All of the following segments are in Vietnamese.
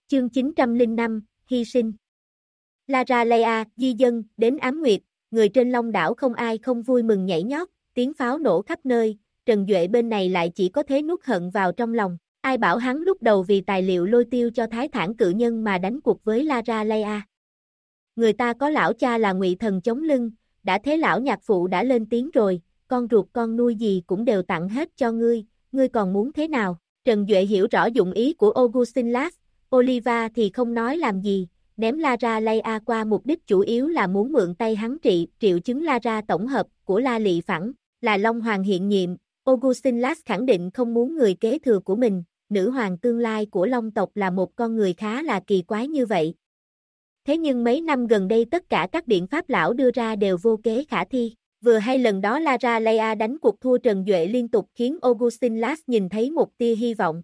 Chương 905, hy sinh. Lara Leia, di dân, đến ám nguyệt, người trên Long đảo không ai không vui mừng nhảy nhót, tiếng pháo nổ khắp nơi, Trần Duệ bên này lại chỉ có thế nuốt hận vào trong lòng. Ai bảo hắn lúc đầu vì tài liệu lôi tiêu cho Thái Thản cự nhân mà đánh cuộc với Lara Leia. Người ta có lão cha là Ngụy Thần chống lưng, đã thế lão nhạc phụ đã lên tiếng rồi, con ruột con nuôi gì cũng đều tặng hết cho ngươi còn muốn thế nào? Trần Duệ hiểu rõ dụng ý của Augustin Lass, Oliva thì không nói làm gì, ném Lara Leia qua mục đích chủ yếu là muốn mượn tay hắn trị triệu chứng Lara tổng hợp của La Lị Phẳng, là Long Hoàng hiện nhiệm. Augustin Lass khẳng định không muốn người kế thừa của mình, nữ hoàng tương lai của Long tộc là một con người khá là kỳ quái như vậy. Thế nhưng mấy năm gần đây tất cả các biện pháp lão đưa ra đều vô kế khả thi. Vừa hay lần đó Lara Leia đánh cuộc thua Trần Duệ liên tục khiến Augustin Lass nhìn thấy một tia hy vọng.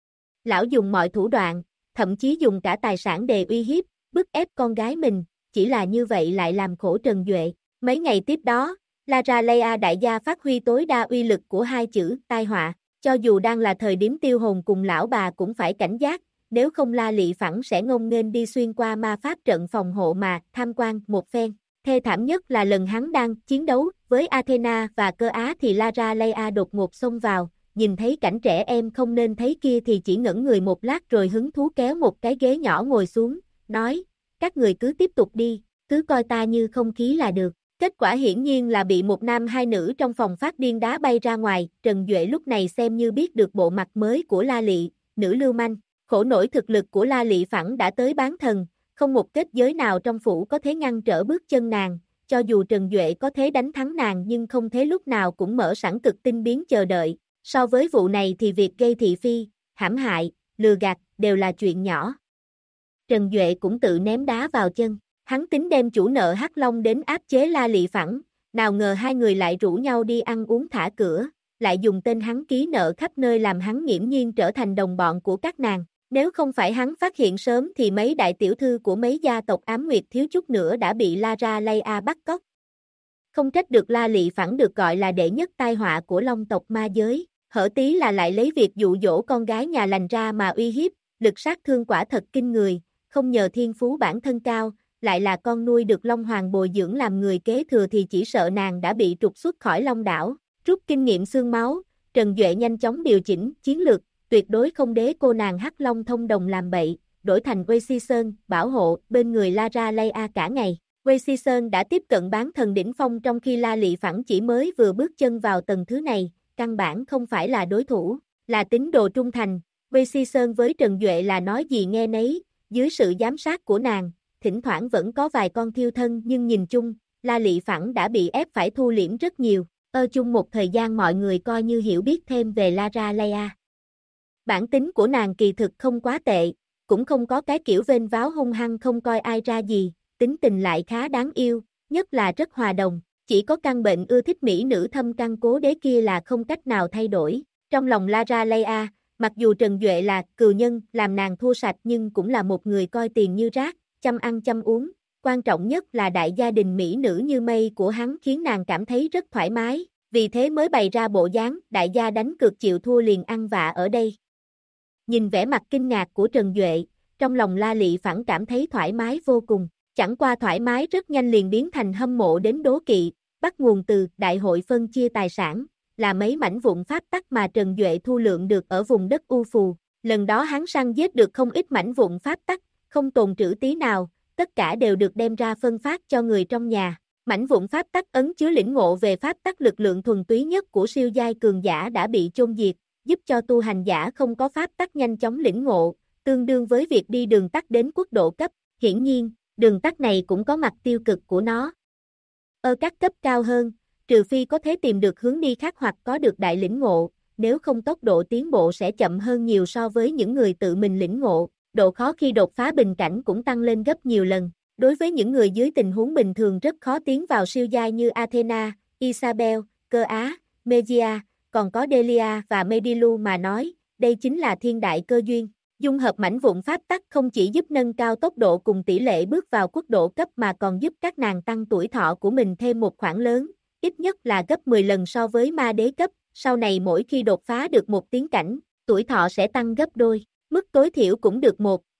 Lão dùng mọi thủ đoạn, thậm chí dùng cả tài sản để uy hiếp, bức ép con gái mình, chỉ là như vậy lại làm khổ Trần Duệ. Mấy ngày tiếp đó, Lara Leia đại gia phát huy tối đa uy lực của hai chữ tai họa, cho dù đang là thời điểm tiêu hồn cùng lão bà cũng phải cảnh giác, nếu không La Lị Phẳng sẽ ngông nghênh đi xuyên qua ma pháp trận phòng hộ mà tham quan một phen. Thê thảm nhất là lần hắn đang chiến đấu với Athena và Cơ Á thì Lara Leia đột ngột xông vào, nhìn thấy cảnh trẻ em không nên thấy kia thì chỉ ngẩn người một lát rồi hứng thú kéo một cái ghế nhỏ ngồi xuống, nói, các người cứ tiếp tục đi, cứ coi ta như không khí là được. Kết quả hiển nhiên là bị một nam hai nữ trong phòng phát điên đá bay ra ngoài. Trần Duệ lúc này xem như biết được bộ mặt mới của La Lị, nữ lưu manh, khổ nổi thực lực của La Lị Phẳng đã tới bán thần. Không một kết giới nào trong phủ có thể ngăn trở bước chân nàng, cho dù Trần Duệ có thể đánh thắng nàng nhưng không thế lúc nào cũng mở sẵn cực tinh biến chờ đợi. So với vụ này thì việc gây thị phi, hãm hại, lừa gạt đều là chuyện nhỏ. Trần Duệ cũng tự ném đá vào chân, hắn tính đem chủ nợ Hắc Long đến áp chế La Lị Phẳng, nào ngờ hai người lại rủ nhau đi ăn uống thả cửa, lại dùng tên hắn ký nợ khắp nơi làm hắn nghiễm nhiên trở thành đồng bọn của các nàng. Nếu không phải hắn phát hiện sớm thì mấy đại tiểu thư của mấy gia tộc ám nguyệt thiếu chút nữa đã bị Lara Leia bắt cóc. Không trách được La Lị Phẳng được gọi là đệ nhất tai họa của Long tộc ma giới, hở tí là lại lấy việc dụ dỗ con gái nhà lành ra mà uy hiếp, lực sát thương quả thật kinh người, không nhờ thiên phú bản thân cao, lại là con nuôi được Long Hoàng bồi dưỡng làm người kế thừa thì chỉ sợ nàng đã bị trục xuất khỏi Long đảo. Rút kinh nghiệm xương máu, Trần Duệ nhanh chóng điều chỉnh chiến lược, tuyệt đối không để cô nàng Hắc Long thông đồng làm bậy, đổi thành Wei Si Sơn bảo hộ bên người Lara Leia cả ngày. Wei Si Sơn đã tiếp cận bán thần đỉnh phong trong khi La Lị Phẳng chỉ mới vừa bước chân vào tầng thứ này, căn bản không phải là đối thủ, là tín đồ trung thành. Wei Si Sơn với Trần Duệ là nói gì nghe nấy, dưới sự giám sát của nàng, thỉnh thoảng vẫn có vài con thiêu thân nhưng nhìn chung, La Lị Phẳng đã bị ép phải thu liễm rất nhiều. Ở chung một thời gian mọi người coi như hiểu biết thêm về Lara Leia. Bản tính của nàng kỳ thực không quá tệ, cũng không có cái kiểu vênh váo hung hăng không coi ai ra gì, tính tình lại khá đáng yêu, nhất là rất hòa đồng, chỉ có căn bệnh ưa thích mỹ nữ thâm căn cố đế kia là không cách nào thay đổi. Trong lòng Lara Leia, mặc dù Trần Duệ là cừu nhân làm nàng thua sạch nhưng cũng là một người coi tiền như rác, chăm ăn chăm uống, quan trọng nhất là đại gia đình mỹ nữ như mây của hắn khiến nàng cảm thấy rất thoải mái, vì thế mới bày ra bộ dáng đại gia đánh cược chịu thua liền ăn vạ ở đây. Nhìn vẻ mặt kinh ngạc của Trần Duệ, trong lòng La Lị Phẳng cảm thấy thoải mái vô cùng, chẳng qua thoải mái rất nhanh liền biến thành hâm mộ đến đố kỵ, bắt nguồn từ đại hội phân chia tài sản, là mấy mảnh vụn pháp tắc mà Trần Duệ thu lượm được ở vùng đất U Phù. Lần đó hắn săn giết được không ít mảnh vụn pháp tắc, không tồn trữ tí nào, tất cả đều được đem ra phân phát cho người trong nhà. Mảnh vụn pháp tắc ấn chứa lĩnh ngộ về pháp tắc lực lượng thuần túy nhất của siêu giai cường giả đã bị chôn diệt, giúp cho tu hành giả không có pháp tắc nhanh chóng lĩnh ngộ, tương đương với việc đi đường tắt đến quốc độ cấp. Hiển nhiên, đường tắt này cũng có mặt tiêu cực của nó. Ở các cấp cao hơn, trừ phi có thể tìm được hướng đi khác hoặc có được đại lĩnh ngộ, nếu không tốc độ tiến bộ sẽ chậm hơn nhiều so với những người tự mình lĩnh ngộ, độ khó khi đột phá bình cảnh cũng tăng lên gấp nhiều lần. Đối với những người dưới tình huống bình thường rất khó tiến vào siêu giai như Athena, Isabel, Cơ Á, Megia, còn có Delia và Medilu mà nói, đây chính là thiên đại cơ duyên. Dung hợp mảnh vụn pháp tắc không chỉ giúp nâng cao tốc độ cùng tỷ lệ bước vào quốc độ cấp mà còn giúp các nàng tăng tuổi thọ của mình thêm một khoản lớn, ít nhất là gấp 10 lần so với ma đế cấp, sau này mỗi khi đột phá được một tiến cảnh, tuổi thọ sẽ tăng gấp đôi, mức tối thiểu cũng được 1,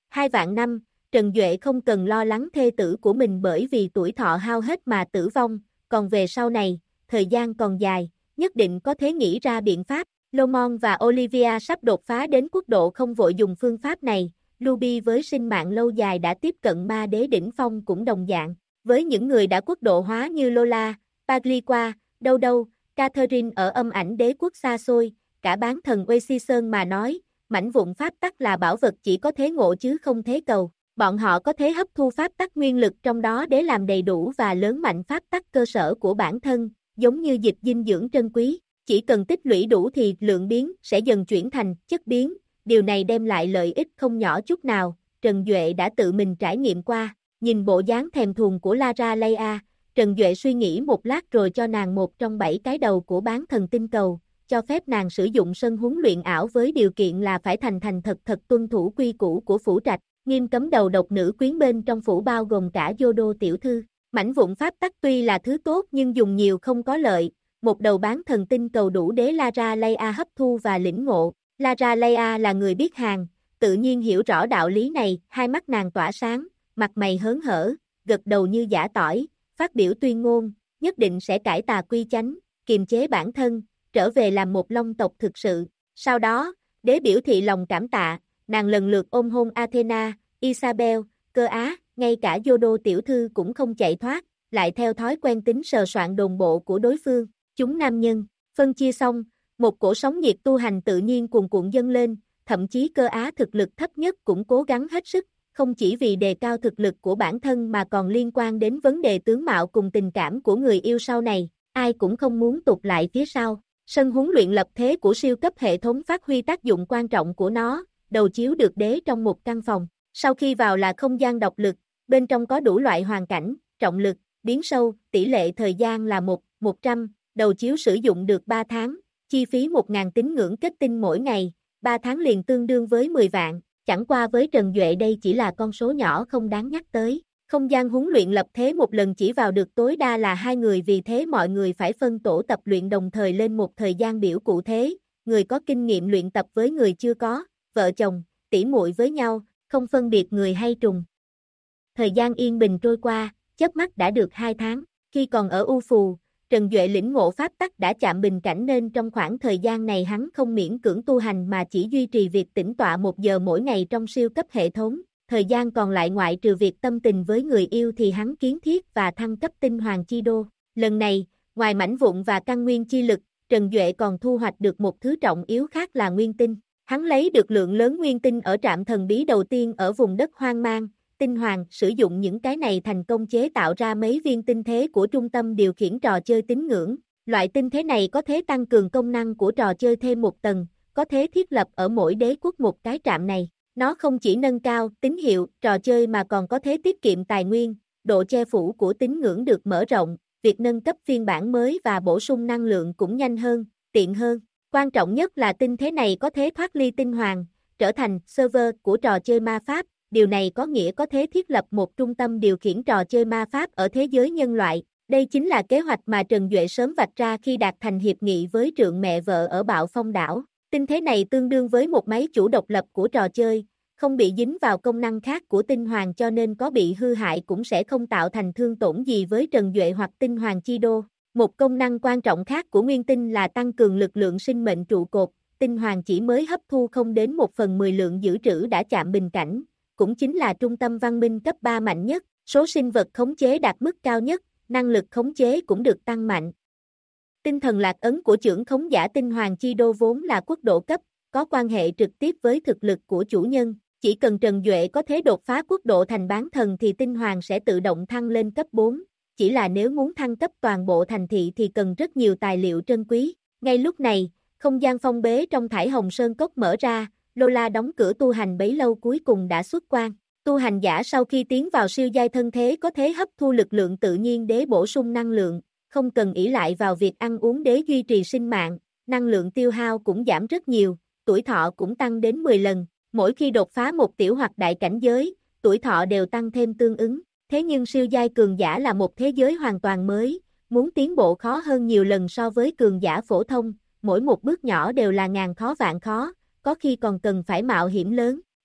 2 vạn năm, Trần Duệ không cần lo lắng thê tử của mình bởi vì tuổi thọ hao hết mà tử vong, còn về sau này, thời gian còn dài, nhất định có thể nghĩ ra biện pháp. Lomon và Olivia sắp đột phá đến quốc độ không vội dùng phương pháp này, Ruby với sinh mạng lâu dài đã tiếp cận ma đế đỉnh phong cũng đồng dạng. Với những người đã quốc độ hóa như Lola, Pagliqua, đâu đâu, Catherine ở âm ảnh đế quốc xa xôi, cả bán thần Oasis mà nói, mảnh vụn pháp tắc là bảo vật chỉ có thế ngộ chứ không thế cầu. Bọn họ có thể hấp thu pháp tắc nguyên lực trong đó để làm đầy đủ và lớn mạnh pháp tắc cơ sở của bản thân, giống như dịch dinh dưỡng trân quý. Chỉ cần tích lũy đủ thì lượng biến sẽ dần chuyển thành chất biến, điều này đem lại lợi ích không nhỏ chút nào, Trần Duệ đã tự mình trải nghiệm qua. Nhìn bộ dáng thèm thuồng của Lara Leia, Trần Duệ suy nghĩ một lát rồi cho nàng một trong 7 cái đầu của bán thần tinh cầu, cho phép nàng sử dụng sân huấn luyện ảo với điều kiện là phải thành thật tuân thủ quy củ của phủ trạch, nghiêm cấm đầu độc nữ quyến bên trong phủ bao gồm cả Yodo tiểu thư. Mảnh vụn pháp tắc tuy là thứ tốt nhưng dùng nhiều không có lợi, một đầu bán thần tinh cầu đủ để Lara Leia hấp thu và lĩnh ngộ. Lara Leia là người biết hàng, tự nhiên hiểu rõ đạo lý này, hai mắt nàng tỏa sáng, mặt mày hớn hở, gật đầu như giã tỏi, phát biểu tuyên ngôn, nhất định sẽ cải tà quy chánh, kiềm chế bản thân, trở về làm một long tộc thực sự. Sau đó, để biểu thị lòng cảm tạ, nàng lần lượt ôm hôn Athena, Isabel, Cơ Á, ngay cả Yodo tiểu thư cũng không chạy thoát, lại theo thói quen tính sờ soạn đồn bộ của đối phương. Chúng nam nhân, phân chia xong, một cổ sóng nhiệt tu hành tự nhiên cuồn cuộn dâng lên, thậm chí Cơ Á thực lực thấp nhất cũng cố gắng hết sức, không chỉ vì đề cao thực lực của bản thân mà còn liên quan đến vấn đề tướng mạo cùng tình cảm của người yêu sau này, ai cũng không muốn tụt lại phía sau. Sân huấn luyện lập thế của siêu cấp hệ thống phát huy tác dụng quan trọng của nó, đầu chiếu được đế trong một căn phòng. Sau khi vào là không gian độc lực, bên trong có đủ loại hoàn cảnh, trọng lực, biến sâu, tỷ lệ thời gian là 1:100, đầu chiếu sử dụng được 3 tháng, chi phí 1.000 tín ngưỡng kết tinh mỗi ngày, 3 tháng liền tương đương với 10 vạn, chẳng qua với Trần Duệ đây chỉ là con số nhỏ không đáng nhắc tới. Không gian huấn luyện lập thế một lần chỉ vào được tối đa là 2 người, vì thế mọi người phải phân tổ tập luyện đồng thời lên một thời gian biểu cụ thể, người có kinh nghiệm luyện tập với người chưa có, vợ chồng, tỉ muội với nhau, không phân biệt người hay trùng. Thời gian yên bình trôi qua, chớp mắt đã được 2 tháng, khi còn ở U Phù, Trần Duệ lĩnh ngộ pháp tắc đã chạm bình cảnh nên trong khoảng thời gian này hắn không miễn cưỡng tu hành mà chỉ duy trì việc tĩnh tọa 1 giờ mỗi ngày trong siêu cấp hệ thống. Thời gian còn lại ngoại trừ việc tâm tình với người yêu thì hắn kiến thiết và thăng cấp tinh hoàng chi đô. Lần này, ngoài mảnh vụn và căn nguyên chi lực, Trần Duệ còn thu hoạch được một thứ trọng yếu khác là nguyên tinh. Hắn lấy được lượng lớn nguyên tinh ở trạm thần bí đầu tiên ở vùng đất hoang mang, tinh hoàng, sử dụng những cái này thành công chế tạo ra mấy viên tinh thế của trung tâm điều khiển trò chơi tín ngưỡng. Loại tinh thế này có thể tăng cường công năng của trò chơi thêm một tầng, có thể thiết lập ở mỗi đế quốc một cái trạm này. Nó không chỉ nâng cao tín hiệu trò chơi mà còn có thể tiết kiệm tài nguyên, độ che phủ của tín ngưỡng được mở rộng, việc nâng cấp phiên bản mới và bổ sung năng lượng cũng nhanh hơn, tiện hơn. Quan trọng nhất là tinh thế này có thể thoát ly tinh hoàng, trở thành server của trò chơi ma pháp, điều này có nghĩa có thể thiết lập một trung tâm điều khiển trò chơi ma pháp ở thế giới nhân loại. Đây chính là kế hoạch mà Trần Duệ sớm vạch ra khi đạt thành hiệp nghị với trượng mẹ vợ ở Bạo Phong đảo. Tinh thế này tương đương với một máy chủ độc lập của trò chơi, không bị dính vào công năng khác của tinh hoàng cho nên có bị hư hại cũng sẽ không tạo thành thương tổn gì với Trần Duệ hoặc tinh hoàng chi đô. Một công năng quan trọng khác của nguyên tinh là tăng cường lực lượng sinh mệnh trụ cột, tinh hoàng chỉ mới hấp thu không đến 1/10 lượng dự trữ đã chạm bình cảnh, cũng chính là trung tâm văn minh cấp 3 mạnh nhất, số sinh vật khống chế đạt mức cao nhất, năng lực khống chế cũng được tăng mạnh. Tinh thần lạc ấn của chưởng khống giả tinh hoàng chi đô vốn là quốc độ cấp, có quan hệ trực tiếp với thực lực của chủ nhân, chỉ cần Trần Duệ có thể đột phá quốc độ thành bán thần thì tinh hoàng sẽ tự động thăng lên cấp 4, chỉ là nếu muốn thăng cấp toàn bộ thành thị thì cần rất nhiều tài liệu trân quý. Ngay lúc này, không gian phong bế trong Thải Hồng Sơn Cốc mở ra, Lola đóng cửa tu hành bấy lâu cuối cùng đã xuất quan. Tu hành giả sau khi tiến vào siêu giai thân thế có thể hấp thu lực lượng tự nhiên để bổ sung năng lượng, không cần ỷ lại vào việc ăn uống để duy trì sinh mạng, năng lượng tiêu hao cũng giảm rất nhiều, tuổi thọ cũng tăng đến 10 lần, mỗi khi đột phá một tiểu hoặc đại cảnh giới, tuổi thọ đều tăng thêm tương ứng. Thế nhưng siêu giai cường giả là một thế giới hoàn toàn mới, muốn tiến bộ khó hơn nhiều lần so với cường giả phổ thông, mỗi một bước nhỏ đều là ngàn khó vạn khó, có khi còn cần phải mạo hiểm lớn.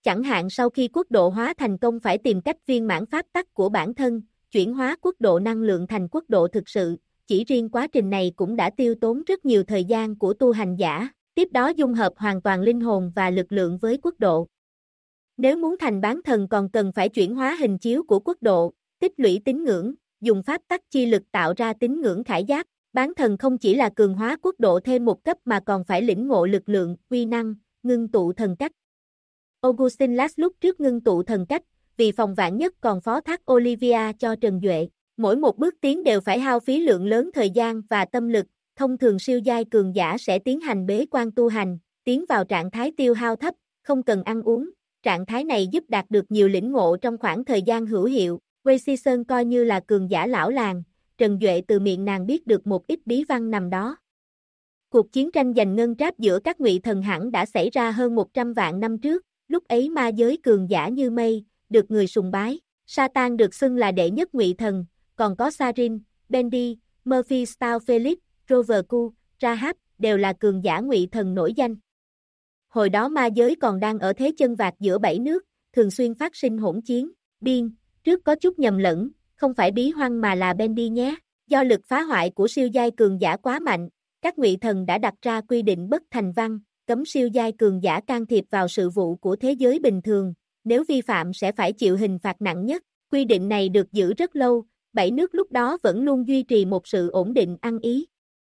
Chẳng hạn sau khi quốc độ hóa thành công phải tìm cách viên mãn pháp tắc của bản thân, chuyển hóa quốc độ năng lượng thành quốc độ thực sự, chỉ riêng quá trình này cũng đã tiêu tốn rất nhiều thời gian của tu hành giả, tiếp đó dung hợp hoàn toàn linh hồn và lực lượng với quốc độ. Nếu muốn thành bán thần còn cần phải chuyển hóa hình chiếu của quốc độ, tích lũy tín ngưỡng, dùng pháp tắc chi lực tạo ra tín ngưỡng khải giáp. Bán thần không chỉ là cường hóa quốc độ thêm một cấp mà còn phải lĩnh ngộ lực lượng, uy năng, ngưng tụ thần cách. Augustin Lask lúc trước ngưng tụ thần cách, vì phòng vạn nhất còn phó thác Olivia cho Trần Duệ. Mỗi một bước tiến đều phải hao phí lượng lớn thời gian và tâm lực, thông thường siêu giai cường giả sẽ tiến hành bế quan tu hành, tiến vào trạng thái tiêu hao thấp, không cần ăn uống. Trạng thái này giúp đạt được nhiều lĩnh ngộ trong khoảng thời gian hữu hiệu. Wei Sison coi như là cường giả lão làng, Trần Duệ từ miệng nàng biết được một ít bí văn nằm đó. Cuộc chiến tranh giành ngân tráp giữa các ngụy thần hẳn đã xảy ra hơn 100 vạn năm trước, lúc ấy ma giới cường giả như mây, được người sùng bái. Satan được xưng là đệ nhất ngụy thần, còn có Sarin, Bendy, Murphy Stout Felix, Rover Q, Rahab, đều là cường giả ngụy thần nổi danh. Hồi đó ma giới còn đang ở thế chân vạc giữa bảy nước, thường xuyên phát sinh hỗn chiến. Biên, trước có chút nhầm lẫn, không phải Bí Hoang mà là Bendy nhé. Do lực phá hoại của siêu giai cường giả quá mạnh, các ngụy thần đã đặt ra quy định bất thành văn, cấm siêu giai cường giả can thiệp vào sự vụ của thế giới bình thường, nếu vi phạm sẽ phải chịu hình phạt nặng nhất. Quy định này được giữ rất lâu, bảy nước lúc đó vẫn luôn duy trì một sự ổn định ăn ý.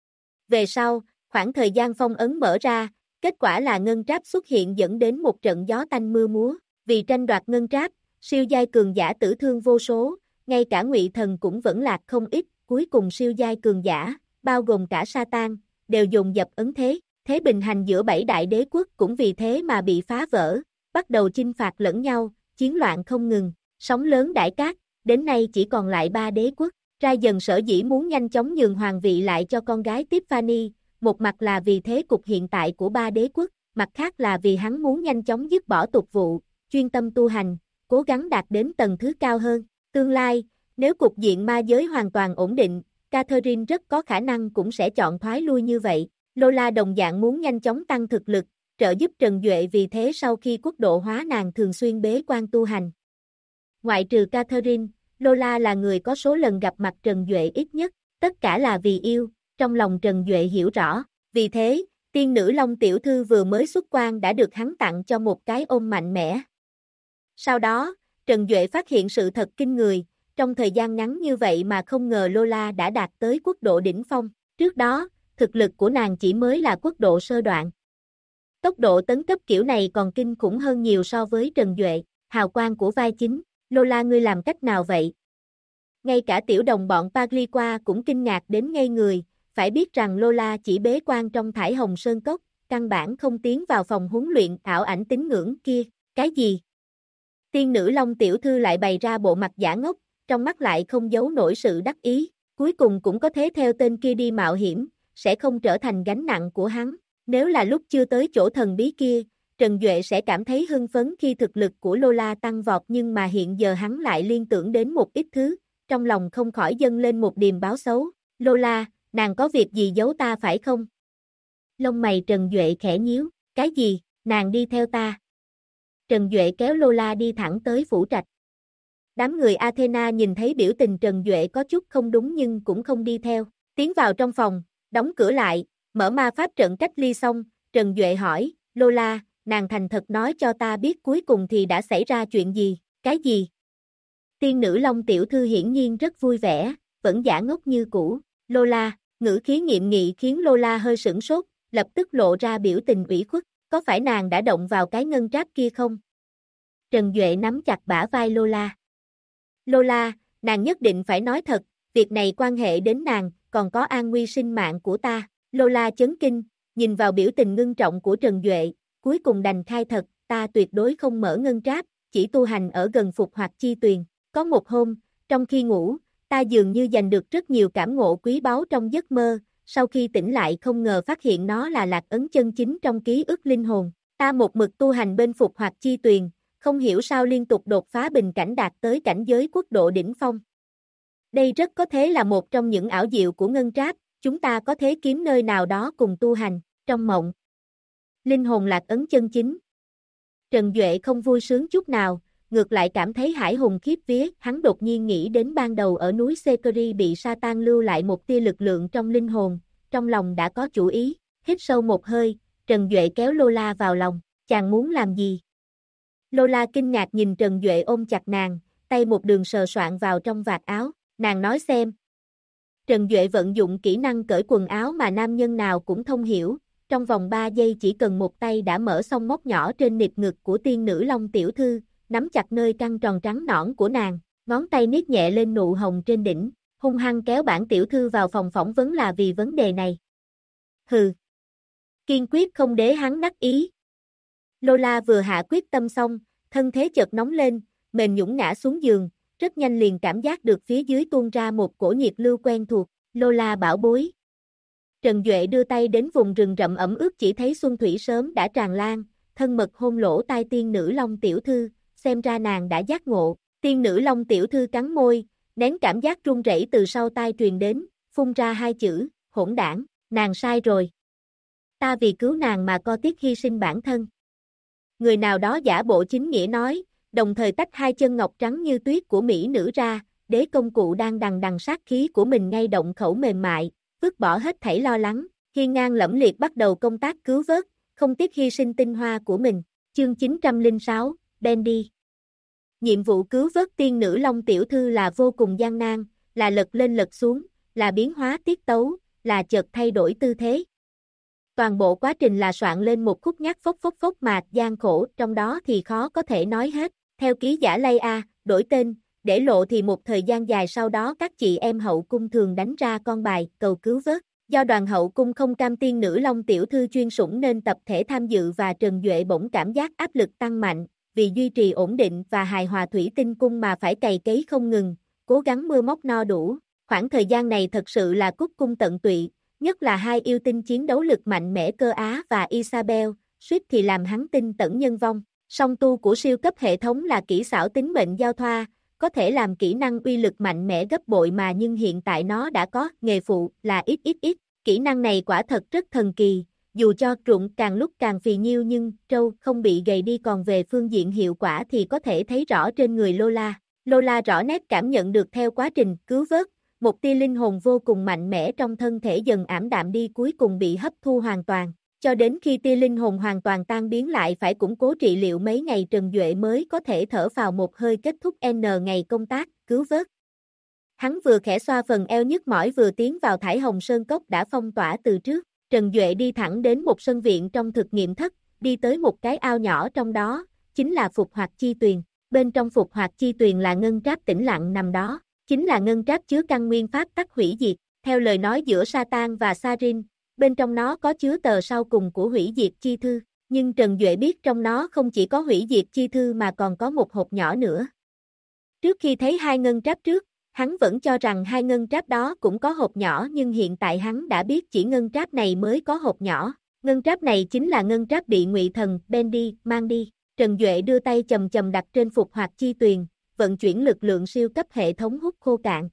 Về sau, khoảng thời gian phong ấn mở ra, kết quả là ngân tráp xuất hiện dẫn đến một trận gió tanh mưa múa. Vì tranh đoạt ngân tráp, siêu giai cường giả tử thương vô số, ngay cả ngụy thần cũng vẫn lạc không ít. Cuối cùng siêu giai cường giả, bao gồm cả Satan, đều dồn dập ấn thế. Thế bình hành giữa bảy đại đế quốc cũng vì thế mà bị phá vỡ, bắt đầu chinh phạt lẫn nhau, chiến loạn không ngừng, sóng lớn đãi cát, đến nay chỉ còn lại 3 đế quốc. Ra dần sở dĩ muốn nhanh chóng nhường hoàng vị lại cho con gái Tiffany, một mặt là vì thế cục hiện tại của 3 đế quốc, mặt khác là vì hắn muốn nhanh chóng dứt bỏ tục vụ, chuyên tâm tu hành, cố gắng đạt đến tầng thứ cao hơn. Tương lai, nếu cục diện ma giới hoàn toàn ổn định, Catherine rất có khả năng cũng sẽ chọn thoái lui như vậy. Lola đồng dạng muốn nhanh chóng tăng thực lực, trợ giúp Trần Duệ, vì thế sau khi quốc độ hóa nàng thường xuyên bế quan tu hành. Ngoại trừ Catherine, Lola là người có số lần gặp mặt Trần Duệ ít nhất, tất cả là vì yêu, trong lòng Trần Duệ hiểu rõ. Vì thế, tiên nữ Long tiểu thư vừa mới xuất quan đã được hắn tặng cho một cái ôm mạnh mẽ. Sau đó, Trần Duệ phát hiện sự thật kinh người, trong thời gian ngắn như vậy mà không ngờ Lola đã đạt tới quốc độ đỉnh phong. Trước đó, thực lực của nàng chỉ mới là quốc độ sơ đoạn. Tốc độ tấn cấp kiểu này còn kinh khủng hơn nhiều so với Trần Duệ. Hào quang của vai chính, Lola ngươi làm cách nào vậy? Ngay cả tiểu đồng bọn Pagliqua cũng kinh ngạc đến ngây người, phải biết rằng Lola chỉ bế quan trong Thải Hồng Sơn Cốc, căn bản không tiến vào phòng huấn luyện ảo ảnh tín ngưỡng kia. Cái gì? Tiên nữ Long tiểu thư lại bày ra bộ mặt giả ngốc, trong mắt lại không giấu nổi sự đắc ý, cuối cùng cũng có thế theo tên kia đi mạo hiểm, sẽ không trở thành gánh nặng của hắn. Nếu là lúc chưa tới chỗ thần bí kia, Trần Duệ sẽ cảm thấy hưng phấn khi thực lực của Lola tăng vọt, nhưng mà hiện giờ hắn lại liên tưởng đến một ít thứ, trong lòng không khỏi dâng lên một điềm báo xấu. Lola, nàng có việc gì giấu ta phải không? Lông mày Trần Duệ khẽ nhíu, cái gì, nàng đi theo ta? Trần Duệ kéo Lola đi thẳng tới phủ trạch. Đám người Athena nhìn thấy biểu tình Trần Duệ có chút không đúng nhưng cũng không đi theo. Tiến vào trong phòng, đóng cửa lại, mở ma pháp trận cách ly xong, Trần Duệ hỏi, Lola, nàng thành thật nói cho ta biết cuối cùng thì đã xảy ra chuyện gì, cái gì? Tiên nữ Long tiểu thư hiển nhiên rất vui vẻ, vẫn giả ngốc như cũ. Lola, ngữ khí nghiêm nghị khiến Lola hơi sửng sốt, lập tức lộ ra biểu tình ủy khuất, có phải nàng đã động vào cái ngân tráp kia không? Trần Duệ nắm chặt bả vai Lola. Lola, nàng nhất định phải nói thật, việc này quan hệ đến nàng, còn có an nguy sinh mạng của ta. Lola chấn kinh, nhìn vào biểu tình ngưng trọng của Trần Duệ, cuối cùng đành khai thật, ta tuyệt đối không mở ngân tráp, chỉ tu hành ở gần Phục Hoạt Chi Tuyền. Có một hôm, trong khi ngủ, ta dường như giành được rất nhiều cảm ngộ quý báu trong giấc mơ, sau khi tỉnh lại không ngờ phát hiện nó là lạc ấn chân chính trong ký ức linh hồn. Ta một mực tu hành bên Phục Hoạt Chi Tuyền, không hiểu sao liên tục đột phá bình cảnh đạt tới cảnh giới quốc độ đỉnh phong. Đây rất có thể là một trong những ảo diệu của ngân tráp, chúng ta có thể kiếm nơi nào đó cùng tu hành, trong mộng. Linh hồn lạc ấn chân chính. Trần Duệ không vui sướng chút nào, ngược lại cảm thấy hải hùng khiếp vía, hắn đột nhiên nghĩ đến ban đầu ở núi Sekiri bị Satan lưu lại một tia lực lượng trong linh hồn, trong lòng đã có chủ ý, hít sâu một hơi, Trần Duệ kéo Lola vào lòng, chàng muốn làm gì? Lola kinh ngạc nhìn Trần Duệ ôm chặt nàng, tay một đường sờ soạn vào trong vạt áo, nàng nói xem. Trần Duệ vận dụng kỹ năng cởi quần áo mà nam nhân nào cũng thông hiểu, trong vòng 3 giây chỉ cần một tay đã mở xong móc nhỏ trên nịt ngực của tiên nữ Long tiểu thư, nắm chặt nơi căng tròn trắng nõn của nàng, ngón tay niết nhẹ lên nụ hồng trên đỉnh, hung hăng kéo bản tiểu thư vào phòng phỏng vấn là vì vấn đề này. Hừ. Kiên quyết không để hắn đắc ý. Lola vừa hạ quyết tâm xong, thân thế chợt nóng lên, mềm nhũn ngã xuống giường, rất nhanh liền cảm giác được phía dưới tuôn ra một cổ nhiệt lưu quen thuộc, Lola bảo bối. Trần Duệ đưa tay đến vùng rừng rậm ẩm ướt chỉ thấy xuân thủy sớm đã tràn lan, thân mật hôn lỗ tai tiên nữ Long tiểu thư, xem ra nàng đã giác ngộ, tiên nữ Long tiểu thư cắn môi, nén cảm giác run rẩy từ sau tai truyền đến, phun ra 2 chữ, hỗn đảng, nàng sai rồi. Ta vì cứu nàng mà co tiếc hy sinh bản thân. Người nào đó giả bộ chính nghĩa nói, đồng thời tách 2 chân ngọc trắng như tuyết của mỹ nữ ra, đế công cụ đang đằng đằng sát khí của mình ngay động khẩu mềm mại, vứt bỏ hết thảy lo lắng, hiên ngang lẫm liệt bắt đầu công tác cứu vớt, không tiếc hy sinh tinh hoa của mình. Chương 906, Bendy. Nhiệm vụ cứu vớt tiên nữ Long tiểu thư là vô cùng gian nan, là lật lên lật xuống, là biến hóa tiết tấu, là chợt thay đổi tư thế. Toàn bộ quá trình là soạn lên một khúc nhạc phốc phốc phốc mạc gian khổ, trong đó thì khó có thể nói hết. Theo ký giả Leia, đổi tên, để lộ thì một thời gian dài sau đó các chị em hậu cung thường đánh ra con bài, cầu cứu vớt. Do đoàn hậu cung không cam tiên nữ Long tiểu thư chuyên sủng nên tập thể tham dự và Trần Duệ bỗng cảm giác áp lực tăng mạnh, vì duy trì ổn định và hài hòa thủy tinh cung mà phải cày cấy không ngừng, cố gắng mưa móc no đủ. Khoảng thời gian này thật sự là cúc cung tận tụy, nhất là 2 yêu tinh chiến đấu lực mạnh mẽ Cơ Á và Isabel, suýt thì làm hắn tinh tẩn nhân vong. Song tu của siêu cấp hệ thống là kỹ xảo tính mệnh giao thoa, có thể làm kỹ năng uy lực mạnh mẽ gấp bội mà nhưng hiện tại nó đã có nghề phụ là XXX. Kỹ năng này quả thật rất thần kỳ, dù cho rụng càng lúc càng phì nhiêu nhưng trâu không bị gầy đi, còn về phương diện hiệu quả thì có thể thấy rõ trên người Lola. Lola rõ nét cảm nhận được theo quá trình cứu vớt, một tia linh hồn vô cùng mạnh mẽ trong thân thể dần ảm đạm đi, cuối cùng bị hấp thu hoàn toàn. Cho đến khi tia linh hồn hoàn toàn tan biến lại phải củng cố trị liệu mấy ngày Trần Duệ mới có thể thở phào một hơi kết thúc N ngày công tác, cứu vớt. Hắn vừa khẽ xoa phần eo nhức mỏi vừa tiến vào Thải Hồng Sơn Cốc đã phong tỏa từ trước. Trần Duệ đi thẳng đến một sân viện trong thực nghiệm thất, đi tới một cái ao nhỏ trong đó, chính là Phục Hoạt Chi Tuyền. Bên trong Phục Hoạt Chi Tuyền là ngân tráp tĩnh lặng nằm đó, chính là ngân tráp chứa căn nguyên pháp tắc hủy diệt. Theo lời nói giữa Satan và Sarin, bên trong nó có chứa tờ sau cùng của hủy diệt chi thư, nhưng Trần Duệ biết trong nó không chỉ có hủy diệt chi thư mà còn có một hộp nhỏ nữa. Trước khi thấy 2 ngân tráp trước, hắn vẫn cho rằng 2 ngân tráp đó cũng có hộp nhỏ, nhưng hiện tại hắn đã biết chỉ ngân tráp này mới có hộp nhỏ. Ngân tráp này chính là ngân tráp bị ngụy thần Bendy mang đi. Trần Duệ đưa tay chầm chầm đặt trên Phục Hoạt Chi Tuyền, vận chuyển lực lượng siêu cấp hệ thống hút khô cạn.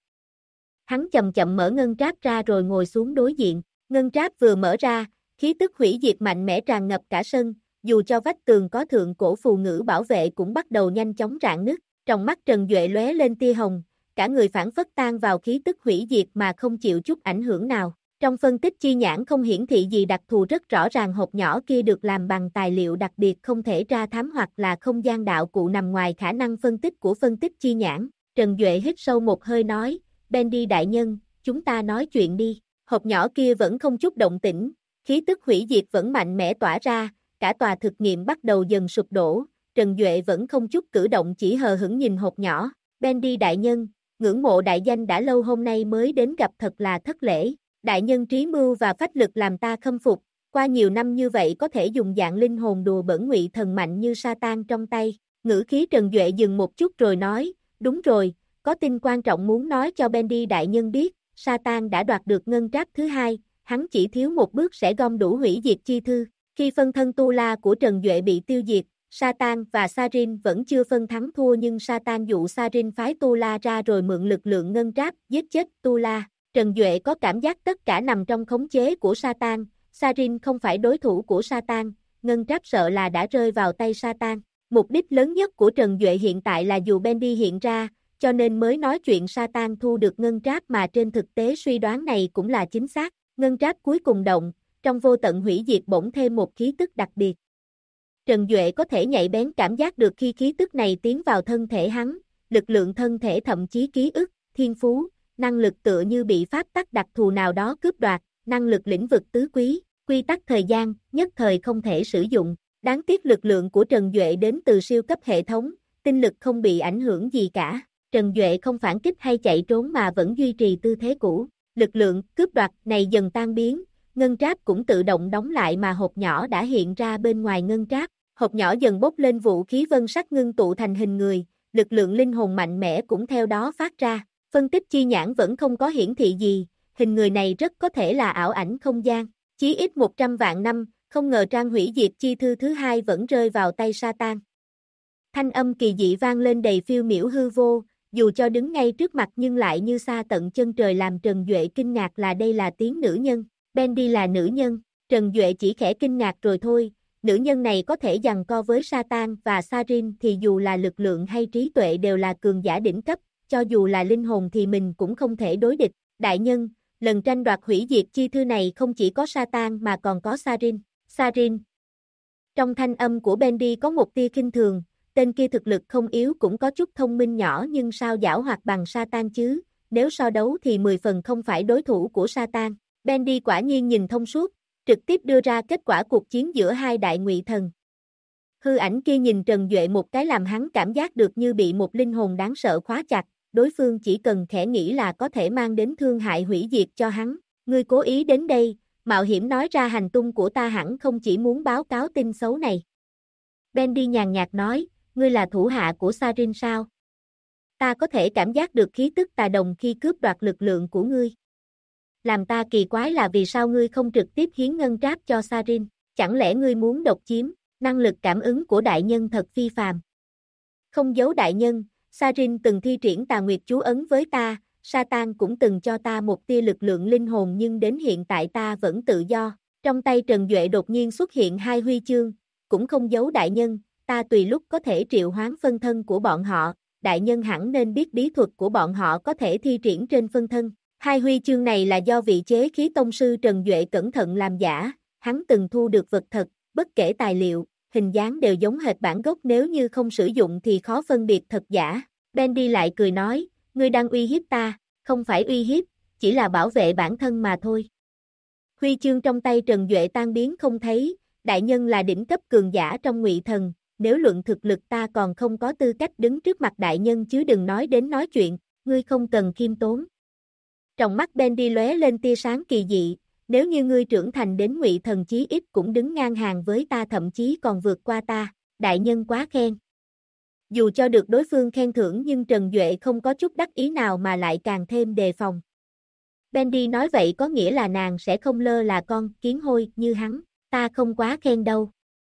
Hắn chậm chậm mở ngân tráp ra rồi ngồi xuống đối diện. Ngân tráp vừa mở ra, khí tức hủy diệt mạnh mẽ tràn ngập cả sân, dù cho vách tường có thượng cổ phù ngữ bảo vệ cũng bắt đầu nhanh chóng rạn nứt. Trong mắt Trần Duệ lóe lên tia hồng, cả người phản phất tan vào khí tức hủy diệt mà không chịu chút ảnh hưởng nào. Trong phân tích chi nhãn không hiển thị gì đặc thù, rất rõ ràng hộp nhỏ kia được làm bằng tài liệu đặc biệt không thể tra thám hoặc là không gian đạo cụ nằm ngoài khả năng phân tích của phân tích chi nhãn. Trần Duệ hít sâu một hơi nói, Bendy đại nhân, chúng ta nói chuyện đi. Hộp nhỏ kia vẫn không chút động tĩnh, khí tức hủy diệt vẫn mạnh mẽ tỏa ra, cả tòa thực nghiệm bắt đầu dần sụp đổ. Trần Duệ vẫn không chút cử động, chỉ hờ hững nhìn hộp nhỏ. Bendy đại nhân, ngưỡng mộ đại danh đã lâu, hôm nay mới đến gặp thật là thất lễ. Đại nhân trí mưu và phách lực làm ta khâm phục, qua nhiều năm như vậy có thể dùng dạng linh hồn đùa bỡn ngụy thần mạnh như Satan trong tay. Ngữ khí Trần Duệ dừng một chút rồi nói, đúng rồi, có tin quan trọng muốn nói cho Bendy đại nhân biết, Satan đã đoạt được ngân tráp thứ 2, hắn chỉ thiếu một bước sẽ gom đủ hủy diệt chi thư. Khi phân thân Tu La của Trần Duệ bị tiêu diệt, Satan và Sarin vẫn chưa phân thắng thua, nhưng Satan dụ Sarin phái Tu La ra rồi mượn lực lượng ngân tráp giết chết Tu La. Trần Duệ có cảm giác tất cả nằm trong khống chế của Satan, Sarin không phải đối thủ của Satan, ngân tráp sợ là đã rơi vào tay Satan. Mục đích lớn nhất của Trần Duệ hiện tại là dù Bendy hiện ra, cho nên mới nói chuyện Satan thu được ngân tráp mà trên thực tế suy đoán này cũng là chính xác. Ngân tráp cuối cùng động, trong vô tận hủy diệt bỗng thêm một khí tức đặc biệt. Trần Duệ có thể nhạy bén cảm giác được khi khí tức này tiến vào thân thể hắn, lực lượng thân thể thậm chí ký ức, thiên phú, năng lực tựa như bị pháp tắc đặc thù nào đó cướp đoạt, năng lực lĩnh vực tứ quý, quy tắc thời gian, nhất thời không thể sử dụng. Đáng tiếc lực lượng của Trần Duệ đến từ siêu cấp hệ thống, tinh lực không bị ảnh hưởng gì cả. Trần Duệ không phản kích hay chạy trốn mà vẫn duy trì tư thế cũ. Lực lượng cướp đoạt này dần tan biến, ngân tráp cũng tự động đóng lại mà hộp nhỏ đã hiện ra bên ngoài ngân tráp. Hộp nhỏ dần bốc lên vũ khí vân sắc ngưng tụ thành hình người, lực lượng linh hồn mạnh mẽ cũng theo đó phát ra. Phân tích chi nhãn vẫn không có hiển thị gì, hình người này rất có thể là ảo ảnh không gian. Chí ít 100 vạn năm, không ngờ trang hủy diệt chi thư thứ hai vẫn rơi vào tay Satan. Thanh âm kỳ dị vang lên đầy phiêu miểu hư vô, dù cho đứng ngay trước mặt nhưng lại như xa tận chân trời làm Trần Duệ kinh ngạc là đây là tiếng nữ nhân. Bendy là nữ nhân, Trần Duệ chỉ khẽ kinh ngạc rồi thôi. Nữ nhân này có thể giằng co với Satan và Sarin thì dù là lực lượng hay trí tuệ đều là cường giả đỉnh cấp, cho dù là linh hồn thì mình cũng không thể đối địch. Đại nhân, lần tranh đoạt hủy diệt chi thư này không chỉ có Satan mà còn có Sarin. Sarin. Trong thanh âm của Bendy có một tia khinh thường, tên kia thực lực không yếu cũng có chút thông minh nhỏ nhưng sao giảo hoạt bằng Satan chứ, nếu so đấu thì 10 phần không phải đối thủ của Satan. Bendy quả nhiên nhìn thông suốt, trực tiếp đưa ra kết quả cuộc chiến giữa hai đại ngụy thần. Hư ảnh kia nhìn Trần Duệ một cái làm hắn cảm giác được như bị một linh hồn đáng sợ khóa chặt, đối phương chỉ cần khẽ nghĩ là có thể mang đến thương hại hủy diệt cho hắn. Ngươi cố ý đến đây, mạo hiểm nói ra hành tung của ta hẳn không chỉ muốn báo cáo tin xấu này. Bendy nhàn nhạt nói, ngươi là thủ hạ của Sarin sao? Ta có thể cảm giác được khí tức tà đồng khi cướp đoạt lực lượng của ngươi. Làm ta kỳ quái là vì sao ngươi không trực tiếp hiến ngân tráp cho Sarin, chẳng lẽ ngươi muốn độc chiếm, năng lực cảm ứng của đại nhân thật phi phàm. Không giấu đại nhân, Sarin từng thi triển tà nguyệt chú ấn với ta, Satan cũng từng cho ta một tia lực lượng linh hồn nhưng đến hiện tại ta vẫn tự do. Trong tay Trần Duệ đột nhiên xuất hiện hai huy chương, cũng không giấu đại nhân, ta tùy lúc có thể triệu hoán phân thân của bọn họ, đại nhân hẳn nên biết bí thuật của bọn họ có thể thi triển trên phân thân. Hai huy chương này là do vị chế khí tông sư Trần Duệ cẩn thận làm giả, hắn từng thu được vật thật, bất kể tài liệu, hình dáng đều giống hệt bản gốc nếu như không sử dụng thì khó phân biệt thật giả. Bendy lại cười nói, ngươi đang uy hiếp ta, không phải uy hiếp, chỉ là bảo vệ bản thân mà thôi. Huy chương trong tay Trần Duệ tan biến không thấy, đại nhân là đỉnh cấp cường giả trong ngụy thần, nếu luận thực lực ta còn không có tư cách đứng trước mặt đại nhân chứ đừng nói đến nói chuyện, ngươi không cần khiêm tốn. Trong mắt Bendy lóe lên tia sáng kỳ dị, nếu như ngươi trưởng thành đến ngụy thần chí ít cũng đứng ngang hàng với ta thậm chí còn vượt qua ta, đại nhân quá khen. Dù cho được đối phương khen thưởng nhưng Trần Duệ không có chút đắc ý nào mà lại càng thêm đề phòng. Bendy nói vậy có nghĩa là nàng sẽ không lơ là con kiến hôi như hắn, ta không quá khen đâu.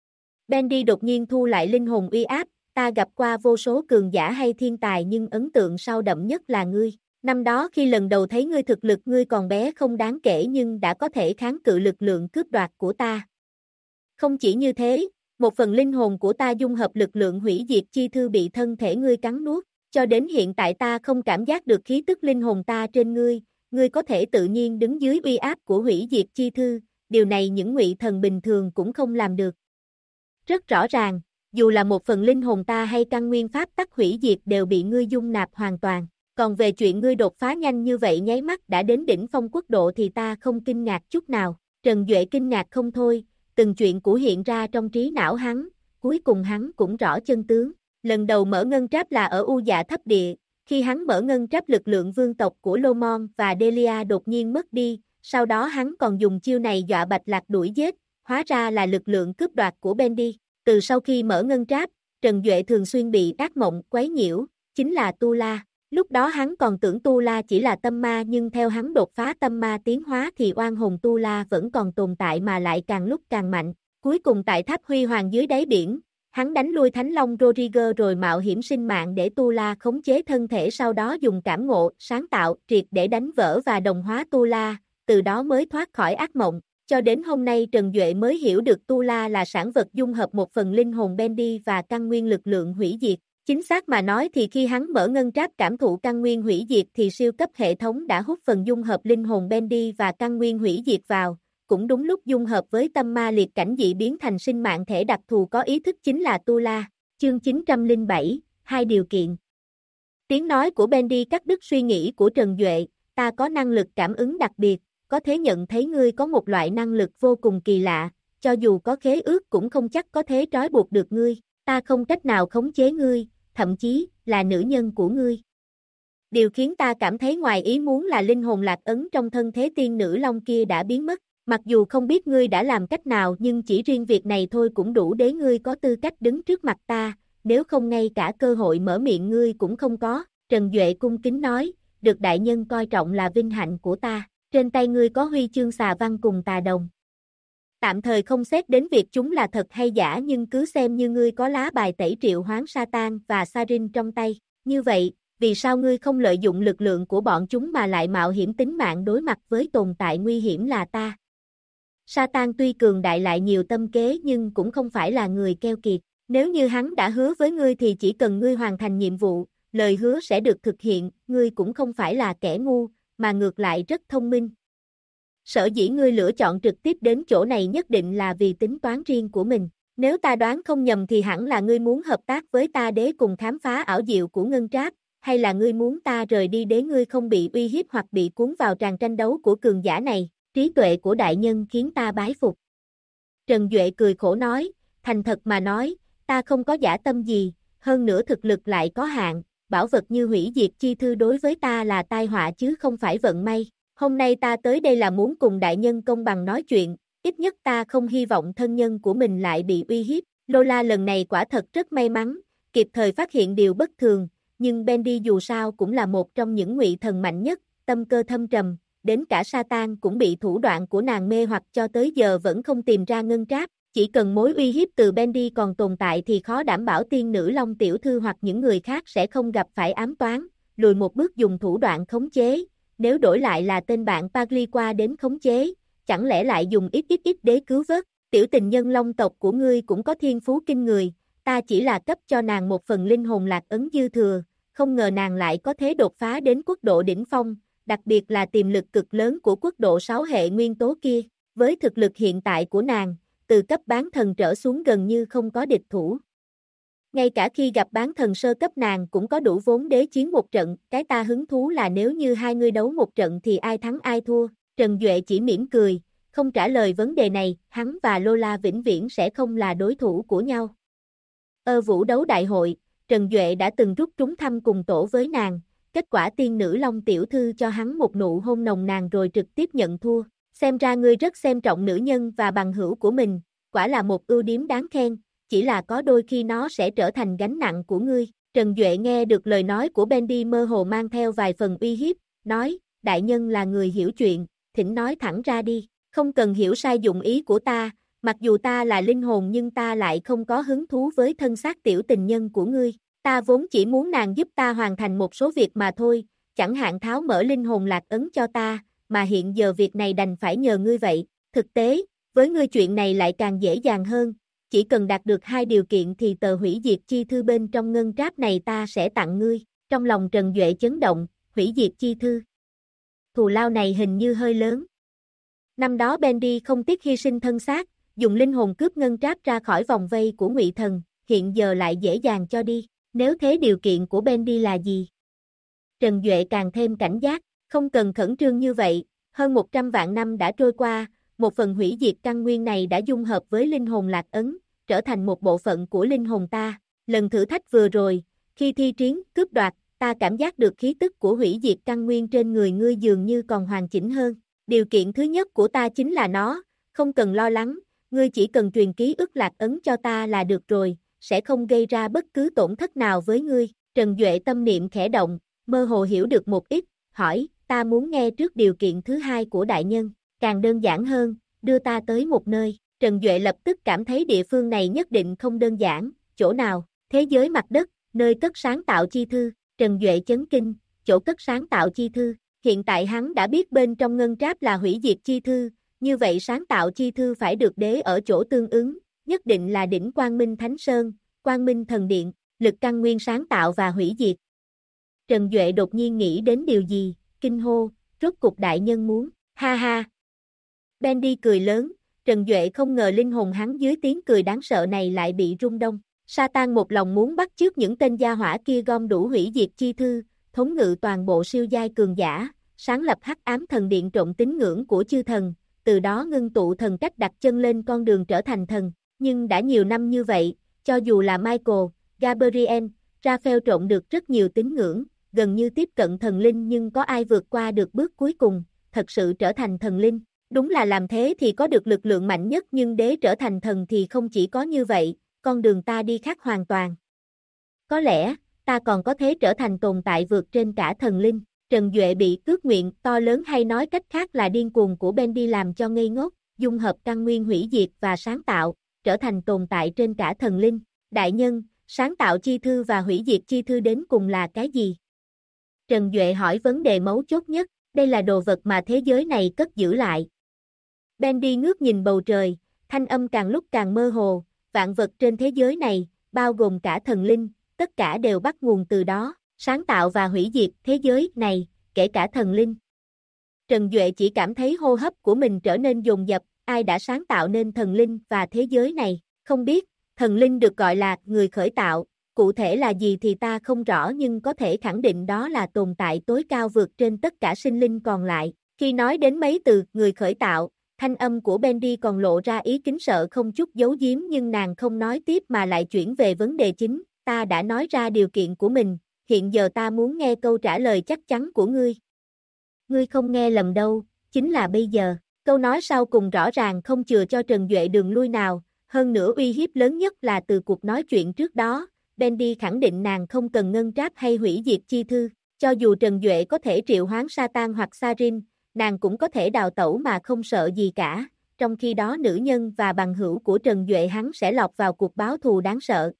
Bendy đột nhiên thu lại linh hồn uy áp, ta gặp qua vô số cường giả hay thiên tài nhưng ấn tượng sâu đậm nhất là ngươi. Năm đó khi lần đầu thấy ngươi thực lực ngươi còn bé không đáng kể nhưng đã có thể kháng cự lực lượng cướp đoạt của ta. Không chỉ như thế, một phần linh hồn của ta dung hợp lực lượng hủy diệt chi thư bị thân thể ngươi cắn nuốt, cho đến hiện tại ta không cảm giác được khí tức linh hồn ta trên ngươi, ngươi có thể tự nhiên đứng dưới uy áp của hủy diệt chi thư, điều này những ngụy thần bình thường cũng không làm được. Rất rõ ràng, dù là một phần linh hồn ta hay căn nguyên pháp tắc hủy diệt đều bị ngươi dung nạp hoàn toàn. Còn về chuyện ngươi đột phá nhanh như vậy nháy mắt đã đến đỉnh phong quốc độ thì ta không kinh ngạc chút nào. Trần Duệ kinh ngạc không thôi, từng chuyện cũ hiện ra trong trí não hắn, cuối cùng hắn cũng rõ chân tướng. Lần đầu mở ngân tráp là ở U Dạ Thấp Địa, khi hắn mở ngân tráp lực lượng vương tộc của Lomon và Delia đột nhiên mất đi, sau đó hắn còn dùng chiêu này dọa Bạch Lạc đuổi giết, hóa ra là lực lượng cướp đoạt của Bendy. Từ sau khi mở ngân tráp, Trần Duệ thường xuyên bị ác mộng quấy nhiễu, chính là Tu La. Lúc đó hắn còn tưởng Tu La chỉ là tâm ma nhưng theo hắn đột phá tâm ma tiến hóa thì oan hồn Tu La vẫn còn tồn tại mà lại càng lúc càng mạnh. Cuối cùng tại tháp Huy Hoàng dưới đáy biển, hắn đánh lui Thánh Long Rodriguez rồi mạo hiểm sinh mạng để Tu La khống chế thân thể sau đó dùng cảm ngộ, sáng tạo, triệt để đánh vỡ và đồng hóa Tu La, từ đó mới thoát khỏi ác mộng. cho đến hôm nay Trần Duệ mới hiểu được Tu La là sản vật dung hợp một phần linh hồn Bendy và căn nguyên lực lượng hủy diệt. Chính xác mà nói thì khi hắn mở ngân tráp cảm thụ căn nguyên hủy diệt thì siêu cấp hệ thống đã hút phần dung hợp linh hồn Bendy và căn nguyên hủy diệt vào, cũng đúng lúc dung hợp với tâm ma liệt cảnh dị biến thành sinh mạng thể đặc thù có ý thức chính là Tu La. Chương 907, hai điều kiện. Tiếng nói của Bendy cắt đứt suy nghĩ của Trần Duệ, ta có năng lực cảm ứng đặc biệt, có thể nhận thấy ngươi có một loại năng lực vô cùng kỳ lạ, cho dù có khế ước cũng không chắc có thể trói buộc được ngươi, ta không cách nào khống chế ngươi, thậm chí là nữ nhân của ngươi. Điều khiến ta cảm thấy ngoài ý muốn là linh hồn lạc ấn trong thân thế tiên nữ long kia đã biến mất, mặc dù không biết ngươi đã làm cách nào nhưng chỉ riêng việc này thôi cũng đủ để ngươi có tư cách đứng trước mặt ta, nếu không ngay cả cơ hội mở miệng ngươi cũng không có. Trần Duệ cung kính nói, được đại nhân coi trọng là vinh hạnh của ta, trên tay ngươi có huy chương xà văn cùng tà đồng. Tạm thời không xét đến việc chúng là thật hay giả nhưng cứ xem như ngươi có lá bài tẩy triệu hoán Satan và Sarin trong tay, như vậy, vì sao ngươi không lợi dụng lực lượng của bọn chúng mà lại mạo hiểm tính mạng đối mặt với tồn tại nguy hiểm là ta? Satan tuy cường đại lại nhiều tâm kế nhưng cũng không phải là người keo kiệt, nếu như hắn đã hứa với ngươi thì chỉ cần ngươi hoàn thành nhiệm vụ, lời hứa sẽ được thực hiện, ngươi cũng không phải là kẻ ngu, mà ngược lại rất thông minh. Sở dĩ ngươi lựa chọn trực tiếp đến chỗ này nhất định là vì tính toán riêng của mình. Nếu ta đoán không nhầm thì hẳn là ngươi muốn hợp tác với ta để cùng khám phá ảo diệu của ngân tráp, hay là ngươi muốn ta rời đi để ngươi không bị uy hiếp hoặc bị cuốn vào tràng tranh đấu của cường giả này, trí tuệ của đại nhân khiến ta bái phục. Trần Duệ cười khổ nói, thành thật mà nói, ta không có dã tâm gì, hơn nữa thực lực lại có hạn, bảo vật như hủy diệt chi thư đối với ta là tai họa chứ không phải vận may. Hôm nay ta tới đây là muốn cùng đại nhân công bằng nói chuyện, ít nhất ta không hy vọng thân nhân của mình lại bị uy hiếp. Lola lần này quả thật rất may mắn, kịp thời phát hiện điều bất thường, nhưng Bendy dù sao cũng là một trong những ngụy thần mạnh nhất, tâm cơ thâm trầm, đến cả Satan cũng bị thủ đoạn của nàng mê hoặc cho tới giờ vẫn không tìm ra ngân tráp. Chỉ cần mối uy hiếp từ Bendy còn tồn tại thì khó đảm bảo tiên nữ Long tiểu thư hoặc những người khác sẽ không gặp phải ám toán, lùi một bước dùng thủ đoạn khống chế. Nếu đổi lại là tên bạn Pagli qua đến khống chế, chẳng lẽ lại dùng ít để cứu vớt, tiểu tình nhân Long tộc của ngươi cũng có thiên phú kinh người, ta chỉ là cấp cho nàng một phần linh hồn lạc ấn dư thừa, không ngờ nàng lại có thế đột phá đến quốc độ đỉnh phong, đặc biệt là tiềm lực cực lớn của quốc độ 6 hệ nguyên tố kia, với thực lực hiện tại của nàng, từ cấp bán thần trở xuống gần như không có địch thủ. Ngay cả khi gặp bán thần sơ cấp nàng cũng có đủ vốn để chiến một trận, cái ta hứng thú là nếu như hai người đấu một trận thì ai thắng ai thua. Trần Duệ chỉ mỉm cười, không trả lời vấn đề này, hắn và Lola vĩnh viễn sẽ không là đối thủ của nhau. Vũ đấu đại hội, Trần Duệ đã từng rút trúng thăm cùng tổ với nàng, kết quả tiên nữ Long tiểu thư cho hắn một nụ hôn nồng nàn rồi trực tiếp nhận thua. Xem ra ngươi rất xem trọng nữ nhân và bằng hữu của mình, quả là một ưu điểm đáng khen, chỉ là có đôi khi nó sẽ trở thành gánh nặng của ngươi. Trần Duệ nghe được lời nói của Bendy mơ hồ mang theo vài phần uy hiếp, nói, đại nhân là người hiểu chuyện, thỉnh nói thẳng ra đi, không cần hiểu sai dụng ý của ta, mặc dù ta là linh hồn nhưng ta lại không có hứng thú với thân xác tiểu tình nhân của ngươi, ta vốn chỉ muốn nàng giúp ta hoàn thành một số việc mà thôi, chẳng hạn tháo mở linh hồn lạc ấn cho ta, mà hiện giờ việc này đành phải nhờ ngươi vậy. Thực tế, với ngươi chuyện này lại càng dễ dàng hơn, chỉ cần đạt được hai điều kiện thì tờ hủy diệt chi thư bên trong ngân tráp này ta sẽ tặng ngươi. Trong lòng Trần Duệ chấn động, hủy diệt chi thư. Thù lao này hình như hơi lớn. Năm đó Bendy không tiếc hy sinh thân xác, dùng linh hồn cướp ngân tráp ra khỏi vòng vây của ngụy thần, hiện giờ lại dễ dàng cho đi. Nếu thế điều kiện của Bendy là gì? Trần Duệ càng thêm cảnh giác, không cần khẩn trương như vậy, hơn 100 vạn năm đã trôi qua, một phần hủy diệt căn nguyên này đã dung hợp với linh hồn lạc ấn, trở thành một bộ phận của linh hồn ta. Lần thử thách vừa rồi, khi thi triển, cướp đoạt, ta cảm giác được khí tức của hủy diệt căn nguyên trên người ngươi dường như còn hoàn chỉnh hơn. Điều kiện thứ nhất của ta chính là nó, không cần lo lắng, ngươi chỉ cần truyền ký ức lạc ấn cho ta là được rồi, sẽ không gây ra bất cứ tổn thất nào với ngươi. Trần Duệ tâm niệm khẽ động, mơ hồ hiểu được một ít, hỏi, ta muốn nghe trước điều kiện thứ hai của đại nhân, càng đơn giản hơn, đưa ta tới một nơi. Trần Duệ lập tức cảm thấy địa phương này nhất định không đơn giản, chỗ nào, thế giới mặt đất, nơi cất sáng tạo chi thư. Trần Duệ chấn kinh, chỗ cất sáng tạo chi thư, hiện tại hắn đã biết bên trong ngân tráp là hủy diệt chi thư, như vậy sáng tạo chi thư phải được đế ở chỗ tương ứng, nhất định là đỉnh Quang Minh Thánh Sơn, Quang Minh Thần Điện, lực căn nguyên sáng tạo và hủy diệt. Trần Duệ đột nhiên nghĩ đến điều gì, kinh hô, rốt cục đại nhân muốn, ha ha. Bendy cười lớn, Trần Duệ không ngờ linh hồn hắn dưới tiếng cười đáng sợ này lại bị rung động. Satan một lòng muốn bắt chước những tên gia hỏa kia gom đủ hủy diệt chi thư, thống ngự toàn bộ siêu giai cường giả, sáng lập hắc ám thần điện trộn tín ngưỡng của chư thần, từ đó ngưng tụ thần cách đặt chân lên con đường trở thành thần. Nhưng đã nhiều năm như vậy, cho dù là Michael, Gabriel, Raphael trộn được rất nhiều tín ngưỡng, gần như tiếp cận thần linh nhưng có ai vượt qua được bước cuối cùng, thật sự trở thành thần linh. Đúng là làm thế thì có được lực lượng mạnh nhất nhưng để trở thành thần thì không chỉ có như vậy, con đường ta đi khác hoàn toàn. Có lẽ, ta còn có thể trở thành tồn tại vượt trên cả thần linh. Trần Duệ bị ước nguyện to lớn hay nói cách khác là điên cuồng của Bendy làm cho ngây ngốc, dung hợp căn nguyên hủy diệt và sáng tạo, trở thành tồn tại trên cả thần linh. Đại nhân, sáng tạo chi thư và hủy diệt chi thư đến cùng là cái gì? Trần Duệ hỏi vấn đề mấu chốt nhất, đây là đồ vật mà thế giới này cất giữ lại. Bendy ngước nhìn bầu trời, thanh âm càng lúc càng mơ hồ, vạn vật trên thế giới này, bao gồm cả thần linh, tất cả đều bắt nguồn từ đó, sáng tạo và hủy diệt thế giới này, kể cả thần linh. Trần Duệ chỉ cảm thấy hô hấp của mình trở nên dồn dập, ai đã sáng tạo nên thần linh và thế giới này, không biết, thần linh được gọi là người khởi tạo, cụ thể là gì thì ta không rõ nhưng có thể khẳng định đó là tồn tại tối cao vượt trên tất cả sinh linh còn lại. Khi nói đến mấy từ người khởi tạo, thanh âm của Bendy còn lộ ra ý kính sợ không chút giấu giếm nhưng nàng không nói tiếp mà lại chuyển về vấn đề chính, ta đã nói ra điều kiện của mình, hiện giờ ta muốn nghe câu trả lời chắc chắn của ngươi. Ngươi không nghe lầm đâu, chính là bây giờ. Câu nói sau cùng rõ ràng không chừa cho Trần Duệ đường lui nào, hơn nữa uy hiếp lớn nhất là từ cuộc nói chuyện trước đó, Bendy khẳng định nàng không cần ngân tráp hay hủy diệt chi thư, cho dù Trần Duệ có thể triệu hoán Satan hoặc Sarin, nàng cũng có thể đào tẩu mà không sợ gì cả, trong khi đó nữ nhân và bằng hữu của Trần Duệ hắn sẽ lọt vào cuộc báo thù đáng sợ.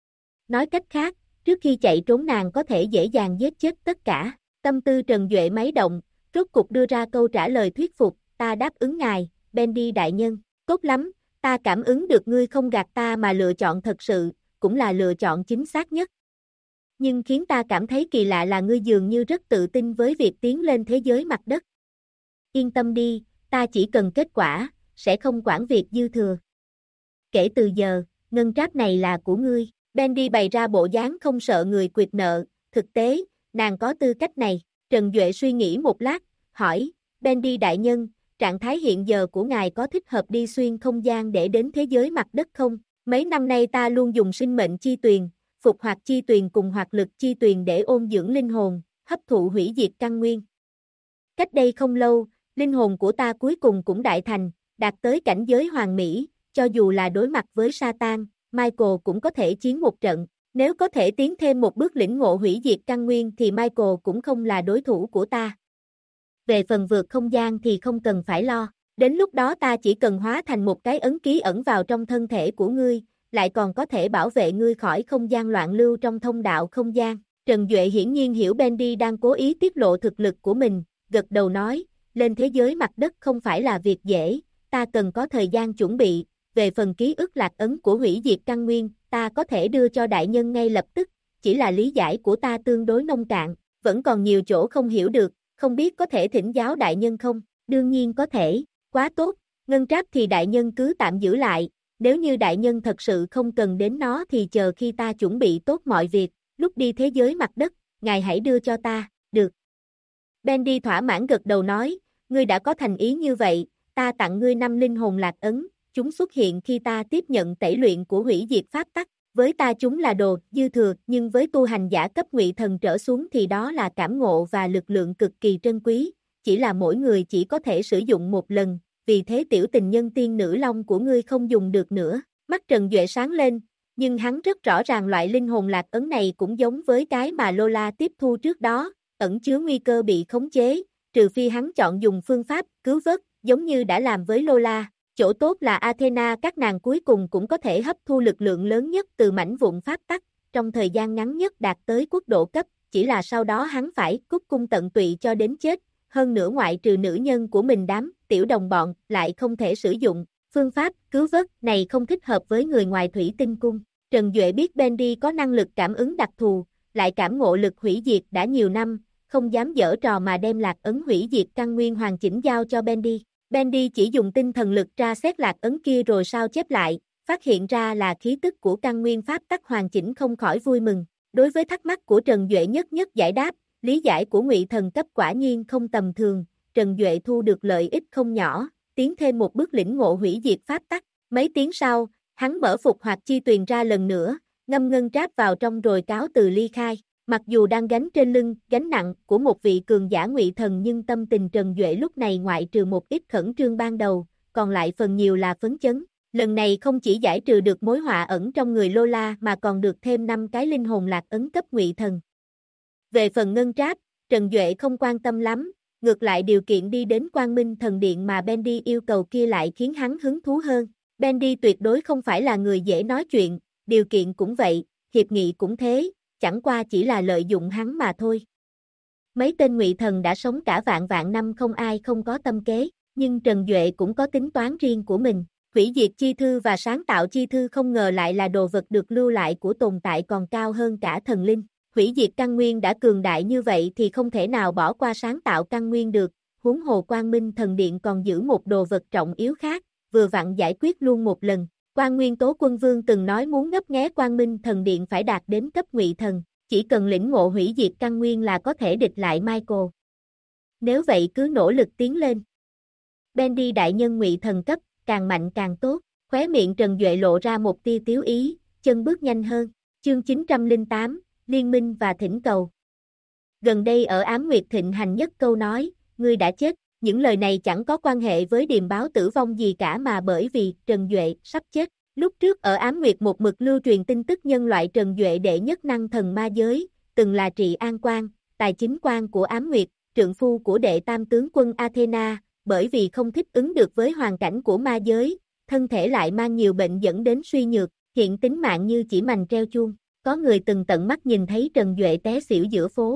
Nói cách khác, trước khi chạy trốn nàng có thể dễ dàng giết chết tất cả, tâm tư Trần Duệ máy động, rốt cục đưa ra câu trả lời thuyết phục, ta đáp ứng ngài, Bendy đại nhân, tốt lắm, ta cảm ứng được ngươi không gạt ta mà lựa chọn thật sự, cũng là lựa chọn chính xác nhất. Nhưng khiến ta cảm thấy kỳ lạ là ngươi dường như rất tự tin với việc tiến lên thế giới mặt đất. Yên tâm đi, ta chỉ cần kết quả, sẽ không quản việc dư thừa. Kể từ giờ, ngân tráp này là của ngươi. Bendy bày ra bộ dáng không sợ người quỵt nợ, thực tế, nàng có tư cách này. Trần Duệ suy nghĩ một lát, hỏi, Bendy đại nhân, trạng thái hiện giờ của ngài có thích hợp đi xuyên không gian để đến thế giới mặt đất không? Mấy năm nay ta luôn dùng sinh mệnh chi tuyền, phục hoạt chi tuyền cùng hoạt lực chi tuyền để ôn dưỡng linh hồn, hấp thụ hủy diệt căn nguyên. Cách đây không lâu, linh hồn của ta cuối cùng cũng đại thành, đạt tới cảnh giới hoàn mỹ, cho dù là đối mặt với Satan, Michael cũng có thể chiến một trận. Nếu có thể tiến thêm một bước lĩnh ngộ hủy diệt căn nguyên thì Michael cũng không là đối thủ của ta. Về phần vượt không gian thì không cần phải lo, đến lúc đó ta chỉ cần hóa thành một cái ấn ký ẩn vào trong thân thể của ngươi, lại còn có thể bảo vệ ngươi khỏi không gian loạn lưu trong thông đạo không gian. Trần Duệ hiển nhiên hiểu Bendy đang cố ý tiết lộ thực lực của mình, gật đầu nói, lên thế giới mặt đất không phải là việc dễ, ta cần có thời gian chuẩn bị, về phần ký ức lạc ấn của hủy diệt căn nguyên, ta có thể đưa cho đại nhân ngay lập tức, chỉ là lý giải của ta tương đối nông cạn, vẫn còn nhiều chỗ không hiểu được, không biết có thể thỉnh giáo đại nhân không? Đương nhiên có thể, quá tốt, ngân tráp thì đại nhân cứ tạm giữ lại, nếu như đại nhân thật sự không cần đến nó thì chờ khi ta chuẩn bị tốt mọi việc, lúc đi thế giới mặt đất, ngài hãy đưa cho ta, được. Bendy thỏa mãn gật đầu nói, ngươi đã có thành ý như vậy, ta tặng ngươi 5 linh hồn lạc ấn, chúng xuất hiện khi ta tiếp nhận tẩy luyện của hủy diệt pháp tắc, với ta chúng là đồ dư thừa, nhưng với tu hành giả cấp ngụy thần trở xuống thì đó là cảm ngộ và lực lượng cực kỳ trân quý, chỉ là mỗi người chỉ có thể sử dụng một lần, vì thế tiểu tình nhân tiên nữ long của ngươi không dùng được nữa. Mắt Trần Duệ sáng lên, nhưng hắn rất rõ ràng loại linh hồn lạc ấn này cũng giống với cái mà Lola tiếp thu trước đó, ẩn chứa nguy cơ bị khống chế, trừ phi hắn chọn dùng phương pháp cứu vớt, giống như đã làm với Lola. Chỗ tốt là Athena các nàng cuối cùng cũng có thể hấp thu lực lượng lớn nhất từ mảnh vụn pháp tắc, trong thời gian ngắn nhất đạt tới quốc độ cấp, chỉ là sau đó hắn phải cúc cung tận tụy cho đến chết, hơn nữa ngoại trừ nữ nhân của mình đám tiểu đồng bọn lại không thể sử dụng. Phương pháp cứu vớt này không thích hợp với người ngoài thủy tinh cung. Trần Duệ biết Bendy có năng lực cảm ứng đặc thù, lại cảm ngộ lực hủy diệt đã nhiều năm, không dám giở trò mà đem lạc ấn hủy diệt căn nguyên hoàn chỉnh giao cho Bendy. Bendy chỉ dùng tinh thần lực tra xét lạc ấn kia rồi sao chép lại, phát hiện ra là khí tức của căn nguyên pháp tắc hoàn chỉnh, không khỏi vui mừng. Đối với thắc mắc của Trần Duệ nhất nhất giải đáp, lý giải của Ngụy Thần cấp quả nhiên không tầm thường, Trần Duệ thu được lợi ích không nhỏ, tiến thêm một bước lĩnh ngộ hủy diệt pháp tắc. Mấy tiếng sau, hắn mở phục hoạt chi tuyền ra lần nữa, ngâm ngân tráp vào trong rồi cáo từ ly khai. Mặc dù đang gánh trên lưng gánh nặng của một vị cường giả Ngụy Thần, nhưng tâm tình Trần Duệ lúc này ngoại trừ một ít khẩn trương ban đầu, còn lại phần nhiều là phấn chấn. Lần này không chỉ giải trừ được mối họa ẩn trong người Lola mà còn được thêm 5 cái linh hồn lạc ấn cấp Ngụy Thần. Về phần ngân tráp, Trần Duệ không quan tâm lắm, ngược lại điều kiện đi đến Quang Minh Thần Điện mà Bendy yêu cầu kia lại khiến hắn hứng thú hơn. Bendy tuyệt đối không phải là người dễ nói chuyện, điều kiện cũng vậy, hiệp nghị cũng thế, chẳng qua chỉ là lợi dụng hắn mà thôi. Mấy tên Ngụy Thần đã sống cả vạn vạn năm không ai không có tâm kế, nhưng Trần Duệ cũng có tính toán riêng của mình. Hủy diệt chi thư và sáng tạo chi thư không ngờ lại là đồ vật được lưu lại của tồn tại còn cao hơn cả thần linh. Hủy diệt căn nguyên đã cường đại như vậy thì không thể nào bỏ qua sáng tạo căn nguyên được, huống hồ Quang Minh Thần Điện còn giữ một đồ vật trọng yếu khác, vừa vặn giải quyết luôn một lần. Quan Nguyên Tố Quân Vương từng nói muốn ngấp nghé Quang Minh Thần Điện phải đạt đến cấp Ngụy Thần, chỉ cần lĩnh ngộ hủy diệt căn nguyên là có thể địch lại Michael. Nếu vậy cứ nỗ lực tiến lên. Bendy đại nhân Ngụy Thần cấp, càng mạnh càng tốt. Khóe miệng Trần Duệ lộ ra một tia tiếu ý, chân bước nhanh hơn. Chương 908, Liên minh và thỉnh cầu. Gần đây ở Ám Nguyệt thịnh hành nhất câu nói, ngươi đã chết. Những lời này chẳng có quan hệ với điềm báo tử vong gì cả, mà bởi vì Trần Duệ sắp chết. Lúc trước ở Ám Nguyệt một mực lưu truyền tin tức nhân loại Trần Duệ đệ nhất năng thần ma giới, từng là trị an quan, tài chính quan của Ám Nguyệt, trượng phu của đệ tam tướng quân Athena, bởi vì không thích ứng được với hoàn cảnh của ma giới, thân thể lại mang nhiều bệnh dẫn đến suy nhược, hiện tính mạng như chỉ mành treo chuông. Có người từng tận mắt nhìn thấy Trần Duệ té xỉu giữa phố.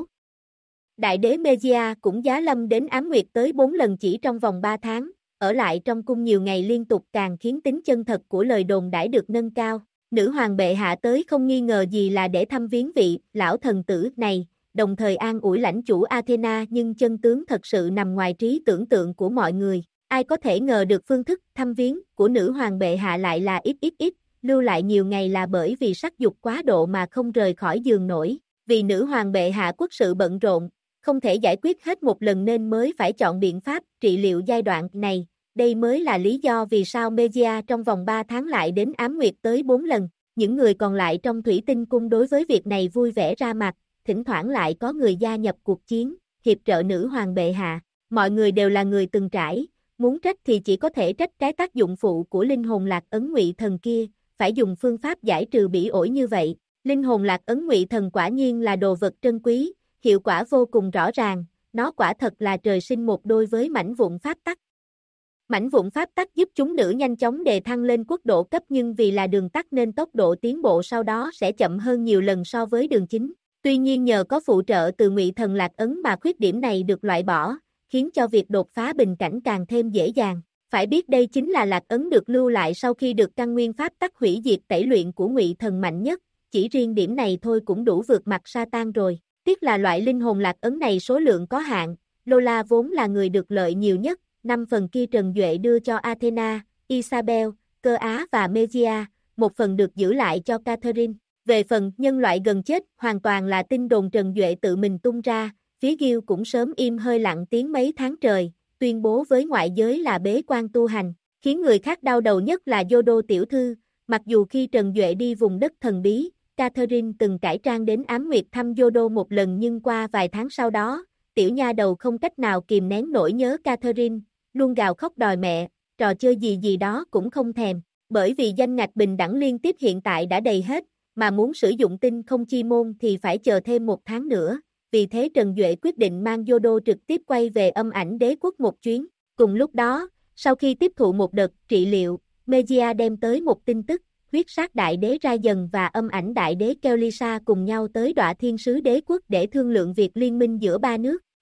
Đại đế Megia cũng giá lâm đến Ám Nguyệt tới 4 lần chỉ trong vòng 3 tháng, ở lại trong cung nhiều ngày liên tục càng khiến tính chân thật của lời đồn đãi được nâng cao. Nữ hoàng bệ hạ tới không nghi ngờ gì là để thăm viếng vị lão thần tử này, đồng thời an ủi lãnh chủ Athena, nhưng chân tướng thật sự nằm ngoài trí tưởng tượng của mọi người. Ai có thể ngờ được phương thức thăm viếng của nữ hoàng bệ hạ lại là XXX, lưu lại nhiều ngày là bởi vì sắc dục quá độ mà không rời khỏi giường nổi. Vì nữ hoàng bệ hạ quốc sự bận rộn, không thể giải quyết hết một lần nên mới phải chọn biện pháp trị liệu giai đoạn này. Đây mới là lý do vì sao Megia trong vòng 3 tháng lại đến Ám Nguyệt tới 4 lần. Những người còn lại trong Thủy Tinh Cung đối với việc này vui vẻ ra mặt, thỉnh thoảng lại có người gia nhập cuộc chiến, hiệp trợ nữ hoàng bệ hạ. Mọi người đều là người từng trải, muốn trách thì chỉ có thể trách cái tác dụng phụ của linh hồn lạc ấn Ngụy Thần kia, phải dùng phương pháp giải trừ bỉ ổi như vậy. Linh hồn lạc ấn Ngụy Thần quả nhiên là đồ vật trân quý, hiệu quả vô cùng rõ ràng, nó quả thật là trời sinh một đôi với mảnh vụn pháp tắc. Mảnh vụn pháp tắc giúp chúng nữ nhanh chóng đề thăng lên quốc độ cấp, nhưng vì là đường tắt nên tốc độ tiến bộ sau đó sẽ chậm hơn nhiều lần so với đường chính. Tuy nhiên nhờ có phụ trợ từ Ngụy Thần lạc ấn mà khuyết điểm này được loại bỏ, khiến cho việc đột phá bình cảnh càng thêm dễ dàng. Phải biết đây chính là lạc ấn được lưu lại sau khi được căn nguyên pháp tắc hủy diệt tẩy luyện của Ngụy Thần mạnh nhất, chỉ riêng điểm này thôi cũng đủ vượt mặt Satan rồi. Tiếc là loại linh hồn lạc ấn này số lượng có hạn, Lola vốn là người được lợi nhiều nhất, 5 phần kia Trần Duệ đưa cho Athena, Isabel, Cơ Á và Megia, 1 phần được giữ lại cho Catherine. Về phần nhân loại gần chết, hoàn toàn là tin đồn Trần Duệ tự mình tung ra, phía Gil cũng sớm im hơi lặng tiếng mấy tháng trời, tuyên bố với ngoại giới là bế quan tu hành. Khiến người khác đau đầu nhất là Yodo tiểu thư, mặc dù khi Trần Duệ đi vùng đất thần bí, Catherine từng cải trang đến Ám Nguyệt thăm Yodo một lần, nhưng qua vài tháng sau đó, tiểu nha đầu không cách nào kìm nén nỗi nhớ Catherine, luôn gào khóc đòi mẹ, trò chơi gì gì đó cũng không thèm, bởi vì danh ngạch bình đẳng liên tiếp hiện tại đã đầy hết, mà muốn sử dụng tinh không chi môn thì phải chờ thêm 1 tháng nữa, vì thế Trần Duệ quyết định mang Yodo trực tiếp quay về âm ảnh đế quốc một chuyến. Cùng lúc đó, sau khi tiếp thụ một đợt trị liệu, Megia đem tới một tin tức, huyết sát đại đế Ra Dần và âm ảnh đại đế Kelisa cùng nhau tới Đọa Thiên Sứ đế quốc để thương lượng việc liên minh giữa 3 nước.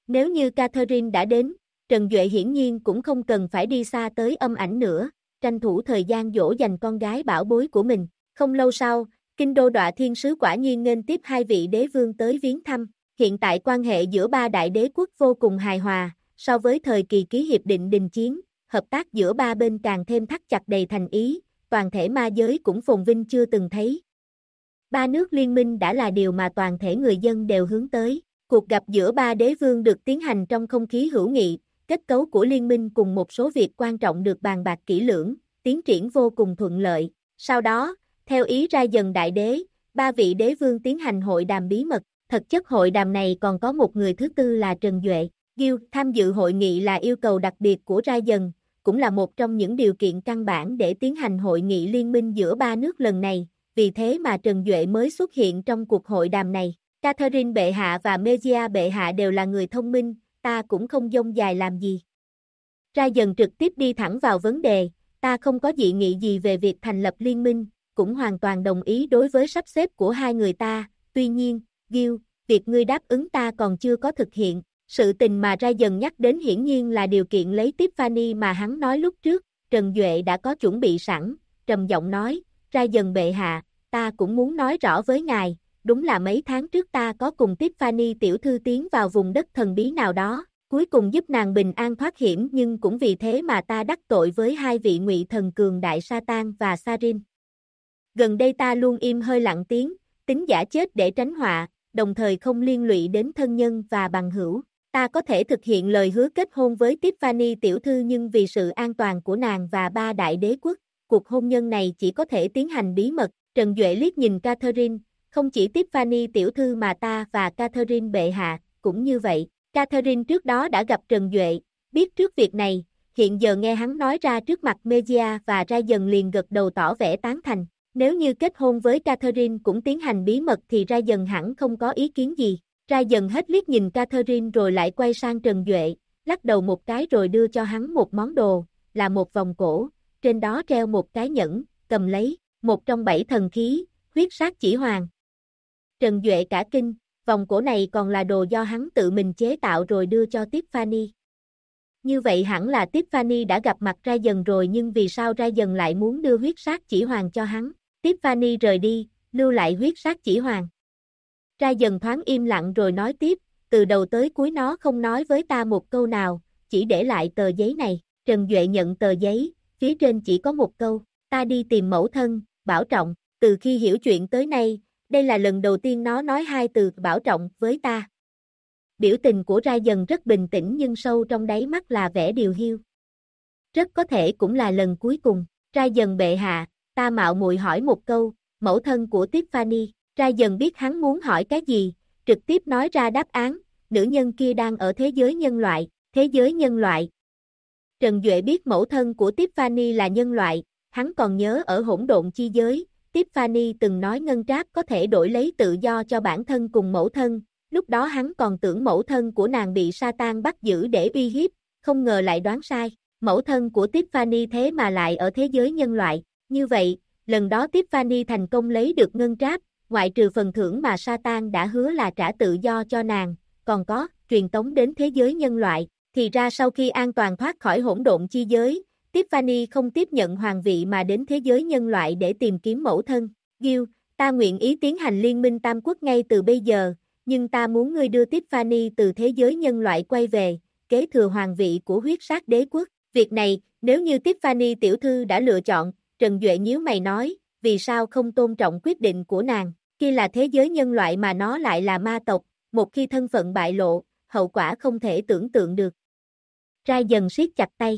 Nếu như Catherine đã đến, Trần Duệ hiển nhiên cũng không cần phải đi xa tới âm ảnh nữa, tranh thủ thời gian dỗ dành con gái bảo bối của mình. Không lâu sau, Kinh Đô Đọa Thiên Sứ quả nhiên nghênh tiếp hai vị đế vương tới viếng thăm. Hiện tại quan hệ giữa ba đại đế quốc vô cùng hài hòa, so với thời kỳ ký hiệp định đình chiến, hợp tác giữa ba bên càng thêm thắt chặt đầy thành ý, toàn thể ma giới cũng phồn vinh chưa từng thấy. Ba nước liên minh đã là điều mà toàn thể người dân đều hướng tới. Cuộc gặp giữa ba đế vương được tiến hành trong không khí hữu nghị, kết cấu của liên minh cùng một số việc quan trọng được bàn bạc kỹ lưỡng, tiến triển vô cùng thuận lợi. Sau đó, theo ý ra dần đại đế, ba vị đế vương tiến hành hội đàm bí mật. Thực chất hội đàm này còn có một người thứ tư là Trần Duệ. Gil tham dự hội nghị là yêu cầu đặc biệt của ra dần, cũng là một trong những điều kiện căn bản để tiến hành hội nghị liên minh giữa ba nước lần này, vì thế mà Trần Duệ mới xuất hiện trong cuộc hội đàm này. Catherine bệ hạ và Mejia bệ hạ đều là người thông minh, ta cũng không dông dài làm gì. Ra dần trực tiếp đi thẳng vào vấn đề, ta không có dị nghị gì về việc thành lập liên minh, cũng hoàn toàn đồng ý đối với sắp xếp của hai người ta, tuy nhiên, Gil, việc ngươi đáp ứng ta còn chưa có thực hiện. Sự tình mà ra dần nhắc đến hiển nhiên là điều kiện lấy Tiffany mà hắn nói lúc trước, Trần Duệ đã có chuẩn bị sẵn, trầm giọng nói, ra dần bệ hạ, ta cũng muốn nói rõ với ngài, đúng là mấy tháng trước ta có cùng Tiffany tiểu thư tiến vào vùng đất thần bí nào đó, cuối cùng giúp nàng bình an thoát hiểm nhưng cũng vì thế mà ta đắc tội với hai vị ngụy thần cường đại Satan và Sarin. Gần đây ta luôn im hơi lặng tiếng, tính giả chết để tránh họa, đồng thời không liên lụy đến thân nhân và bằng hữu. Ta có thể thực hiện lời hứa kết hôn với Tiffany tiểu thư nhưng vì sự an toàn của nàng và ba đại đế quốc, cuộc hôn nhân này chỉ có thể tiến hành bí mật. Trần Duệ liếc nhìn Catherine, không chỉ Tiffany tiểu thư mà ta và Catherine bệ hạ, cũng như vậy. Catherine trước đó đã gặp Trần Duệ, biết trước việc này, hiện giờ nghe hắn nói ra trước mặt Mejia và ra dần liền gật đầu tỏ vẻ tán thành. Nếu như kết hôn với Catherine cũng tiến hành bí mật thì ra dần hẳn không có ý kiến gì. Ra dần hết liếc nhìn Catherine rồi lại quay sang Trần Duệ, lắc đầu một cái rồi đưa cho hắn một món đồ, là một vòng cổ, trên đó treo một cái nhẫn, cầm lấy, một trong 7 thần khí, huyết sát chỉ hoàng. Trần Duệ cả kinh, vòng cổ này còn là đồ do hắn tự mình chế tạo rồi đưa cho Tiffany. Như vậy hẳn là Tiffany đã gặp mặt ra dần rồi nhưng vì sao ra dần lại muốn đưa huyết sát chỉ hoàng cho hắn? Tiffany rời đi, lưu lại huyết sát chỉ hoàng. Ra dần thoáng im lặng rồi nói tiếp, từ đầu tới cuối nó không nói với ta một câu nào, chỉ để lại tờ giấy này. Trần Duệ nhận tờ giấy, phía trên chỉ có một câu, ta đi tìm mẫu thân, bảo trọng, từ khi hiểu chuyện tới nay, đây là lần đầu tiên nó nói hai từ bảo trọng với ta. Biểu tình của ra dần rất bình tĩnh nhưng sâu trong đáy mắt là vẻ điều hiu. Rất có thể cũng là lần cuối cùng, ra dần bệ hạ, ta mạo muội hỏi một câu, mẫu thân của Tiffany. Ra dần biết hắn muốn hỏi cái gì, trực tiếp nói ra đáp án, nữ nhân kia đang ở thế giới nhân loại, thế giới nhân loại. Trần Duệ biết mẫu thân của Tiffany là nhân loại, hắn còn nhớ ở hỗn độn chi giới, Tiffany từng nói ngân tráp có thể đổi lấy tự do cho bản thân cùng mẫu thân, lúc đó hắn còn tưởng mẫu thân của nàng bị Satan bắt giữ để uy hiếp, không ngờ lại đoán sai, mẫu thân của Tiffany thế mà lại ở thế giới nhân loại, như vậy, lần đó Tiffany thành công lấy được ngân tráp, ngoại trừ phần thưởng mà Satan đã hứa là trả tự do cho nàng, còn có, truyền tống đến thế giới nhân loại, thì ra sau khi an toàn thoát khỏi hỗn độn chi giới, Tiffany không tiếp nhận hoàng vị mà đến thế giới nhân loại để tìm kiếm mẫu thân. Gil, ta nguyện ý tiến hành liên minh tam quốc ngay từ bây giờ, nhưng ta muốn ngươi đưa Tiffany từ thế giới nhân loại quay về, kế thừa hoàng vị của huyết sát đế quốc. Việc này, nếu như Tiffany tiểu thư đã lựa chọn, Trần Duệ nhíu mày nói, vì sao không tôn trọng quyết định của nàng, kia là thế giới nhân loại mà nó lại là ma tộc, một khi thân phận bại lộ, hậu quả không thể tưởng tượng được. Ra dần siết chặt tay.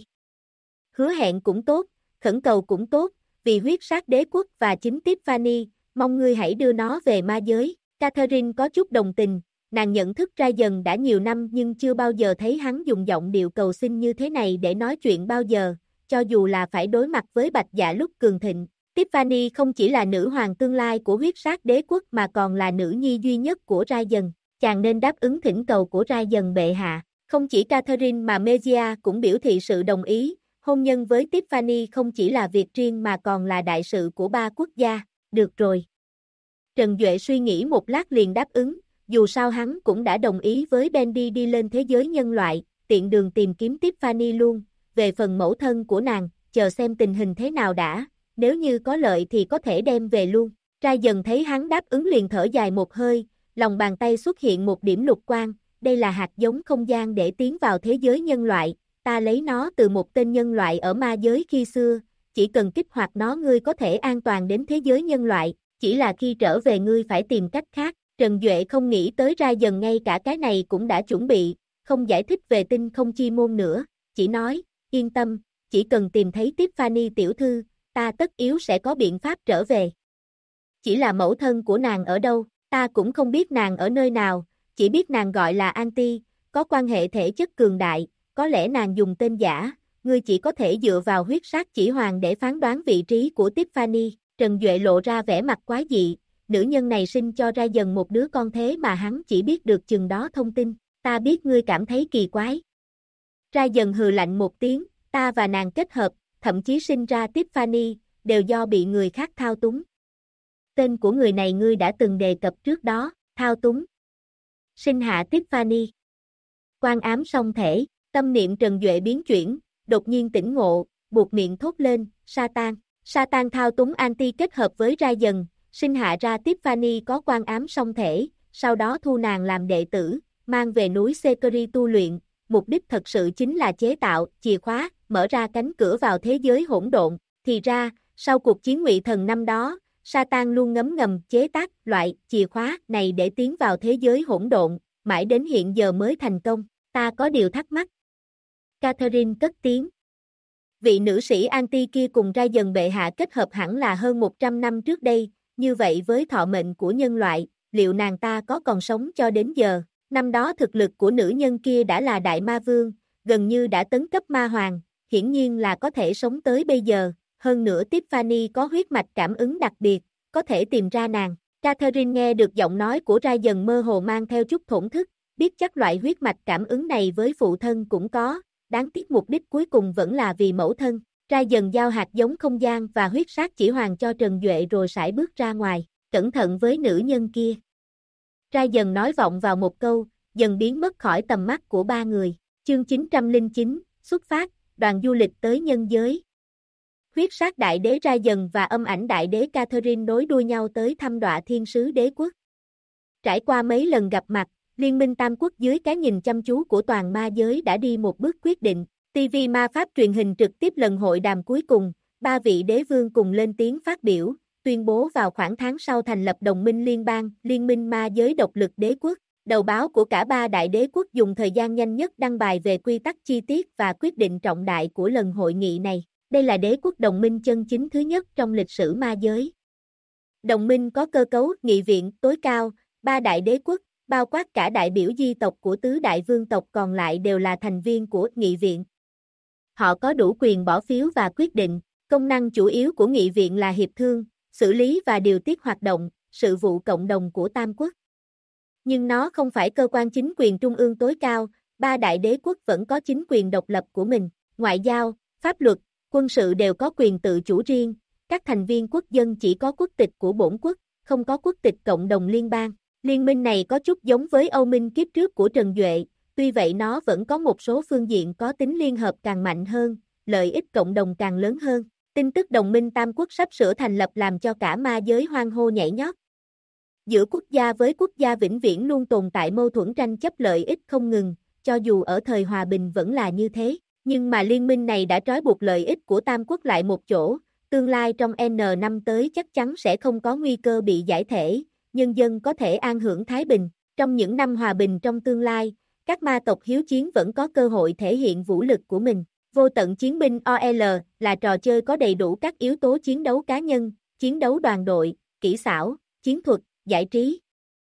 Hứa hẹn cũng tốt, khẩn cầu cũng tốt, vì huyết sát đế quốc và chính Tiffany, mong ngươi hãy đưa nó về ma giới. Catherine có chút đồng tình, nàng nhận thức ra dần đã nhiều năm nhưng chưa bao giờ thấy hắn dùng giọng điệu cầu xin như thế này để nói chuyện bao giờ, cho dù là phải đối mặt với Bạch Dạ lúc cường thịnh. Tiffany không chỉ là nữ hoàng tương lai của huyết sát đế quốc mà còn là nữ nhi duy nhất của Ra Dần, chàng nên đáp ứng thỉnh cầu của Ra Dần bệ hạ. Không chỉ Catherine mà Mejia cũng biểu thị sự đồng ý, hôn nhân với Tiffany không chỉ là việc riêng mà còn là đại sự của ba quốc gia. Được rồi. Trần Duệ suy nghĩ một lát liền đáp ứng, dù sao hắn cũng đã đồng ý với Bendy đi lên thế giới nhân loại, tiện đường tìm kiếm Tiffany luôn, về phần mẫu thân của nàng, chờ xem tình hình thế nào đã, nếu như có lợi thì có thể đem về luôn. Ra dần thấy hắn đáp ứng liền thở dài một hơi, lòng bàn tay xuất hiện một điểm lục quang, đây là hạt giống không gian để tiến vào thế giới nhân loại, ta lấy nó từ một tên nhân loại ở ma giới khi xưa, chỉ cần kích hoạt nó ngươi có thể an toàn đến thế giới nhân loại, chỉ là khi trở về ngươi phải tìm cách khác. Trần Duệ không nghĩ tới Ra dần ngay cả cái này cũng đã chuẩn bị, không giải thích về tinh không chi môn nữa, chỉ nói, yên tâm, chỉ cần tìm thấy Tiffany tiểu thư, ta tất yếu sẽ có biện pháp trở về. Chỉ là mẫu thân của nàng ở đâu, ta cũng không biết nàng ở nơi nào, chỉ biết nàng gọi là Anti, có quan hệ thể chất cường đại, có lẽ nàng dùng tên giả, ngươi chỉ có thể dựa vào huyết sát chỉ hoàng để phán đoán vị trí của Tiffany. Trần Duệ lộ ra vẻ mặt quái dị, nữ nhân này sinh cho Ra dần một đứa con thế mà hắn chỉ biết được chừng đó thông tin, ta biết ngươi cảm thấy kỳ quái. Ra dần hừ lạnh một tiếng, ta và nàng kết hợp, thậm chí sinh ra Tiffany, đều do bị người khác thao túng. Tên của người này ngươi đã từng đề cập trước đó, thao túng. Sinh hạ Tiffany. Quan ám song thể, tâm niệm Trần Duệ biến chuyển, đột nhiên tỉnh ngộ, buột miệng thốt lên, Satan. Satan thao túng Anti kết hợp với Ra dần, sinh hạ ra Tiffany có quan ám song thể, sau đó thu nàng làm đệ tử, mang về núi Sekiri tu luyện, mục đích thật sự chính là chế tạo, chìa khóa, mở ra cánh cửa vào thế giới hỗn độn. Thì ra, sau cuộc chiến Ngụy Thần năm đó, Satan luôn ngấm ngầm chế tác loại chìa khóa này để tiến vào thế giới hỗn độn, mãi đến hiện giờ mới thành công. Ta có điều thắc mắc. Catherine cất tiếng. Vị nữ sĩ Anti kia cùng Ra dần bệ hạ kết hợp hẳn là hơn 100 năm trước đây, như vậy với thọ mệnh của nhân loại, liệu nàng ta có còn sống cho đến giờ? Năm đó thực lực của nữ nhân kia đã là đại ma vương, gần như đã tấn cấp ma hoàng, hiển nhiên là có thể sống tới bây giờ, hơn nữa Tiffany có huyết mạch cảm ứng đặc biệt, có thể tìm ra nàng. Catherine nghe được giọng nói của Ra dần mơ hồ mang theo chút thổn thức, biết chắc loại huyết mạch cảm ứng này với phụ thân cũng có, đáng tiếc mục đích cuối cùng vẫn là vì mẫu thân. Ra dần giao hạt giống không gian và huyết sát chỉ hoàng cho Trần Duệ rồi sải bước ra ngoài, cẩn thận với nữ nhân kia. Ra dần nói vọng vào một câu, dần biến mất khỏi tầm mắt của ba người. Chương 909, xuất phát, đoàn du lịch tới nhân giới. Huyết sát đại đế Ra dần và âm ảnh đại đế Catherine nối đuôi nhau tới thăm Đọa Thiên Sứ Đế Quốc. Trải qua mấy lần gặp mặt, Liên minh Tam Quốc dưới cái nhìn chăm chú của toàn ma giới đã đi một bước quyết định. TV ma pháp truyền hình trực tiếp lần hội đàm cuối cùng, ba vị đế vương cùng lên tiếng phát biểu, tuyên bố vào khoảng tháng sau thành lập đồng minh liên bang, Liên minh ma giới độc lực đế quốc. Đầu báo của cả ba đại đế quốc dùng thời gian nhanh nhất đăng bài về quy tắc chi tiết và quyết định trọng đại của lần hội nghị này. Đây là đế quốc đồng minh chân chính thứ nhất trong lịch sử ma giới. Đồng minh có cơ cấu nghị viện tối cao, ba đại đế quốc, bao quát cả đại biểu di tộc của tứ đại vương tộc còn lại đều là thành viên của nghị viện. Họ có đủ quyền bỏ phiếu và quyết định, công năng chủ yếu của nghị viện là hiệp thương, xử lý và điều tiết hoạt động, sự vụ cộng đồng của Tam Quốc. Nhưng nó không phải cơ quan chính quyền trung ương tối cao, ba đại đế quốc vẫn có chính quyền độc lập của mình, ngoại giao, pháp luật, quân sự đều có quyền tự chủ riêng, các thành viên quốc dân chỉ có quốc tịch của bổn quốc, không có quốc tịch cộng đồng liên bang. Liên minh này có chút giống với Âu Minh kiếp trước của Trần Duệ, tuy vậy nó vẫn có một số phương diện có tính liên hợp càng mạnh hơn, lợi ích cộng đồng càng lớn hơn. Tin tức đồng minh Tam Quốc sắp sửa thành lập làm cho cả ma giới hoang hô nhảy nhót. Giữa quốc gia với quốc gia vĩnh viễn luôn tồn tại mâu thuẫn tranh chấp lợi ích không ngừng, cho dù ở thời hòa bình vẫn là như thế, nhưng mà liên minh này đã trói buộc lợi ích của Tam Quốc lại một chỗ, tương lai trong N năm tới chắc chắn sẽ không có nguy cơ bị giải thể, nhân dân có thể an hưởng thái bình. Trong những năm hòa bình trong tương lai, các ma tộc hiếu chiến vẫn có cơ hội thể hiện vũ lực của mình. Vô tận chiến binh OL là trò chơi có đầy đủ các yếu tố chiến đấu cá nhân, chiến đấu đoàn đội, kỹ xảo, chiến thuật, giải trí.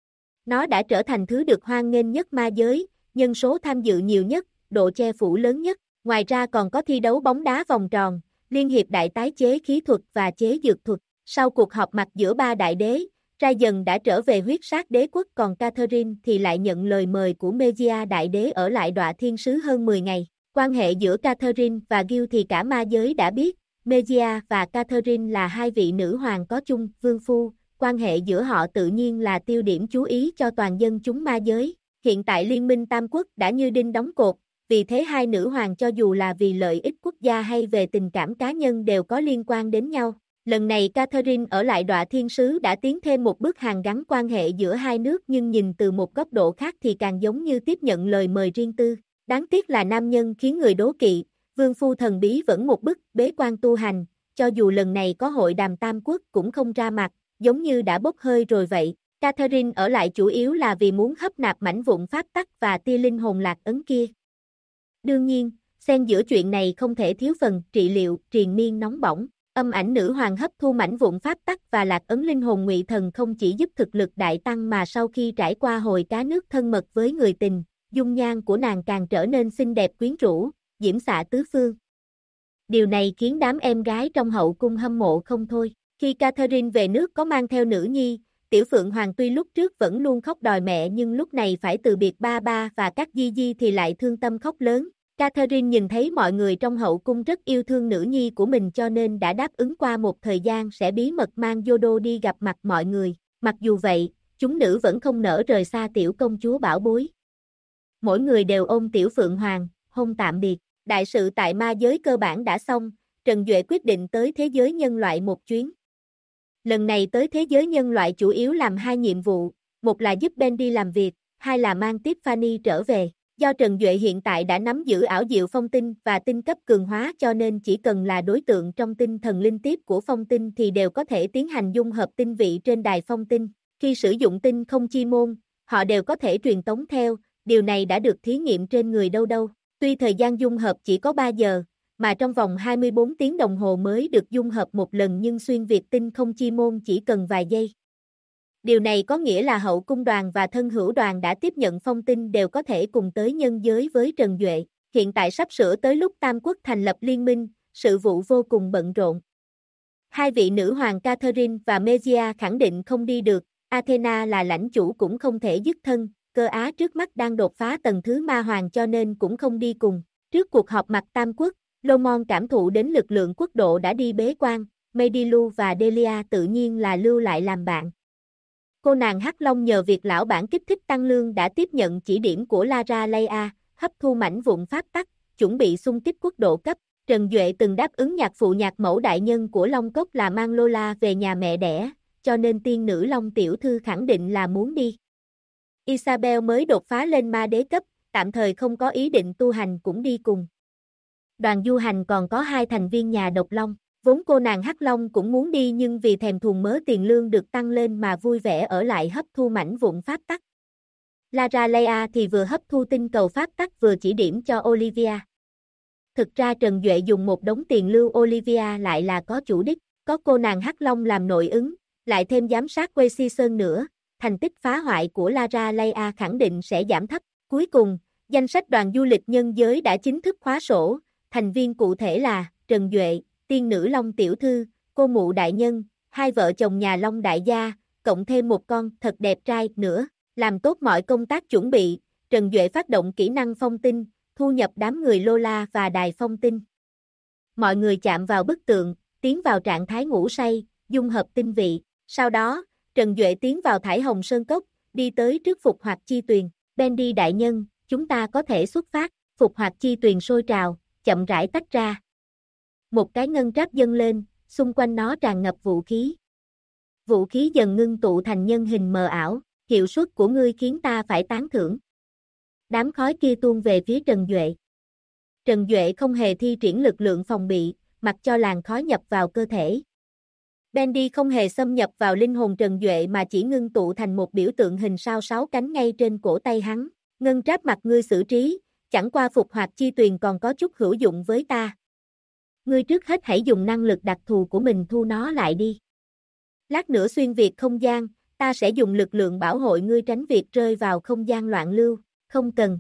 Nó đã trở thành thứ được hoan nghênh nhất ma giới, nhân số tham dự nhiều nhất, độ che phủ lớn nhất. Ngoài ra còn có thi đấu bóng đá vòng tròn, liên hiệp đại tái chế khí thuật và chế dược thuật. Sau cuộc họp mặt giữa ba đại đế, Ra dần đã trở về huyết sát đế quốc, còn Catherine thì lại nhận lời mời của Megia đại đế ở lại Đọa Thiên Sứ hơn 10 ngày. Quan hệ giữa Catherine và Gil thì cả ma giới đã biết, Megia và Catherine là hai vị nữ hoàng có chung vương phu, quan hệ giữa họ tự nhiên là tiêu điểm chú ý cho toàn dân chúng ma giới. Hiện tại Liên minh Tam Quốc đã như đinh đóng cột, vì thế hai nữ hoàng cho dù là vì lợi ích quốc gia hay về tình cảm cá nhân đều có liên quan đến nhau. Lần này Catherine ở lại Đoạ Thiên Sứ đã tiến thêm một bước hàn gắn quan hệ giữa hai nước, nhưng nhìn từ một góc độ khác thì càng giống như tiếp nhận lời mời riêng tư. Đáng tiếc là nam nhân khiến người đố kỵ, vương phu thần bí vẫn một bức bế quan tu hành, cho dù lần này có hội đàm Tam Quốc cũng không ra mặt, giống như đã bốc hơi rồi vậy. Catherine ở lại chủ yếu là vì muốn hấp nạp mảnh vụn pháp tắc và tia linh hồn lạc ấn kia. Đương nhiên, xen giữa chuyện này không thể thiếu phần trị liệu triền miên nóng bỏng. Âm ảnh nữ hoàng hấp thu mảnh vụn pháp tắc và lạc ấn linh hồn ngụy thần không chỉ giúp thực lực đại tăng mà sau khi trải qua hồi cá nước thân mật với người tình, dung nhan của nàng càng trở nên xinh đẹp quyến rũ, diễm xạ tứ phương. Điều này khiến đám em gái trong hậu cung hâm mộ không thôi. Khi Catherine về nước có mang theo nữ nhi, Tiểu Phượng Hoàng tuy lúc trước vẫn luôn khóc đòi mẹ nhưng lúc này phải từ biệt ba ba và các di di thì lại thương tâm khóc lớn. Catherine nhìn thấy mọi người trong hậu cung rất yêu thương nữ nhi của mình cho nên đã đáp ứng qua một thời gian sẽ bí mật mang Yodo đi gặp mặt mọi người. Mặc dù vậy, chúng nữ vẫn không nỡ rời xa tiểu công chúa bảo bối. Mỗi người đều ôm Tiểu Phượng Hoàng, hôn tạm biệt. Đại sự tại ma giới cơ bản đã xong, Trần Duệ quyết định tới thế giới nhân loại một chuyến. Lần này tới thế giới nhân loại chủ yếu làm hai nhiệm vụ, một là giúp Bendy làm việc, hai là mang tiếp Fanny trở về. Do Trần Duệ hiện tại đã nắm giữ ảo diệu phong tinh và tinh cấp cường hóa cho nên chỉ cần là đối tượng trong tinh thần linh tiếp của phong tinh thì đều có thể tiến hành dung hợp tinh vị trên đài phong tinh. Khi sử dụng tinh không chi môn, họ đều có thể truyền tống theo, điều này đã được thí nghiệm trên người đâu đâu. Tuy thời gian dung hợp chỉ có 3 giờ, mà trong vòng 24 tiếng đồng hồ mới được dung hợp một lần nhưng xuyên việt tinh không chi môn chỉ cần vài giây. Điều này có nghĩa là hậu cung đoàn và thân hữu đoàn đã tiếp nhận phong tinh đều có thể cùng tới nhân giới với Trần Duệ. Hiện tại sắp sửa tới lúc Tam Quốc thành lập liên minh, sự vụ vô cùng bận rộn. Hai vị nữ hoàng Catherine và Mezia khẳng định không đi được, Athena là lãnh chủ cũng không thể dứt thân, Cơ Á trước mắt đang đột phá tầng thứ ma hoàng cho nên cũng không đi cùng. Trước cuộc họp mặt Tam Quốc, Lomon cảm thụ đến lực lượng quốc độ đã đi bế quan, Medilu và Delia tự nhiên là lưu lại làm bạn. Cô nàng Hắc Long nhờ việc lão bản kích thích tăng lương đã tiếp nhận chỉ điểm của Lara Leia, hấp thu mảnh vụn pháp tắc, chuẩn bị xung kích quốc độ cấp. Trần Duệ từng đáp ứng nhạc phụ nhạc mẫu đại nhân của Long Cốc là mang Lola về nhà mẹ đẻ, cho nên tiên nữ Long tiểu thư khẳng định là muốn đi. Isabel mới đột phá lên ma đế cấp, tạm thời không có ý định tu hành cũng đi cùng. Đoàn du hành còn có 2 thành viên nhà độc long. Vốn cô nàng Hắc Long cũng muốn đi nhưng vì thèm thuồng mớ tiền lương được tăng lên mà vui vẻ ở lại hấp thu mảnh vụn pháp tắc. Lara Leia thì vừa hấp thu tinh cầu pháp tắc vừa chỉ điểm cho Olivia. Thực ra Trần Duệ dùng một đống tiền lưu Olivia lại là có chủ đích, có cô nàng Hắc Long làm nội ứng, lại thêm giám sát Wei Si Sơn nữa, thành tích phá hoại của Lara Leia khẳng định sẽ giảm thấp. Cuối cùng, danh sách đoàn du lịch nhân giới đã chính thức khóa sổ, thành viên cụ thể là Trần Duệ, tiên nữ Long tiểu thư, cô mụ đại nhân, 2 vợ chồng nhà Long đại gia, cộng thêm một con thật đẹp trai nữa. Làm tốt mọi công tác chuẩn bị, Trần Duệ phát động kỹ năng phong tinh, thu nhập đám người Lola và đài phong tinh. Mọi người chạm vào bức tượng, tiến vào trạng thái ngủ say, dung hợp tinh vị. Sau đó, Trần Duệ tiến vào Thải Hồng Sơn Cốc, đi tới trước Phục Hoạt Chi Tuyền. Bendy đại nhân, chúng ta có thể xuất phát. Phục Hoạt Chi Tuyền sôi trào, chậm rãi tách ra. Một cái ngân tráp dâng lên, xung quanh nó tràn ngập vũ khí. Vũ khí dần ngưng tụ thành nhân hình mờ ảo, hiệu suất của ngươi khiến ta phải tán thưởng. Đám khói kia tuôn về phía Trần Duệ. Trần Duệ không hề thi triển lực lượng phòng bị, mặc cho làn khói nhập vào cơ thể. Bendy không hề xâm nhập vào linh hồn Trần Duệ mà chỉ ngưng tụ thành một biểu tượng hình sao 6 cánh ngay trên cổ tay hắn. Ngân tráp mặt ngươi xử trí, chẳng qua Phục Hoạt Chi Tuyền còn có chút hữu dụng với ta. Ngươi trước hết hãy dùng năng lực đặc thù của mình thu nó lại đi. Lát nữa xuyên việt không gian, ta sẽ dùng lực lượng bảo hộ ngươi tránh việc rơi vào không gian loạn lưu, không cần.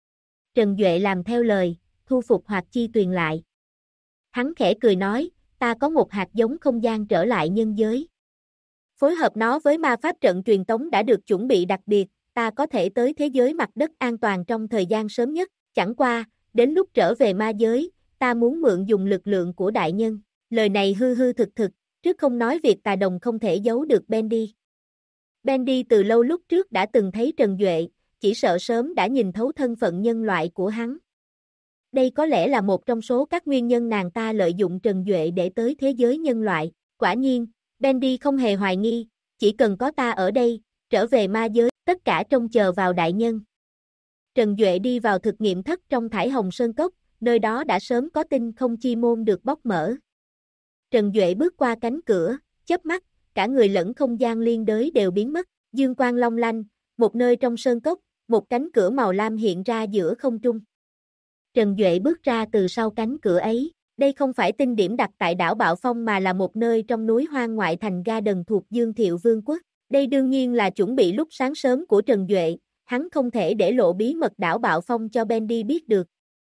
Trần Duệ làm theo lời, thu Phục Hoạt Chi Tuyền lại. Hắn khẽ cười nói, ta có một hạt giống không gian trở lại nhân giới. Phối hợp nó với ma pháp trận truyền tống đã được chuẩn bị đặc biệt, ta có thể tới thế giới mặt đất an toàn trong thời gian sớm nhất, chẳng qua, đến lúc trở về ma giới, ta muốn mượn dùng lực lượng của đại nhân. Lời này hư hư thực thực, Trước không nói việc tà đồng không thể giấu được Bendy. Bendy từ lâu lúc trước đã từng thấy Trần Duệ, chỉ sợ sớm đã nhìn thấu thân phận nhân loại của hắn. Đây có lẽ là một trong số các nguyên nhân nàng ta lợi dụng Trần Duệ để tới thế giới nhân loại. Quả nhiên, Bendy không hề hoài nghi, chỉ cần có ta ở đây, trở về ma giới, tất cả trông chờ vào đại nhân. Trần Duệ đi vào thực nghiệm thất trong Thải Hồng Sơn Cốc, nơi đó đã sớm có tinh không chi môn được bóc mở. Trần Duệ bước qua cánh cửa, chớp mắt, cả người lẫn không gian liên đới đều biến mất, dương quang long lanh, một nơi trong sơn cốc, một cánh cửa màu lam hiện ra giữa không trung. Trần Duệ bước ra từ sau cánh cửa ấy, đây không phải tinh điểm đặt tại đảo Bạo Phong mà là một nơi trong núi hoang ngoại thành Garden thuộc Dương Thiệu Vương quốc. Đây đương nhiên là chuẩn bị lúc sáng sớm của Trần Duệ, hắn không thể để lộ bí mật đảo Bạo Phong cho Bendy biết được.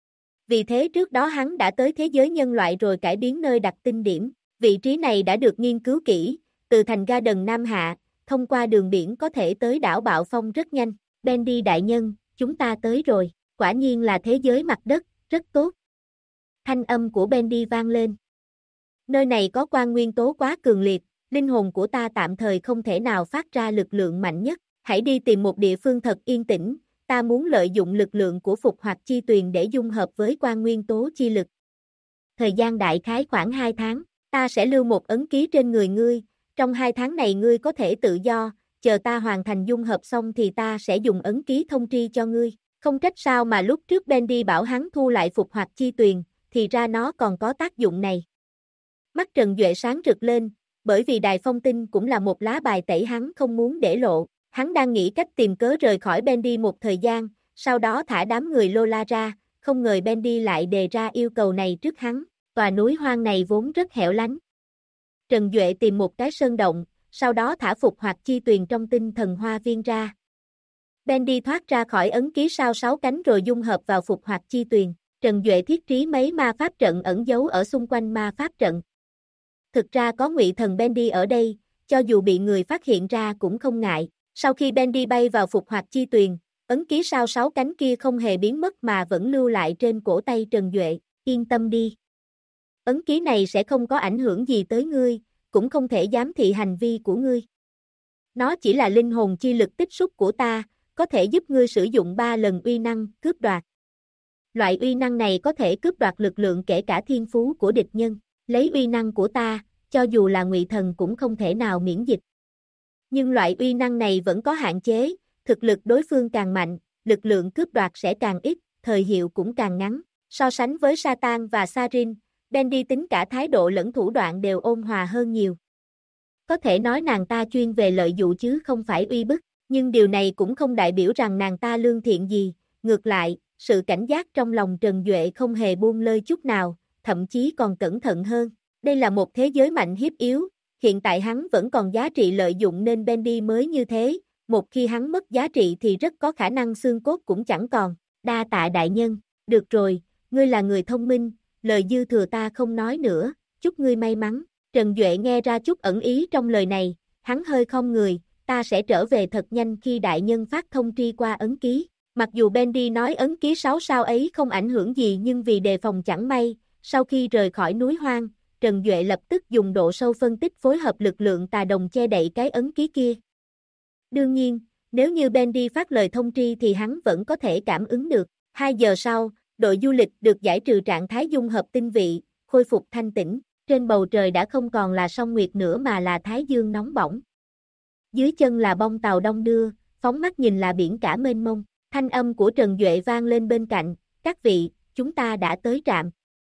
Vì thế trước đó hắn đã tới thế giới nhân loại rồi cải biến nơi đặt tinh điểm, vị trí này đã được nghiên cứu kỹ, từ thành Garden Nam Hạ, thông qua đường biển có thể tới đảo Bạo Phong rất nhanh. Bendy đại nhân, chúng ta tới rồi, quả nhiên là thế giới mặt đất, rất tốt. Thanh âm của Bendy vang lên. Nơi này có quang nguyên tố quá cường liệt, linh hồn của ta tạm thời không thể nào phát ra lực lượng mạnh nhất, hãy đi tìm một địa phương thật yên tĩnh, ta muốn lợi dụng lực lượng của phục hoạt chi tuyền để dung hợp với quang nguyên tố chi lực. Thời gian đại khái khoảng 2 tháng, ta sẽ lưu một ấn ký trên người ngươi, trong 2 tháng này ngươi có thể tự do, chờ ta hoàn thành dung hợp xong thì ta sẽ dùng ấn ký thông tri cho ngươi. Không trách sao mà lúc trước Bendy bảo hắn thu lại phục hoạt chi tuyền, thì ra nó còn có tác dụng này. Mắt Trần Duệ sáng rực lên, bởi vì Đài Phong Tinh cũng là một lá bài tẩy hắn không muốn để lộ. Hắn đang nghĩ cách tìm cớ rời khỏi Bendy một thời gian, sau đó thả đám người Lola ra, không ngờ Bendy lại đề ra yêu cầu này trước hắn. Tòa núi hoang này vốn rất hẻo lánh. Trần Duệ tìm một cái sơn động, sau đó thả phục hoạt chi tuyền trong tinh thần hoa viên ra. Bendy thoát ra khỏi ấn ký sao 6 cánh rồi dung hợp vào phục hoạt chi tuyền. Trần Duệ thiết trí mấy ma pháp trận ẩn giấu ở xung quanh ma pháp trận. Thực ra có Ngụy Thần Bendy ở đây, cho dù bị người phát hiện ra cũng không ngại. Sau khi Bendy bay vào phục hoạt chi tuyền, ấn ký sao 6 cánh kia không hề biến mất mà vẫn lưu lại trên cổ tay Trần Duệ. Yên tâm đi. Ấn ký này sẽ không có ảnh hưởng gì tới ngươi, cũng không thể giám thị hành vi của ngươi. Nó chỉ là linh hồn chi lực tích xúc của ta, có thể giúp ngươi sử dụng 3 lần uy năng cướp đoạt. Loại uy năng này có thể cướp đoạt lực lượng kể cả thiên phú của địch nhân. Lấy uy năng của ta, cho dù là Ngụy Thần cũng không thể nào miễn dịch. Nhưng loại uy năng này vẫn có hạn chế, thực lực đối phương càng mạnh, lực lượng cướp đoạt sẽ càng ít, thời hiệu cũng càng ngắn. So sánh với Satan và Sarin, Bendy tính cả thái độ lẫn thủ đoạn đều ôn hòa hơn nhiều. Có thể nói nàng ta chuyên về lợi dụ chứ không phải uy bức, nhưng điều này cũng không đại biểu rằng nàng ta lương thiện gì, ngược lại, sự cảnh giác trong lòng Trần Duệ không hề buông lơi chút nào, thậm chí còn cẩn thận hơn. Đây là một thế giới mạnh hiếp yếu, hiện tại hắn vẫn còn giá trị lợi dụng nên Bendy mới như thế, một khi hắn mất giá trị thì rất có khả năng xương cốt cũng chẳng còn. Đa tạ đại nhân, được rồi, ngươi là người thông minh, lời dư thừa ta không nói nữa, chúc ngươi may mắn. Trần Duệ nghe ra chút ẩn ý trong lời này, hắn hơi khom người, ta sẽ trở về thật nhanh khi đại nhân phát thông tri qua ấn ký. Mặc dù Bendy nói ấn ký 6 sao ấy không ảnh hưởng gì nhưng vì đề phòng chẳng may, sau khi rời khỏi núi hoang, Trần Duệ lập tức dùng độ sâu phân tích phối hợp lực lượng tà đồng che đậy cái ấn ký kia. Đương nhiên, nếu như Bendy phát lời thông tri thì hắn vẫn có thể cảm ứng được. 2 giờ sau, đội du lịch được giải trừ trạng thái dung hợp tinh vị, khôi phục thanh tĩnh. Trên bầu trời đã không còn là song nguyệt nữa mà là thái dương nóng bỏng. Dưới chân là bông tàu đông đưa, phóng mắt nhìn là biển cả mênh mông. Thanh âm của Trần Duệ vang lên bên cạnh, các vị, chúng ta đã tới trạm.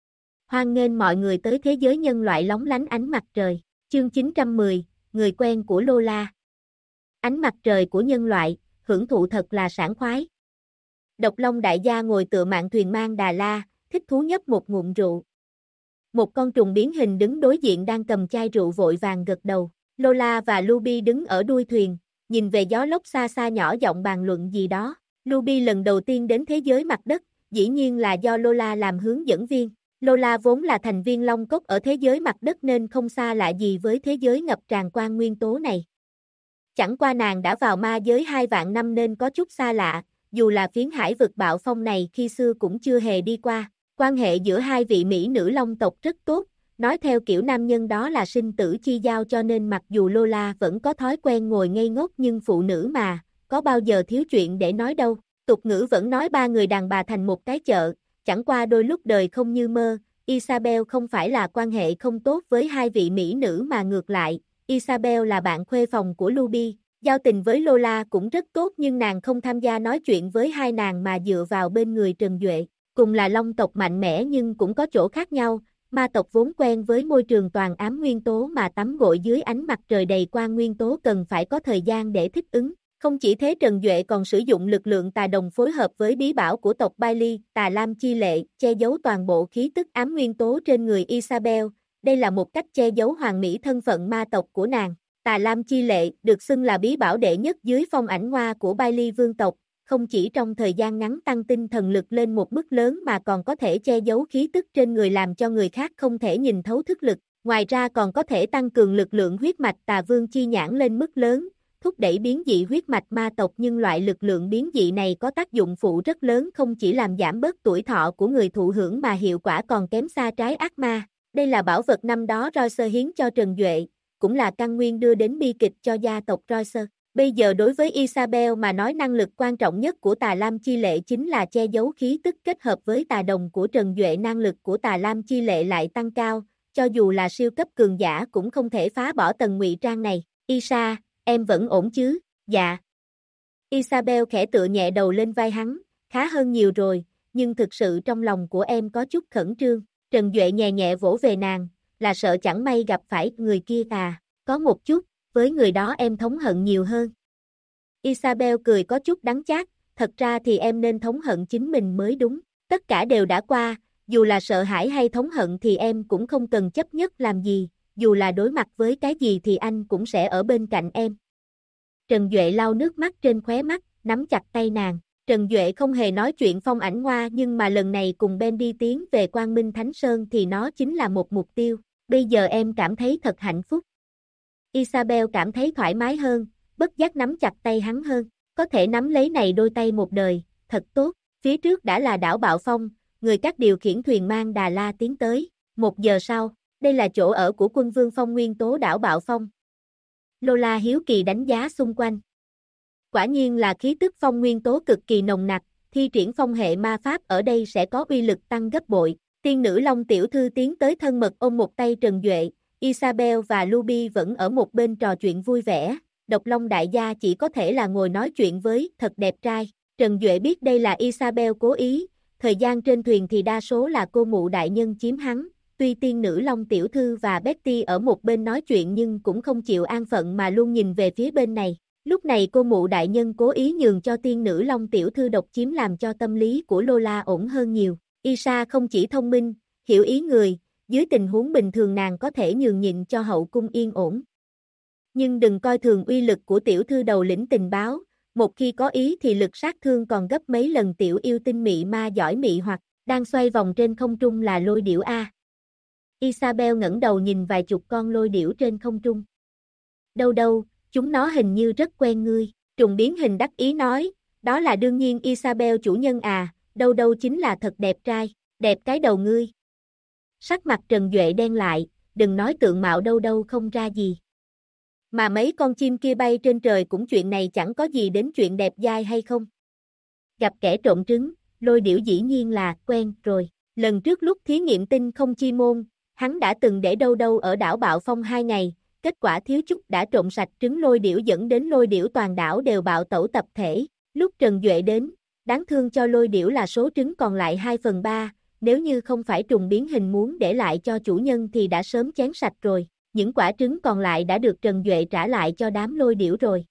Hoan nghênh mọi người tới thế giới nhân loại lóng lánh ánh mặt trời. Chương 910, người quen của Lola. Ánh mặt trời của nhân loại, hưởng thụ thật là sảng khoái. Độc Long đại gia ngồi tựa mạn thuyền mang Đà La, thích thú nhấp một ngụm rượu. Một con trùng biến hình đứng đối diện đang cầm chai rượu vội vàng gật đầu. Lola và Ruby đứng ở đuôi thuyền, nhìn về gió lốc xa xa nhỏ giọng bàn luận gì đó. Ruby lần đầu tiên đến thế giới mặt đất, dĩ nhiên là do Lola làm hướng dẫn viên. Lola vốn là thành viên Long Cốc ở thế giới mặt đất nên không xa lạ gì với thế giới ngập tràn quang nguyên tố này. Chẳng qua nàng đã vào ma giới 2 vạn năm nên có chút xa lạ, dù là phiến hải vực Bạo Phong này khi xưa cũng chưa hề đi qua. Quan hệ giữa hai vị mỹ nữ Long tộc rất tốt, Nói theo kiểu nam nhân đó là sinh tử chi giao, cho nên mặc dù Lola vẫn có thói quen ngồi ngây ngốc nhưng phụ nữ mà, có bao giờ thiếu chuyện để nói đâu. Tục ngữ vẫn nói ba người đàn bà thành một cái chợ, chẳng qua đôi lúc đời không như mơ. Isabel không phải là quan hệ không tốt với hai vị mỹ nữ mà ngược lại, Isabel là bạn khuê phòng của Ruby, giao tình với Lola cũng rất tốt, nhưng nàng không tham gia nói chuyện với hai nàng mà dựa vào bên người Trần Duệ. Cùng là long tộc mạnh mẽ nhưng cũng có chỗ khác nhau, ma tộc vốn quen với môi trường toàn ám nguyên tố mà tắm gội dưới ánh mặt trời đầy quang nguyên tố cần phải có thời gian để thích ứng. Không chỉ thế, Trần Duệ còn sử dụng lực lượng tà đồng phối hợp với bí bảo của tộc Bailey, Tà Lam Chi Lệ, che giấu toàn bộ khí tức ám nguyên tố trên người Isabel. Đây là một cách che giấu hoàn mỹ thân phận ma tộc của nàng. Tà Lam Chi Lệ được xưng là bí bảo đệ nhất dưới phong ảnh hoa của Bailey vương tộc, không chỉ trong thời gian ngắn tăng tinh thần lực lên một mức lớn mà còn có thể che giấu khí tức trên người làm cho người khác không thể nhìn thấu thức lực. Ngoài ra còn có thể tăng cường lực lượng huyết mạch Tà Vương chi nhãn lên mức lớn, thúc đẩy biến dị huyết mạch ma tộc, nhưng loại lực lượng biến dị này có tác dụng phụ rất lớn, không chỉ làm giảm bớt tuổi thọ của người thụ hưởng mà hiệu quả còn kém xa trái ác ma. Đây là bảo vật năm đó Royce hiến cho Trần Duệ, cũng là căn nguyên đưa đến bi kịch cho gia tộc Royce. Bây giờ đối với Isabel mà nói, năng lực quan trọng nhất của Tà Lam Chi Lệ chính là che giấu khí tức kết hợp với tà đồng của Trần Duệ. Năng lực của Tà Lam Chi Lệ lại tăng cao, cho dù là siêu cấp cường giả cũng không thể phá bỏ tầng ngụy trang này. Isa, em vẫn ổn chứ? Dạ. Isabel khẽ tựa nhẹ đầu lên vai hắn, khá hơn nhiều rồi, nhưng thực sự trong lòng của em có chút khẩn trương. Trần Duệ nhẹ nhẹ vỗ về nàng, là sợ chẳng may gặp phải người kia à? Có một chút, với người đó em thống hận nhiều hơn. Isabel cười có chút đắng chát, thật ra thì em nên thống hận chính mình mới đúng. Tất cả đều đã qua, dù là sợ hãi hay thống hận thì em cũng không cần chấp nhất làm gì, dù là đối mặt với cái gì thì anh cũng sẽ ở bên cạnh em. Trần Duệ lau nước mắt trên khóe mắt, nắm chặt tay nàng. Trần Duệ không hề nói chuyện phong ảnh hoa, nhưng mà lần này cùng Ben đi tiến về Quang Minh Thánh Sơn thì nó chính là một mục tiêu. Bây giờ em cảm thấy thật hạnh phúc. Isabel cảm thấy thoải mái hơn, bất giác nắm chặt tay hắn hơn. Có thể nắm lấy này đôi tay một đời, thật tốt. Phía trước đã là đảo Bạo Phong, người các điều khiển thuyền mang Đà La tiến tới. 1 giờ sau, đây là chỗ ở của quân vương phong nguyên tố đảo Bạo Phong. Lola hiếu kỳ đánh giá xung quanh. Quả nhiên là khí tức phong nguyên tố cực kỳ nồng nặc, thi triển phong hệ ma pháp ở đây sẽ có uy lực tăng gấp bội. Tiên nữ Long tiểu thư tiến tới thân mật ôm một tay Trần Duệ, Isabel và Ruby vẫn ở một bên trò chuyện vui vẻ. Độc Long đại gia chỉ có thể là ngồi nói chuyện với, thật đẹp trai. Trần Duệ biết đây là Isabel cố ý, thời gian trên thuyền thì đa số là cô mụ đại nhân chiếm hắn. Tuy tiên nữ Long tiểu thư và Betty ở một bên nói chuyện nhưng cũng không chịu an phận mà luôn nhìn về phía bên này. Lúc này cô mụ đại nhân cố ý nhường cho tiên nữ Long tiểu thư độc chiếm làm cho tâm lý của Lola ổn hơn nhiều. Isa không chỉ thông minh, hiểu ý người, dưới tình huống bình thường nàng có thể nhường nhịn cho hậu cung yên ổn. Nhưng đừng coi thường uy lực của tiểu thư đầu lĩnh tình báo, một khi có ý thì lực sát thương còn gấp mấy lần tiểu yêu tinh mị ma giỏi mị hoặc, đang xoay vòng trên không trung là lôi điểu A. Isabel ngẩng đầu nhìn vài chục con lôi điểu trên không trung. Đâu đâu, chúng nó hình như rất quen ngươi, trùng biến hình đắc ý nói, đó là đương nhiên Isabel chủ nhân à, đâu đâu chính là thật đẹp trai, đẹp cái đầu ngươi. Sắc mặt Trần Duệ đen lại, đừng nói tượng mạo đâu đâu không ra gì. Mà mấy con chim kia bay trên trời cũng chuyện này chẳng có gì đến chuyện đẹp dai hay không. Gặp kẻ trộm trứng, lôi điểu dĩ nhiên là quen rồi. Lần trước lúc thí nghiệm tinh không chi môn, hắn đã từng để đâu đâu ở đảo Bạo Phong 2 ngày, kết quả thiếu chút đã trộn sạch trứng lôi điểu dẫn đến lôi điểu toàn đảo đều bạo tẩu tập thể. Lúc Trần Duệ đến, đáng thương cho lôi điểu là số trứng còn lại 2/3, nếu như không phải trùng biến hình muốn để lại cho chủ nhân thì đã sớm chén sạch rồi. Những quả trứng còn lại đã được Trần Duệ trả lại cho đám lôi điểu rồi.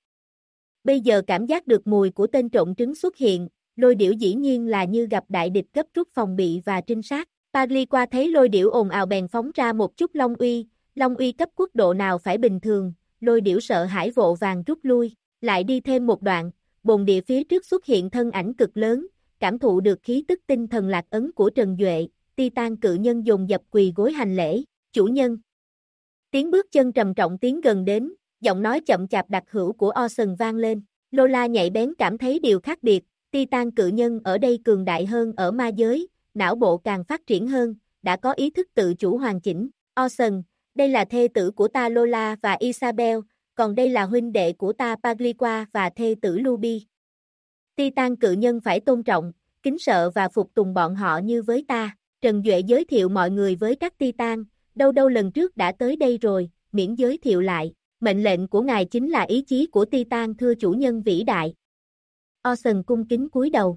Bây giờ cảm giác được mùi của tên trộn trứng xuất hiện, lôi điểu dĩ nhiên là như gặp đại địch gấp rút phòng bị và trinh sát. Paris qua thấy lôi điểu ồn ào bèn phóng ra một chút Long uy cấp quốc độ nào phải bình thường, lôi điểu sợ hãi vội vàng rút lui, lại đi thêm một đoạn, bồn địa phía trước xuất hiện thân ảnh cực lớn, cảm thụ được khí tức tinh thần lạc ấn của Trần Duệ, Titan cự nhân dồn dập quỳ gối hành lễ, chủ nhân. Tiếng bước chân trầm trọng tiến gần đến, giọng nói chậm chạp đặc hữu của Orson vang lên, Lola nhạy bén cảm thấy điều khác biệt, Titan cự nhân ở đây cường đại hơn ở ma giới, não bộ càng phát triển hơn, đã có ý thức tự chủ hoàn chỉnh. Orson, đây là thê tử của ta Lola và Isabel, còn đây là huynh đệ của ta Pagliqua và thê tử Luby. Titan cự nhân phải tôn trọng, kính sợ và phục tùng bọn họ như với ta. Trần Duệ giới thiệu mọi người với các Titan, đâu lần trước đã tới đây rồi, miễn giới thiệu lại. Mệnh lệnh của ngài chính là ý chí của Titan thưa chủ nhân vĩ đại. Orson cung kính cúi đầu.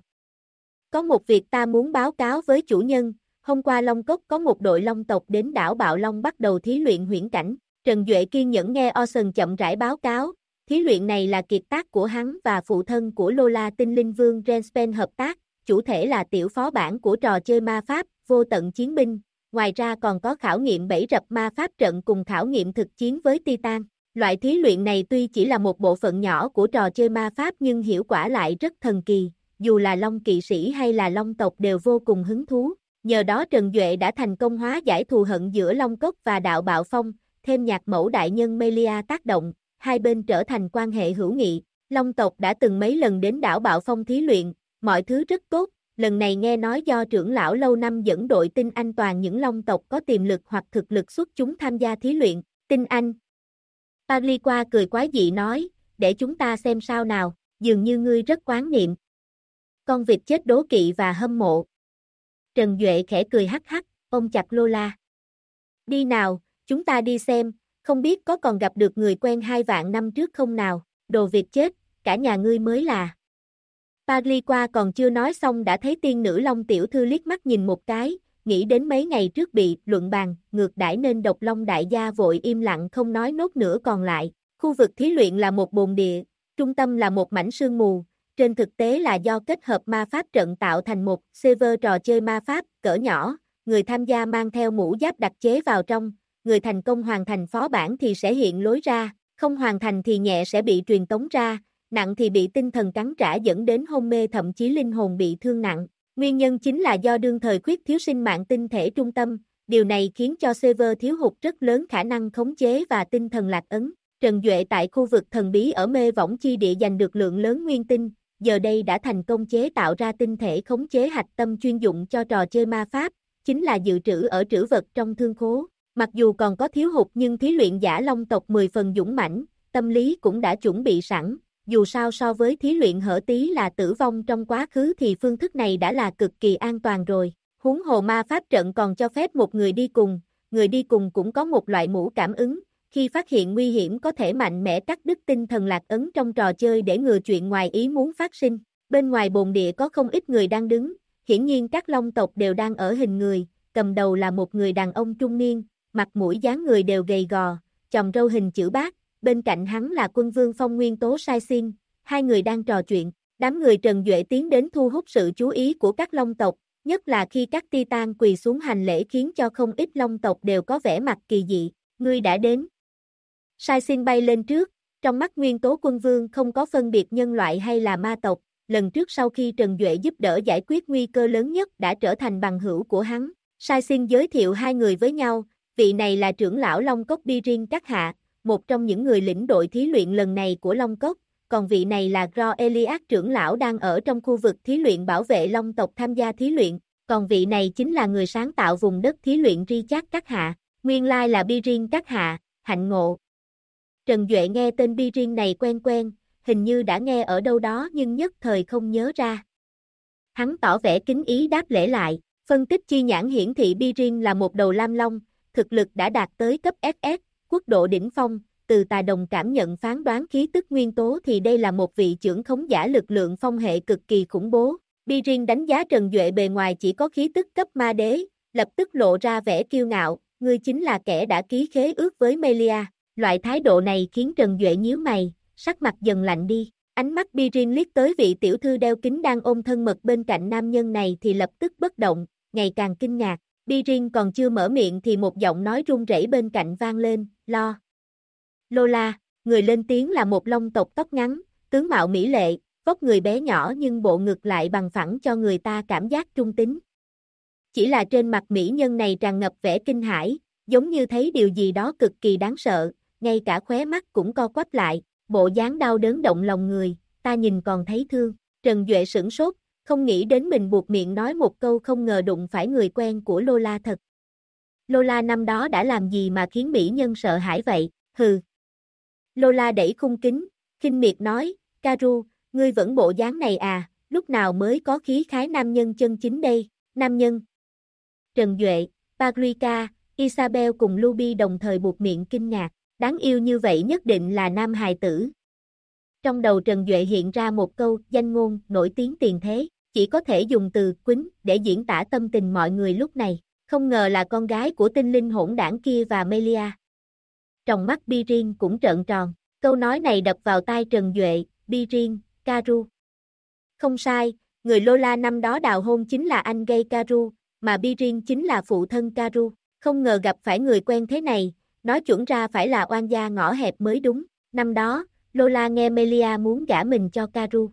Có một việc ta muốn báo cáo với chủ nhân, hôm qua Long Cốc có một đội Long tộc đến đảo Bạo Long bắt đầu thí luyện huyễn cảnh. Trần Duệ kiên nhẫn nghe Orson chậm rãi báo cáo, thí luyện này là kiệt tác của hắn và phụ thân của Lola tinh linh vương Renspen hợp tác, chủ thể là tiểu phó bản của trò chơi ma pháp, vô tận chiến binh, ngoài ra còn có khảo nghiệm bẫy rập ma pháp trận cùng khảo nghiệm thực chiến với Titan. Loại thí luyện này tuy chỉ là một bộ phận nhỏ của trò chơi ma pháp nhưng hiệu quả lại rất thần kỳ, dù là Long kỵ sĩ hay là Long tộc đều vô cùng hứng thú. Nhờ đó Trần Duệ đã thành công hóa giải thù hận giữa Long Cốc và đạo Bạo Phong, thêm nhạc mẫu đại nhân Melia tác động, hai bên trở thành quan hệ hữu nghị. Long tộc đã từng mấy lần đến đảo Bạo Phong thí luyện, mọi thứ rất tốt, lần này nghe nói do trưởng lão lâu năm dẫn đội tinh anh toàn những Long tộc có tiềm lực hoặc thực lực xuất chúng tham gia thí luyện. Tinh anh. Pagliqua cười quái dị nói, để chúng ta xem sao nào, dường như ngươi rất quán niệm. Con vịt chết đố kỵ và hâm mộ. Trần Duệ khẽ cười hắc hắc, ôm chặt Lola. Đi nào, chúng ta đi xem, không biết có còn gặp được người quen 2 vạn năm trước không nào, đồ vịt chết, cả nhà ngươi mới là. Pagliqua còn chưa nói xong đã thấy tiên nữ Long tiểu thư liếc mắt nhìn một cái, nghĩ đến mấy ngày trước bị luận bàn, ngược đãi nên độc Long đại gia vội im lặng không nói nốt nữa còn lại. Khu vực thí luyện là một bồn địa, trung tâm là một mảnh sương mù, trên thực tế là do kết hợp ma pháp trận tạo thành một server trò chơi ma pháp cỡ nhỏ, người tham gia mang theo mũ giáp đặc chế vào trong, người thành công hoàn thành phó bản thì sẽ hiện lối ra, không hoàn thành thì nhẹ sẽ bị truyền tống ra, nặng thì bị tinh thần cắn trả dẫn đến hôn mê thậm chí linh hồn bị thương nặng. Nguyên nhân chính là do đương thời khuyết thiếu sinh mạng tinh thể trung tâm, điều này khiến cho server thiếu hụt rất lớn khả năng khống chế và tinh thần lạc ấn. Trần Duệ tại khu vực thần bí ở mê võng chi địa giành được lượng lớn nguyên tinh, giờ đây đã thành công chế tạo ra tinh thể khống chế hạch tâm chuyên dụng cho trò chơi ma pháp, chính là dự trữ ở trữ vật trong thương khố. Mặc dù còn có thiếu hụt nhưng thí luyện giả Long tộc 10 phần dũng mãnh, tâm lý cũng đã chuẩn bị sẵn. Dù sao so với thí luyện hở tí là tử vong trong quá khứ thì phương thức này đã là cực kỳ an toàn rồi. Huống hồ ma pháp trận còn cho phép một người đi cùng cũng có một loại mũ cảm ứng, khi phát hiện nguy hiểm có thể mạnh mẽ cắt đứt tinh thần lạc ấn trong trò chơi để ngừa chuyện ngoài ý muốn phát sinh. Bên ngoài bồn địa có không ít người đang đứng, hiển nhiên các Long tộc đều đang ở hình người, cầm đầu là một người đàn ông trung niên, mặt mũi dáng người đều gầy gò, chòm râu hình chữ bát. Bên cạnh hắn là quân vương phong nguyên tố Sai Xin, hai người đang trò chuyện, đám người Trần Duệ tiến đến thu hút sự chú ý của các Long tộc, nhất là khi các Titan quỳ xuống hành lễ khiến cho không ít Long tộc đều có vẻ mặt kỳ dị. Ngươi đã đến. Sai Xin bay lên trước, trong mắt nguyên tố quân vương không có phân biệt nhân loại hay là ma tộc, lần trước sau khi Trần Duệ giúp đỡ giải quyết nguy cơ lớn nhất đã trở thành bằng hữu của hắn. Sai Xin giới thiệu hai người với nhau, vị này là trưởng lão Long Cốc Birin Các Hạ, một trong những người lĩnh đội thí luyện lần này của Long Cốc, còn vị này là Gro Elias trưởng lão đang ở trong khu vực thí luyện bảo vệ Long tộc tham gia thí luyện, còn vị này chính là người sáng tạo vùng đất thí luyện Richard Các Hạ, nguyên lai là Birin Các Hạ, hạnh ngộ. Trần Duệ nghe tên Birin này quen quen, hình như đã nghe ở đâu đó nhưng nhất thời không nhớ ra. Hắn tỏ vẻ kính ý đáp lễ lại, phân tích chi nhãn hiển thị Birin là một đầu lam long, thực lực đã đạt tới cấp SS, quốc độ đỉnh phong, từ tà đồng cảm nhận phán đoán khí tức nguyên tố thì đây là một vị trưởng khống giả lực lượng phong hệ cực kỳ khủng bố. Birin đánh giá Trần Duệ bề ngoài chỉ có khí tức cấp ma đế, lập tức lộ ra vẻ kiêu ngạo, ngươi chính là kẻ đã ký khế ước với Melia. Loại thái độ này khiến Trần Duệ nhíu mày, sắc mặt dần lạnh đi. Ánh mắt Birin liếc tới vị tiểu thư đeo kính đang ôm thân mật bên cạnh nam nhân này thì lập tức bất động, ngày càng kinh ngạc. Birin còn chưa mở miệng thì một giọng nói run rẩy bên cạnh vang lên, lo. Lola, người lên tiếng là một Long tộc tóc ngắn, tướng mạo mỹ lệ, vóc người bé nhỏ nhưng bộ ngực lại bằng phẳng cho người ta cảm giác trung tính. Chỉ là trên mặt mỹ nhân này tràn ngập vẻ kinh hãi, giống như thấy điều gì đó cực kỳ đáng sợ, ngay cả khóe mắt cũng co quắp lại, bộ dáng đau đớn động lòng người, ta nhìn còn thấy thương. Trần Duệ sửng sốt, không nghĩ đến mình buộc miệng nói một câu không ngờ đụng phải người quen của Lola thật. Lola năm đó đã làm gì mà khiến mỹ nhân sợ hãi vậy, hừ. Lola đẩy khung kính, khinh miệt nói, Karu, ngươi vẫn bộ dáng này à, lúc nào mới có khí khái nam nhân chân chính đây, nam nhân. Trần Duệ, Paprika, Isabel cùng Luby đồng thời buột miệng kinh ngạc, đáng yêu như vậy nhất định là nam hài tử. Trong đầu Trần Duệ hiện ra một câu danh ngôn nổi tiếng tiền thế, chỉ có thể dùng từ quýnh để diễn tả tâm tình mọi người lúc này, không ngờ là con gái của tinh linh hỗn đảng kia và Melia. Trong mắt Birin cũng trợn tròn, câu nói này đập vào tai Trần Duệ, Birin, Karu. Không sai, người Lola năm đó đào hôn chính là anh gay Karu, mà Birin chính là phụ thân Karu, không ngờ gặp phải người quen thế này, nói chuẩn ra phải là oan gia ngõ hẹp mới đúng, năm đó, Lola nghe Melia muốn gả mình cho Karu.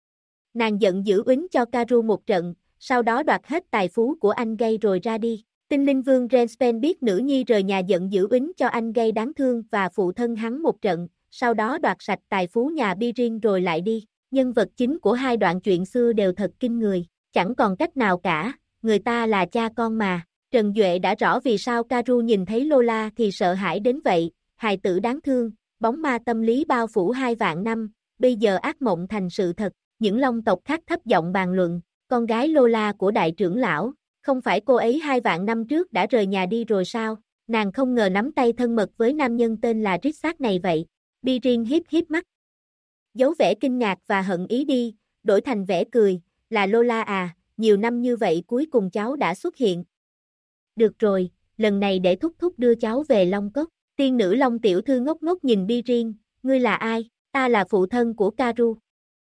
Nàng giận dữ uýnh cho Karu một trận, sau đó đoạt hết tài phú của anh gay rồi ra đi. Tinh linh vương Renspen biết nữ nhi rời nhà giận dữ uýnh cho anh gay đáng thương và phụ thân hắn một trận, sau đó đoạt sạch tài phú nhà Birin rồi lại đi. Nhân vật chính của hai đoạn truyện xưa đều thật kinh người, chẳng còn cách nào cả, người ta là cha con mà. Trần Duệ đã rõ vì sao Karu nhìn thấy Lola thì sợ hãi đến vậy, hài tử đáng thương, bóng ma tâm lý bao phủ 2 vạn năm, bây giờ ác mộng thành sự thật. Những long tộc khác thấp giọng bàn luận, con gái Lola của đại trưởng lão, không phải cô ấy 2 vạn năm trước đã rời nhà đi rồi sao, nàng không ngờ nắm tay thân mật với nam nhân tên là Richard này vậy. Birin hiếp hiếp mắt, dấu vẻ kinh ngạc và hận ý đi, đổi thành vẻ cười, là Lola à, nhiều năm như vậy cuối cùng cháu đã xuất hiện. Được rồi, lần này để thúc thúc đưa cháu về Long Cốc. Tiên nữ Long tiểu thư ngốc ngốc nhìn Birin, ngươi là ai, ta là phụ thân của Karu.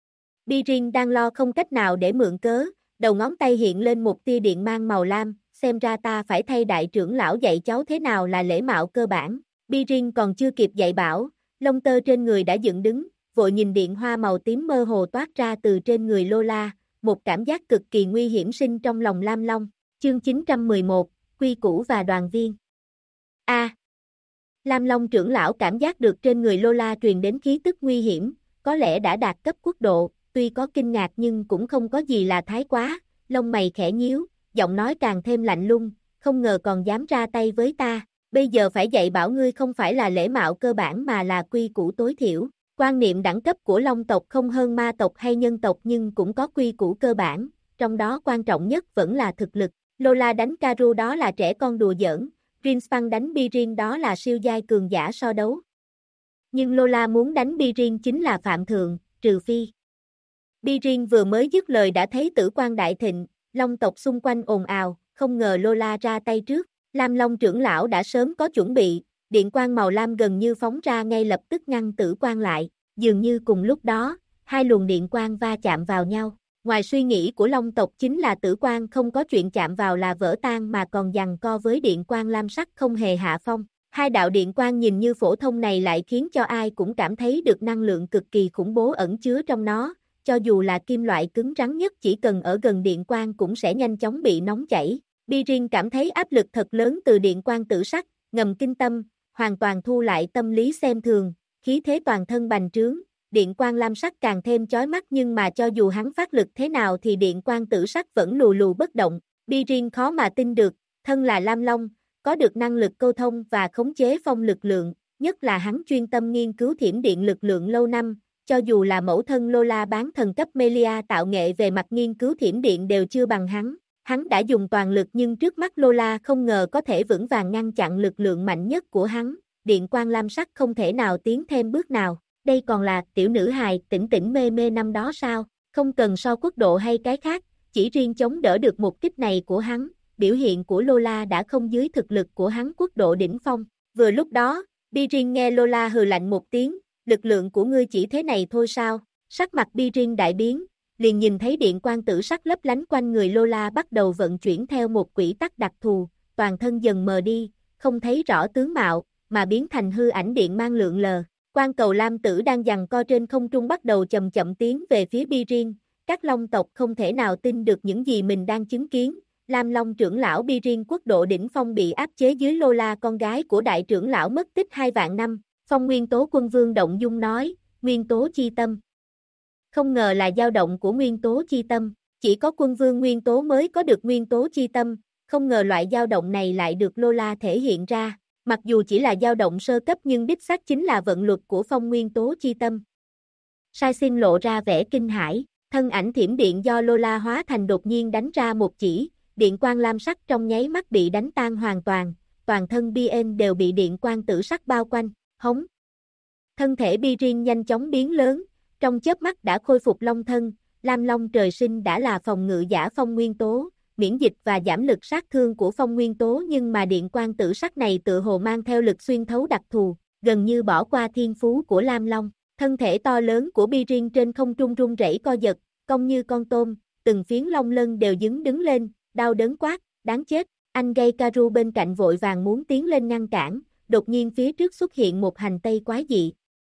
Birin đang lo không cách nào để mượn cớ, đầu ngón tay hiện lên một tia điện mang màu lam, xem ra ta phải thay đại trưởng lão dạy cháu thế nào là lễ mạo cơ bản. Birin còn chưa kịp dạy bảo, lông tơ trên người đã dựng đứng, vội nhìn điện hoa màu tím mơ hồ toát ra từ trên người Lola, một cảm giác cực kỳ nguy hiểm sinh trong lòng Lam Long. Chương 911, Quy củ và đoàn viên. Lam Long trưởng lão cảm giác được trên người Lola truyền đến khí tức nguy hiểm, có lẽ đã đạt cấp quốc độ, tuy có kinh ngạc nhưng cũng không có gì là thái quá, lông mày khẽ nhíu, giọng nói càng thêm lạnh lùng, không ngờ còn dám ra tay với ta, bây giờ phải dạy bảo ngươi không phải là lễ mạo cơ bản mà là quy củ tối thiểu. Quan niệm đẳng cấp của Long tộc không hơn ma tộc hay nhân tộc nhưng cũng có quy củ cơ bản, trong đó quan trọng nhất vẫn là thực lực. Lola đánh Karu đó là trẻ con đùa giỡn, Greenspan đánh Birin đó là siêu giai cường giả so đấu. Nhưng Lola muốn đánh Birin chính là phạm thượng, trừ phi. Birin vừa mới dứt lời đã thấy tử quan đại thịnh, Long tộc xung quanh ồn ào, không ngờ Lola ra tay trước. Lam Long trưởng lão đã sớm có chuẩn bị, điện quang màu lam gần như phóng ra ngay lập tức ngăn tử quan lại, dường như cùng lúc đó, hai luồng điện quang va chạm vào nhau. Ngoài suy nghĩ của Long tộc chính là tử quang không có chuyện chạm vào là vỡ tan mà còn giằng co với điện quang lam sắc không hề hạ phong. Hai đạo điện quang nhìn như phổ thông này lại khiến cho ai cũng cảm thấy được năng lượng cực kỳ khủng bố ẩn chứa trong nó, cho dù là kim loại cứng rắn nhất chỉ cần ở gần điện quang cũng sẽ nhanh chóng bị nóng chảy. Birin cảm thấy áp lực thật lớn từ điện quang tử sắc, ngầm kinh tâm, hoàn toàn thu lại tâm lý xem thường, khí thế toàn thân bành trướng, điện quang lam sắc càng thêm chói mắt nhưng mà cho dù hắn phát lực thế nào thì điện quang tử sắc vẫn lù lù bất động. Birin khó mà tin được, thân là Lam Long, có được năng lực câu thông và khống chế phong lực lượng, nhất là hắn chuyên tâm nghiên cứu thiểm điện lực lượng lâu năm, cho dù là mẫu thân Lola bán thần cấp Melia tạo nghệ về mặt nghiên cứu thiểm điện đều chưa bằng hắn. Hắn đã dùng toàn lực nhưng trước mắt Lola không ngờ có thể vững vàng ngăn chặn lực lượng mạnh nhất của hắn, điện quang lam sắc không thể nào tiến thêm bước nào. Đây còn là tiểu nữ hài tỉnh tỉnh mê mê năm đó sao, không cần so quốc độ hay cái khác, chỉ riêng chống đỡ được một kích này của hắn, biểu hiện của Lola đã không dưới thực lực của hắn quốc độ đỉnh phong. Vừa lúc đó, Birin nghe Lola hừ lạnh một tiếng, lực lượng của ngươi chỉ thế này thôi sao, sắc mặt Birin đại biến, liền nhìn thấy điện quang tử sắc lấp lánh quanh người Lola bắt đầu vận chuyển theo một quỹ tắc đặc thù, toàn thân dần mờ đi, không thấy rõ tướng mạo, mà biến thành hư ảnh điện mang lượng lờ. Quan cầu lam tử đang giằng co trên không trung bắt đầu chậm chậm tiến về phía Birin, các long tộc không thể nào tin được những gì mình đang chứng kiến. Lam Long trưởng lão Birin quốc độ đỉnh phong bị áp chế dưới Lola con gái của đại trưởng lão mất tích 2 vạn năm, Phong Nguyên Tố Quân Vương động dung nói, nguyên tố chi tâm. Không ngờ là dao động của nguyên tố chi tâm, chỉ có quân vương nguyên tố mới có được nguyên tố chi tâm, không ngờ loại dao động này lại được Lola thể hiện ra, mặc dù chỉ là dao động sơ cấp nhưng đích xác chính là vận luật của phong nguyên tố chi tâm. Sai Xin lộ ra vẻ kinh hãi, thân ảnh thiểm điện do Lola hóa thành đột nhiên đánh ra một chỉ, điện quang lam sắc trong nháy mắt bị đánh tan hoàn toàn, toàn thân Bien đều bị điện quang tử sắc bao quanh, hống. Thân thể Birin nhanh chóng biến lớn, trong chớp mắt đã khôi phục long thân, Lam Long trời sinh đã là phòng ngự giả phong nguyên tố, miễn dịch và giảm lực sát thương của phong nguyên tố, nhưng mà điện quang tử sắc này tự hồ mang theo lực xuyên thấu đặc thù, gần như bỏ qua thiên phú của Lam Long. Thân thể to lớn của Birin trên không trung rung rẩy co giật, cong như con tôm, từng phiến long lân đều đứng lên, đau đớn quát, đáng chết. Anh gây Karu bên cạnh vội vàng muốn tiến lên ngăn cản, đột nhiên phía trước xuất hiện một hành tây quái dị.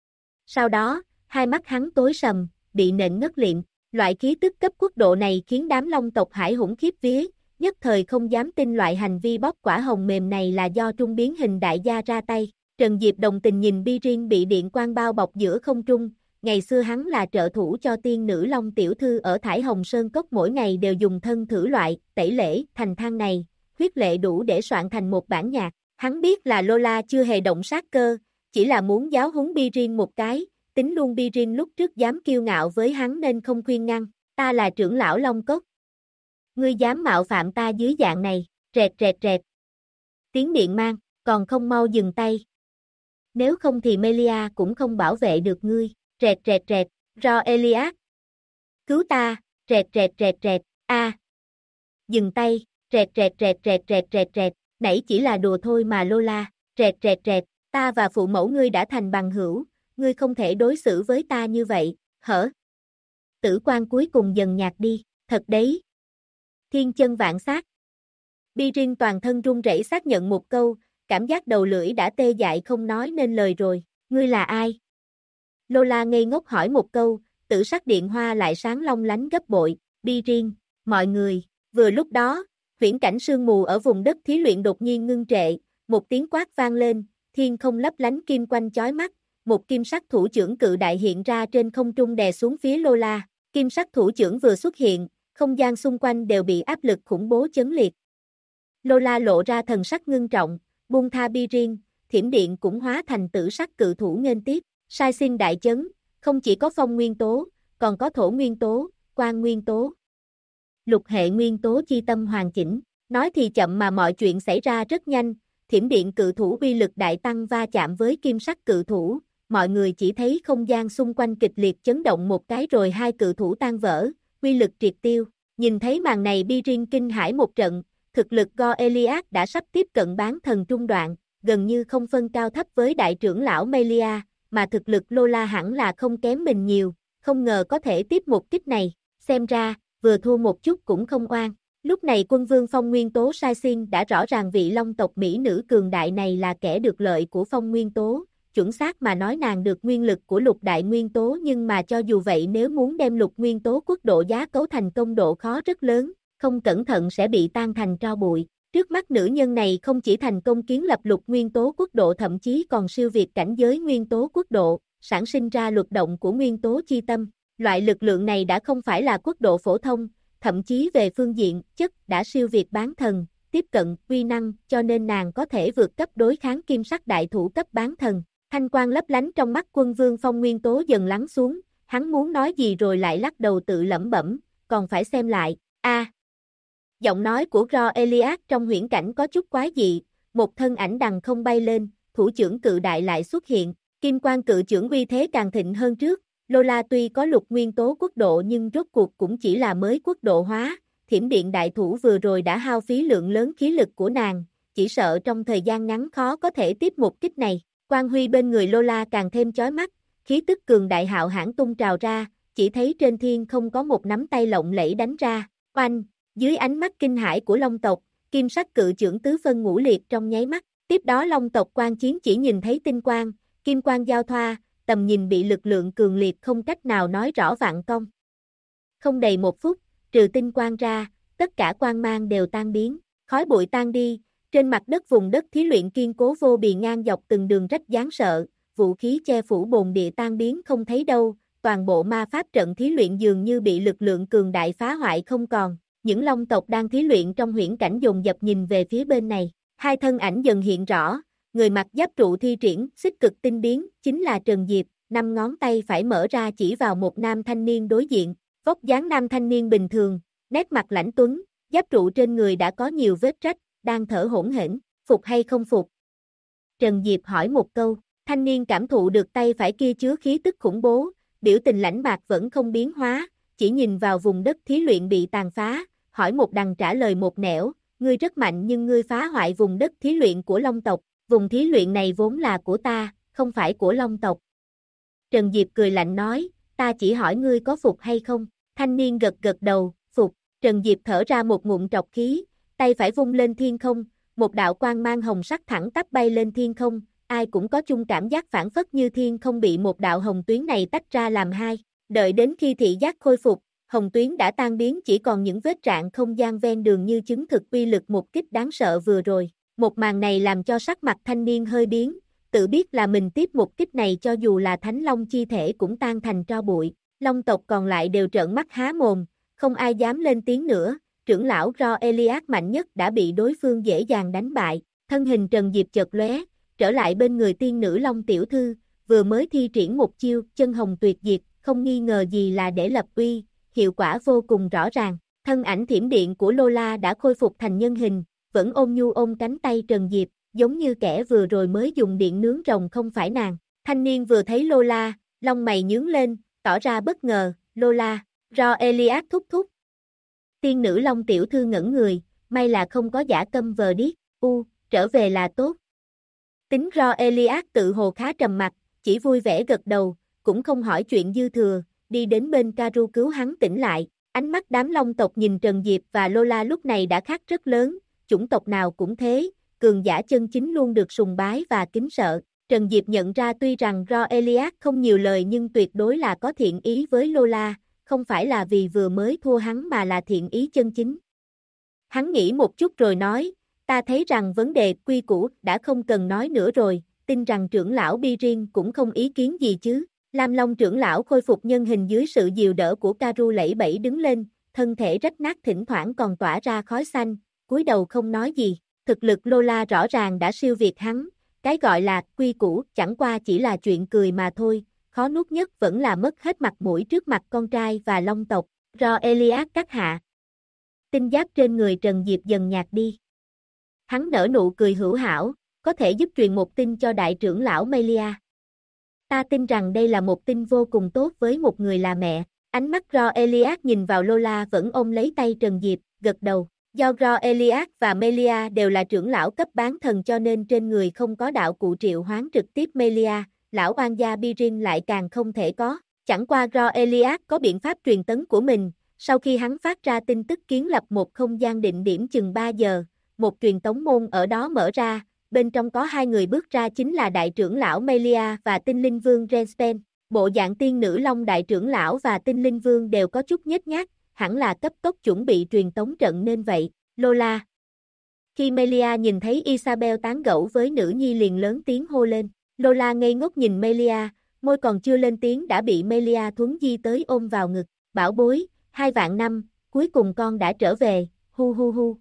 Sau đó, hai mắt hắn tối sầm, bị nện ngất liệm. Loại khí tức cấp quốc độ này khiến đám long tộc Hải Hủng khiếp vía, nhất thời không dám tin loại hành vi bóp quả hồng mềm này là do trung biến hình đại gia ra tay. Trần Diệp đồng tình nhìn Birin bị điện quang bao bọc giữa không trung, ngày xưa hắn là trợ thủ cho tiên nữ Long tiểu thư ở Thải Hồng Sơn Cốc, mỗi ngày đều dùng thân thử loại, tẩy lễ, thành thang này, huyết lệ đủ để soạn thành một bản nhạc. Hắn biết là Lola chưa hề động sát cơ, chỉ là muốn giáo huấn Birin một cái, tính luôn Birin lúc trước dám kiêu ngạo với hắn nên không khuyên ngăn, ta là trưởng lão Long Cốc. Ngươi dám mạo phạm ta dưới dạng này, rẹt rẹt rẹt. Tiếng điện mang, còn không mau dừng tay. Nếu không thì Melia cũng không bảo vệ được ngươi, rẹt rẹt rẹt, Ro Elias. Cứu ta, rẹt rẹt rẹt rẹt, a. Dừng tay, rẹt rẹt rẹt rẹt rẹt rẹt rẹt, nãy chỉ là đùa thôi mà Lola, rẹt rẹt rẹt, ta và phụ mẫu ngươi đã thành bằng hữu, ngươi không thể đối xử với ta như vậy, hở? Tử quang cuối cùng dần nhạt đi, thật đấy. Thiên chân vạn sát. Birin toàn thân run rẩy xác nhận một câu, cảm giác đầu lưỡi đã tê dại không nói nên lời rồi, ngươi là ai? Lola ngây ngốc hỏi một câu, tử sắc điện hoa lại sáng long lánh gấp bội, Birin, mọi người, vừa lúc đó, huyễn cảnh sương mù ở vùng đất thí luyện đột nhiên ngưng trệ, một tiếng quát vang lên, thiên không lấp lánh kim quanh chói mắt, một kim sắc thủ chưởng cự đại hiện ra trên không trung đè xuống phía Lola, kim sắc thủ chưởng vừa xuất hiện, không gian xung quanh đều bị áp lực khủng bố chấn liệt. Lola lộ ra thần sắc ngưng trọng, buông tha Birin, thiểm điện cũng hóa thành tử sắc cự thủ nghênh tiếp, Sai Xin đại chấn, không chỉ có phong nguyên tố, còn có thổ nguyên tố, quang nguyên tố. Lục hệ nguyên tố chi tâm hoàn chỉnh, nói thì chậm mà mọi chuyện xảy ra rất nhanh, thiểm điện cự thủ uy lực đại tăng va chạm với kim sắc cự thủ, mọi người chỉ thấy không gian xung quanh kịch liệt chấn động một cái rồi hai cự thủ tan vỡ, uy lực triệt tiêu, nhìn thấy màn này Birin kinh hãi một trận, thực lực Go Elias đã sắp tiếp cận bán thần trung đoạn, gần như không phân cao thấp với đại trưởng lão Melia, mà thực lực Lola hẳn là không kém mình nhiều, không ngờ có thể tiếp một kích này, xem ra, vừa thua một chút cũng không oan. Lúc này quân vương phong nguyên tố Sai Xin đã rõ ràng vị long tộc mỹ nữ cường đại này là kẻ được lợi của phong nguyên tố, chuẩn xác mà nói nàng được nguyên lực của lục đại nguyên tố, nhưng mà cho dù vậy nếu muốn đem lục nguyên tố quốc độ giá cấu thành công độ khó rất lớn, không cẩn thận sẽ bị tan thành tro bụi. Trước mắt nữ nhân này không chỉ thành công kiến lập lục nguyên tố quốc độ, thậm chí còn siêu việt cảnh giới nguyên tố quốc độ, sản sinh ra luật động của nguyên tố chi tâm. Loại lực lượng này đã không phải là quốc độ phổ thông, thậm chí về phương diện chất đã siêu việt bán thần, tiếp cận uy năng, cho nên nàng có thể vượt cấp đối kháng kim sắc đại thủ cấp bán thần. Thanh quang lấp lánh trong mắt quân vương phong nguyên tố dần lắng xuống, hắn muốn nói gì rồi lại lắc đầu tự lẩm bẩm, còn phải xem lại. Giọng nói của Ro Elias trong huyễn cảnh có chút quái dị, một thân ảnh đằng không bay lên, thủ chưởng cự đại lại xuất hiện, kim quang cự chưởng uy thế càng thịnh hơn trước. Lola tuy có lục nguyên tố quốc độ nhưng rốt cuộc cũng chỉ là mới quốc độ hóa, thiểm điện đại thủ vừa rồi đã hao phí lượng lớn khí lực của nàng, chỉ sợ trong thời gian ngắn khó có thể tiếp một kích này. Quang huy bên người Lola càng thêm chói mắt, khí tức cường đại hạo hãn tung trào ra, chỉ thấy trên thiên không có một nắm tay lộng lẫy đánh ra, oanh, dưới ánh mắt kinh hãi của long tộc, kim sắc cự chưởng tứ phân ngũ liệt trong nháy mắt, tiếp đó long tộc quan chiến chỉ nhìn thấy tinh quang, kim quang giao thoa, tầm nhìn bị lực lượng cường liệt không cách nào nói rõ vạn công. Không đầy một phút, trừ tinh quang ra, tất cả quang mang đều tan biến, khói bụi tan đi, trên mặt đất vùng đất thí luyện kiên cố vô bì ngang dọc từng đường rách đáng sợ, vũ khí che phủ bồn địa tan biến không thấy đâu, toàn bộ ma pháp trận thí luyện dường như bị lực lượng cường đại phá hoại không còn. những long tộc đang thí luyện trong huyễn cảnh dồn dập nhìn về phía bên này. Hai thân ảnh dần hiện rõ, người mặc giáp trụ thi triển, xích cực tinh biến, chính là Trần Diệp, năm ngón tay phải mở ra chỉ vào một nam thanh niên đối diện, vóc dáng nam thanh niên bình thường, nét mặt lãnh tuấn, giáp trụ trên người đã có nhiều vết rách, đang thở hổn hển, phục hay không phục? Trần Diệp hỏi một câu, thanh niên cảm thụ được tay phải kia chứa khí tức khủng bố, biểu tình lãnh mạc vẫn không biến hóa, chỉ nhìn vào vùng đất thí luyện bị tàn phá, hỏi một đằng trả lời một nẻo, ngươi rất mạnh nhưng ngươi phá hoại vùng đất thí luyện của Long tộc, vùng thí luyện này vốn là của ta, không phải của Long tộc. Trần Diệp cười lạnh nói, ta chỉ hỏi ngươi có phục hay không, thanh niên gật gật đầu, phục, Trần Diệp thở ra một ngụm trọc khí, tay phải vung lên thiên không, một đạo quang mang hồng sắc thẳng tắp bay lên thiên không, ai cũng có chung cảm giác phản phất như thiên không bị một đạo hồng tuyến này tách ra làm hai, đợi đến khi thị giác khôi phục, hồng tuyến đã tan biến chỉ còn những vết rạn không gian ven đường như chứng thực uy lực một kích đáng sợ vừa rồi, một màn này làm cho sắc mặt thanh niên hơi biến, tự biết là mình tiếp một kích này cho dù là thánh long chi thể cũng tan thành tro bụi, long tộc còn lại đều trợn mắt há mồm, không ai dám lên tiếng nữa, trưởng lão Ro Elias mạnh nhất đã bị đối phương dễ dàng đánh bại, thân hình Trần Diệp chợt lóe, trở lại bên người tiên nữ Long tiểu thư, vừa mới thi triển một chiêu, chân hồng tuyệt diệt, không nghi ngờ gì là để lập uy, hiệu quả vô cùng rõ ràng, thân ảnh thiểm điện của Lola đã khôi phục thành nhân hình, vẫn ôm nhu ôm cánh tay Trần Diệp, giống như kẻ vừa rồi mới dùng điện nướng rồng không phải nàng, thanh niên vừa thấy Lola, lông mày nhướng lên, tỏ ra bất ngờ, Lola, Ro Elias thúc thúc. Tiên nữ Long tiểu thư ngẩn người, may là không có giả câm vờ điếc, trở về là tốt. Tính Ro Elias tự hồ khá trầm mặc, chỉ vui vẻ gật đầu, cũng không hỏi chuyện dư thừa, đi đến bên Karu cứu hắn tỉnh lại, ánh mắt đám Long tộc nhìn Trần Diệp và Lola lúc này đã khác rất lớn, chủng tộc nào cũng thế, cường giả chân chính luôn được sùng bái và kính sợ. Trần Diệp nhận ra tuy rằng Ro Elias không nhiều lời nhưng tuyệt đối là có thiện ý với Lola, không phải là vì vừa mới thua hắn mà là thiện ý chân chính. Hắn nghĩ một chút rồi nói, ta thấy rằng vấn đề quy củ đã không cần nói nữa rồi, tin rằng trưởng lão Birin cũng không ý kiến gì chứ. Lam Long trưởng lão khôi phục nhân hình dưới sự dìu đỡ của Karu lẫy bẫy đứng lên, thân thể rách nát thỉnh thoảng còn tỏa ra khói xanh, cúi đầu không nói gì. Thực lực Lola rõ ràng đã siêu việt hắn, cái gọi là quy củ chẳng qua chỉ là chuyện cười mà thôi, khó nuốt nhất vẫn là mất hết mặt mũi trước mặt con trai và Long tộc. Ro Elias các hạ. Tinh giáp trên người Trần Diệp dần nhạt đi. Hắn nở nụ cười hữu hảo, có thể giúp truyền một tin cho đại trưởng lão Melia. Ta tin rằng đây là một tin vô cùng tốt với một người là mẹ. Ánh mắt Ro Elias nhìn vào Lola vẫn ôm lấy tay Trần Diệp, gật đầu. Do Ro Elias và Melia đều là trưởng lão cấp bán thần cho nên trên người không có đạo cụ triệu hoán trực tiếp Melia, lão oan gia Birin lại càng không thể có. Chẳng qua Ro Elias có biện pháp truyền tấn của mình, sau khi hắn phát ra tin tức kiến lập một không gian định điểm chừng 3 giờ, một truyền tống môn ở đó mở ra, bên trong có hai người bước ra chính là đại trưởng lão Melia và tinh linh vương Renspen. Bộ dạng tiên nữ Long đại trưởng lão và tinh linh vương đều có chút nhếch nhác, hẳn là cấp tốc chuẩn bị truyền tống trận nên vậy. Lola. Khi Melia nhìn thấy Isabel tán gẫu với nữ nhi liền lớn tiếng hô lên. Lola ngây ngốc nhìn Melia, môi còn chưa lên tiếng đã bị Melia thuấn di tới ôm vào ngực. Bảo bối, 2 vạn năm, cuối cùng con đã trở về, hu hu hu.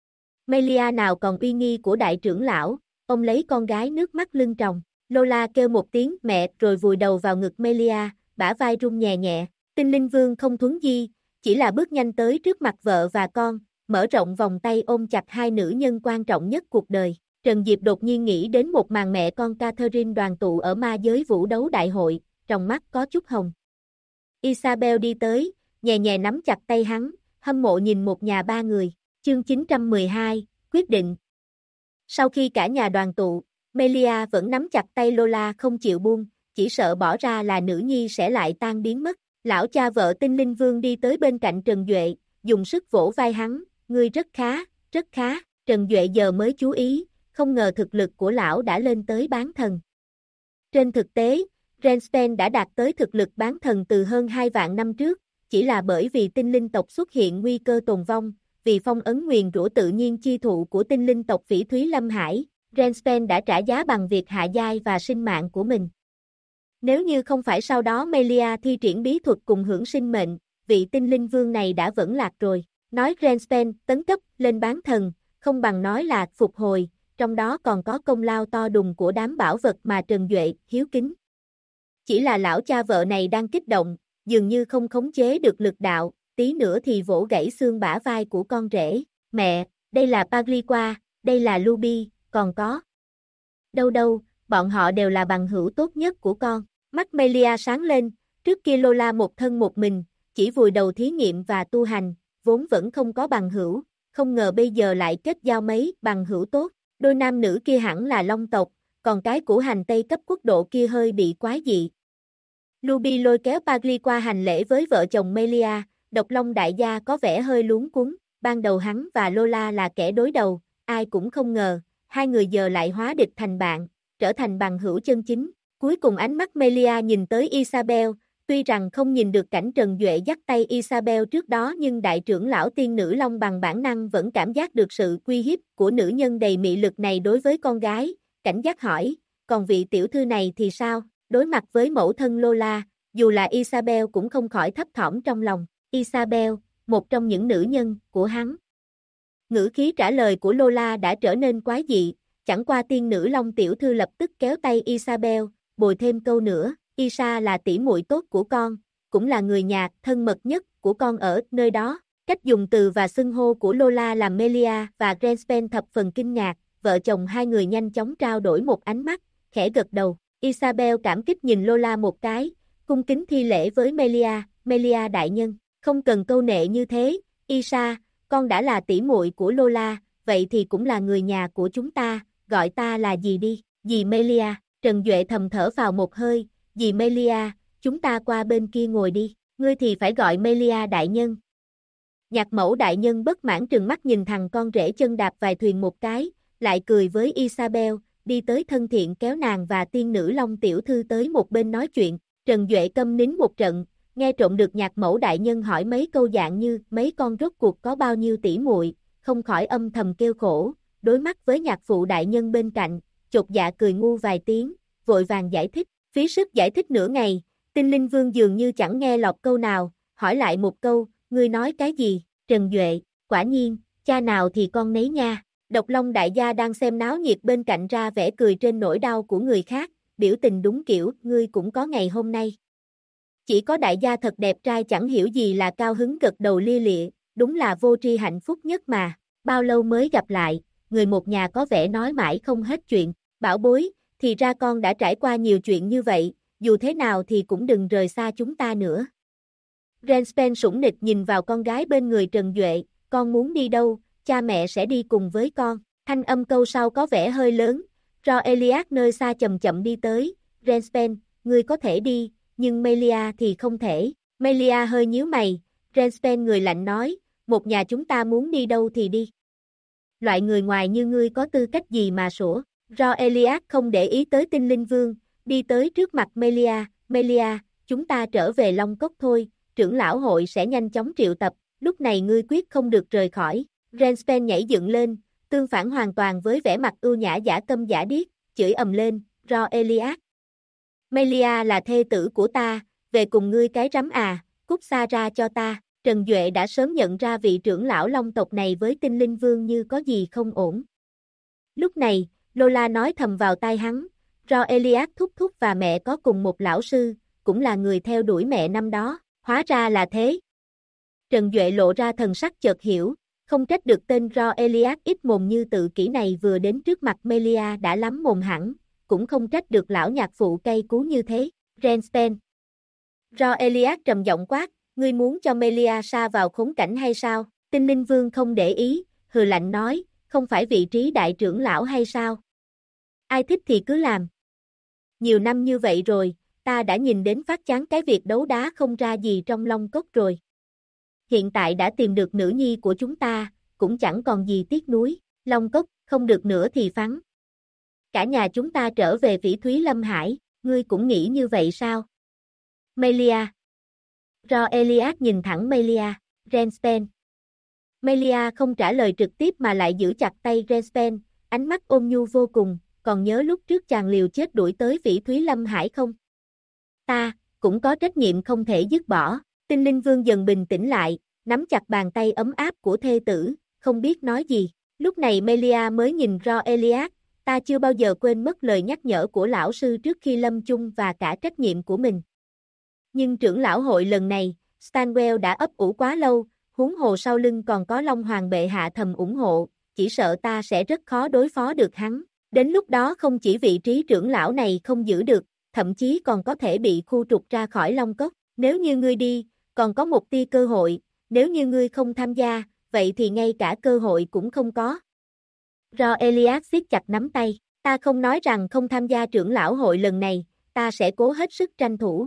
Melia nào còn uy nghi của đại trưởng lão, ôm lấy con gái nước mắt lưng tròng. Lola kêu một tiếng mẹ rồi vùi đầu vào ngực Melia, bả vai rung nhẹ nhẹ. Tinh linh vương không thuấn di, chỉ là bước nhanh tới trước mặt vợ và con, mở rộng vòng tay ôm chặt hai nữ nhân quan trọng nhất cuộc đời. Trần Diệp đột nhiên nghĩ đến một màn mẹ con Catherine đoàn tụ ở ma giới vũ đấu đại hội, trong mắt có chút hồng. Isabel đi tới, nhẹ nhẹ nắm chặt tay hắn, hâm mộ nhìn một nhà ba người. Chương 912, quyết định. Sau khi cả nhà đoàn tụ, Melia vẫn nắm chặt tay Lola không chịu buông, chỉ sợ bỏ ra là nữ nhi sẽ lại tan biến mất. Lão cha vợ tinh linh vương đi tới bên cạnh Trần Duệ, dùng sức vỗ vai hắn, ngươi rất khá, rất khá. Trần Duệ giờ mới chú ý, không ngờ thực lực của lão đã lên tới bán thần. Trên thực tế, Renspen đã đạt tới thực lực bán thần từ hơn 2 vạn năm trước, chỉ là bởi vì tinh linh tộc xuất hiện nguy cơ tồn vong, vì phong ấn nguyền rủa tự nhiên chi thụ của tinh linh tộc Phỉ Thúy Lâm Hải, Renspen đã trả giá bằng việc hạ giai và sinh mạng của mình. Nếu như không phải sau đó Melia thi triển bí thuật cùng hưởng sinh mệnh, vị tinh linh vương này đã vẫn lạc rồi. Nói Grenspen tấn cấp lên bán thần, không bằng nói là phục hồi, trong đó còn có công lao to đùng của đám bảo vật mà Trần Duệ hiếu kính. Chỉ là lão cha vợ này đang kích động, dường như không khống chế được lực đạo, tí nữa thì vỗ gãy xương bả vai của con rể. Mẹ, đây là Pagliqua, đây là Luby, còn có. Đâu đâu, bọn họ đều là bằng hữu tốt nhất của con. Mắt Melia sáng lên, trước kia Lola một thân một mình, chỉ vùi đầu thí nghiệm và tu hành, vốn vẫn không có bằng hữu, không ngờ bây giờ lại kết giao mấy bằng hữu tốt. Đôi nam nữ kia hẳn là Long tộc, còn cái củ hành Tây cấp quốc độ kia hơi bị quái dị. Luby lôi kéo Pagliqua hành lễ với vợ chồng Melia, Độc Long đại gia có vẻ hơi luống cuống, ban đầu hắn và Lola là kẻ đối đầu, ai cũng không ngờ, hai người giờ lại hóa địch thành bạn, trở thành bằng hữu chân chính. Cuối cùng ánh mắt Melia nhìn tới Isabel, tuy rằng không nhìn được cảnh Trần Duệ dắt tay Isabel trước đó nhưng đại trưởng lão tiên nữ Long bằng bản năng vẫn cảm giác được sự uy hiếp của nữ nhân đầy mị lực này đối với con gái, cảnh giác hỏi, còn vị tiểu thư này thì sao? Đối mặt với mẫu thân Lola, dù là Isabel cũng không khỏi thấp thỏm trong lòng. Isabel, một trong những nữ nhân của hắn. Ngữ khí trả lời của Lola đã trở nên quái dị, chẳng qua tiên nữ Long tiểu thư lập tức kéo tay Isabel, bồi thêm câu nữa, Isa là tỷ muội tốt của con, cũng là người nhà thân mật nhất của con ở nơi đó. Cách dùng từ và xưng hô của Lola làm Melia và Grenspen thập phần kinh ngạc, vợ chồng hai người nhanh chóng trao đổi một ánh mắt, khẽ gật đầu. Isabel cảm kích nhìn Lola một cái, cung kính thi lễ với Melia đại nhân, không cần câu nệ như thế, Isa, con đã là tỷ muội của Lola, vậy thì cũng là người nhà của chúng ta, gọi ta là gì đi, dì Melia. Trần Duệ thầm thở vào một hơi, dì Melia, chúng ta qua bên kia ngồi đi, ngươi thì phải gọi Melia đại nhân. Nhạc mẫu đại nhân bất mãn trừng mắt nhìn thằng con rể chân đạp vài thuyền một cái, lại cười với Isabel, đi tới thân thiện kéo nàng và tiên nữ Long tiểu thư tới một bên nói chuyện. Trần Duệ câm nín một trận, nghe trộm được nhạc mẫu đại nhân hỏi mấy câu dạng như mấy con rốt cuộc có bao nhiêu tỷ muội, không khỏi âm thầm kêu khổ, đối mắt với nhạc phụ đại nhân bên cạnh, chột dạ cười ngu vài tiếng, vội vàng giải thích, phí sức giải thích nửa ngày, Tinh Linh Vương dường như chẳng nghe lọt câu nào, hỏi lại một câu, ngươi nói cái gì, Trần Duệ, quả nhiên, cha nào thì con nấy nha. Độc Long đại gia đang xem náo nhiệt bên cạnh ra vẻ cười trên nỗi đau của người khác, biểu tình đúng kiểu, ngươi cũng có ngày hôm nay. Chỉ có đại gia thật đẹp trai chẳng hiểu gì là cao hứng gật đầu lia lịa, đúng là vô tri hạnh phúc nhất mà, bao lâu mới gặp lại, người một nhà có vẻ nói mãi không hết chuyện, bảo bối, thì ra con đã trải qua nhiều chuyện như vậy, dù thế nào thì cũng đừng rời xa chúng ta nữa. Grenspen sủng nịch nhìn vào con gái bên người Trần Duệ, con muốn đi đâu, cha mẹ sẽ đi cùng với con, thanh âm câu sau có vẻ hơi lớn, Elias nơi xa chậm chậm đi tới, Grenspen, ngươi có thể đi, nhưng Melia thì không thể, Melia hơi nhíu mày, Grenspen người lạnh nói, một nhà chúng ta muốn đi đâu thì đi. Loại người ngoài như ngươi có tư cách gì mà sủa, Elias không để ý tới Tinh Linh Vương, đi tới trước mặt Melia, chúng ta trở về Long Cốc thôi, trưởng lão hội sẽ nhanh chóng triệu tập, lúc này ngươi quyết không được rời khỏi. Grenspen nhảy dựng lên, tương phản hoàn toàn với vẻ mặt ưu nhã giả câm giả điếc, chửi ầm lên, Elias. Melia là thê tử của ta, về cùng ngươi cái rắm à, cút xa ra cho ta. Trần Duệ đã sớm nhận ra vị trưởng lão Long tộc này với Tinh Linh Vương như có gì không ổn. Lúc này, Lola nói thầm vào tai hắn, Elias thúc thúc và mẹ có cùng một lão sư, cũng là người theo đuổi mẹ năm đó, hóa ra là thế. Trần Duệ lộ ra thần sắc chợt hiểu, không trách được tên Elias ít mồm như tự kỷ này vừa đến trước mặt Melia đã lắm mồm hẳn, cũng không trách được lão nhạc phụ cay cú như thế. Grenspen. Elias trầm giọng quát, ngươi muốn cho Melia sa vào khốn cảnh hay sao? Tinh Linh Vương không để ý, hừ lạnh nói, không phải vị trí đại trưởng lão hay sao? Ai thích thì cứ làm. Nhiều năm như vậy rồi, ta đã nhìn đến phát chán cái việc đấu đá không ra gì trong Long Cốc rồi. Hiện tại đã tìm được nữ nhi của chúng ta, cũng chẳng còn gì tiếc nuối, Long Cốc, không được nữa thì phắn. Cả nhà chúng ta trở về Phỉ Thúy Lâm Hải, ngươi cũng nghĩ như vậy sao? Melia. Elias nhìn thẳng Melia, Grenspen. Melia không trả lời trực tiếp mà lại giữ chặt tay Grenspen, ánh mắt ôn nhu vô cùng, còn nhớ lúc trước chàng liều chết đuổi tới Phỉ Thúy Lâm Hải không? Ta, cũng có trách nhiệm không thể dứt bỏ. Tinh Linh Vương dần bình tĩnh lại, nắm chặt bàn tay ấm áp của thê tử, không biết nói gì. Lúc này Melia mới nhìn Ro-Elias, ta chưa bao giờ quên mất lời nhắc nhở của lão sư trước khi lâm chung và cả trách nhiệm của mình. Nhưng trưởng lão hội lần này, Stanwell đã ấp ủ quá lâu, huống hồ sau lưng còn có Long Hoàng bệ hạ thầm ủng hộ, chỉ sợ ta sẽ rất khó đối phó được hắn. Đến lúc đó không chỉ vị trí trưởng lão này không giữ được, thậm chí còn có thể bị khu trục ra khỏi Long Cốc. Nếu như ngươi đi, còn có một tia cơ hội, nếu như ngươi không tham gia, vậy thì ngay cả cơ hội cũng không có. Ro-Elias siết chặt nắm tay, ta không nói rằng không tham gia trưởng lão hội lần này, ta sẽ cố hết sức tranh thủ.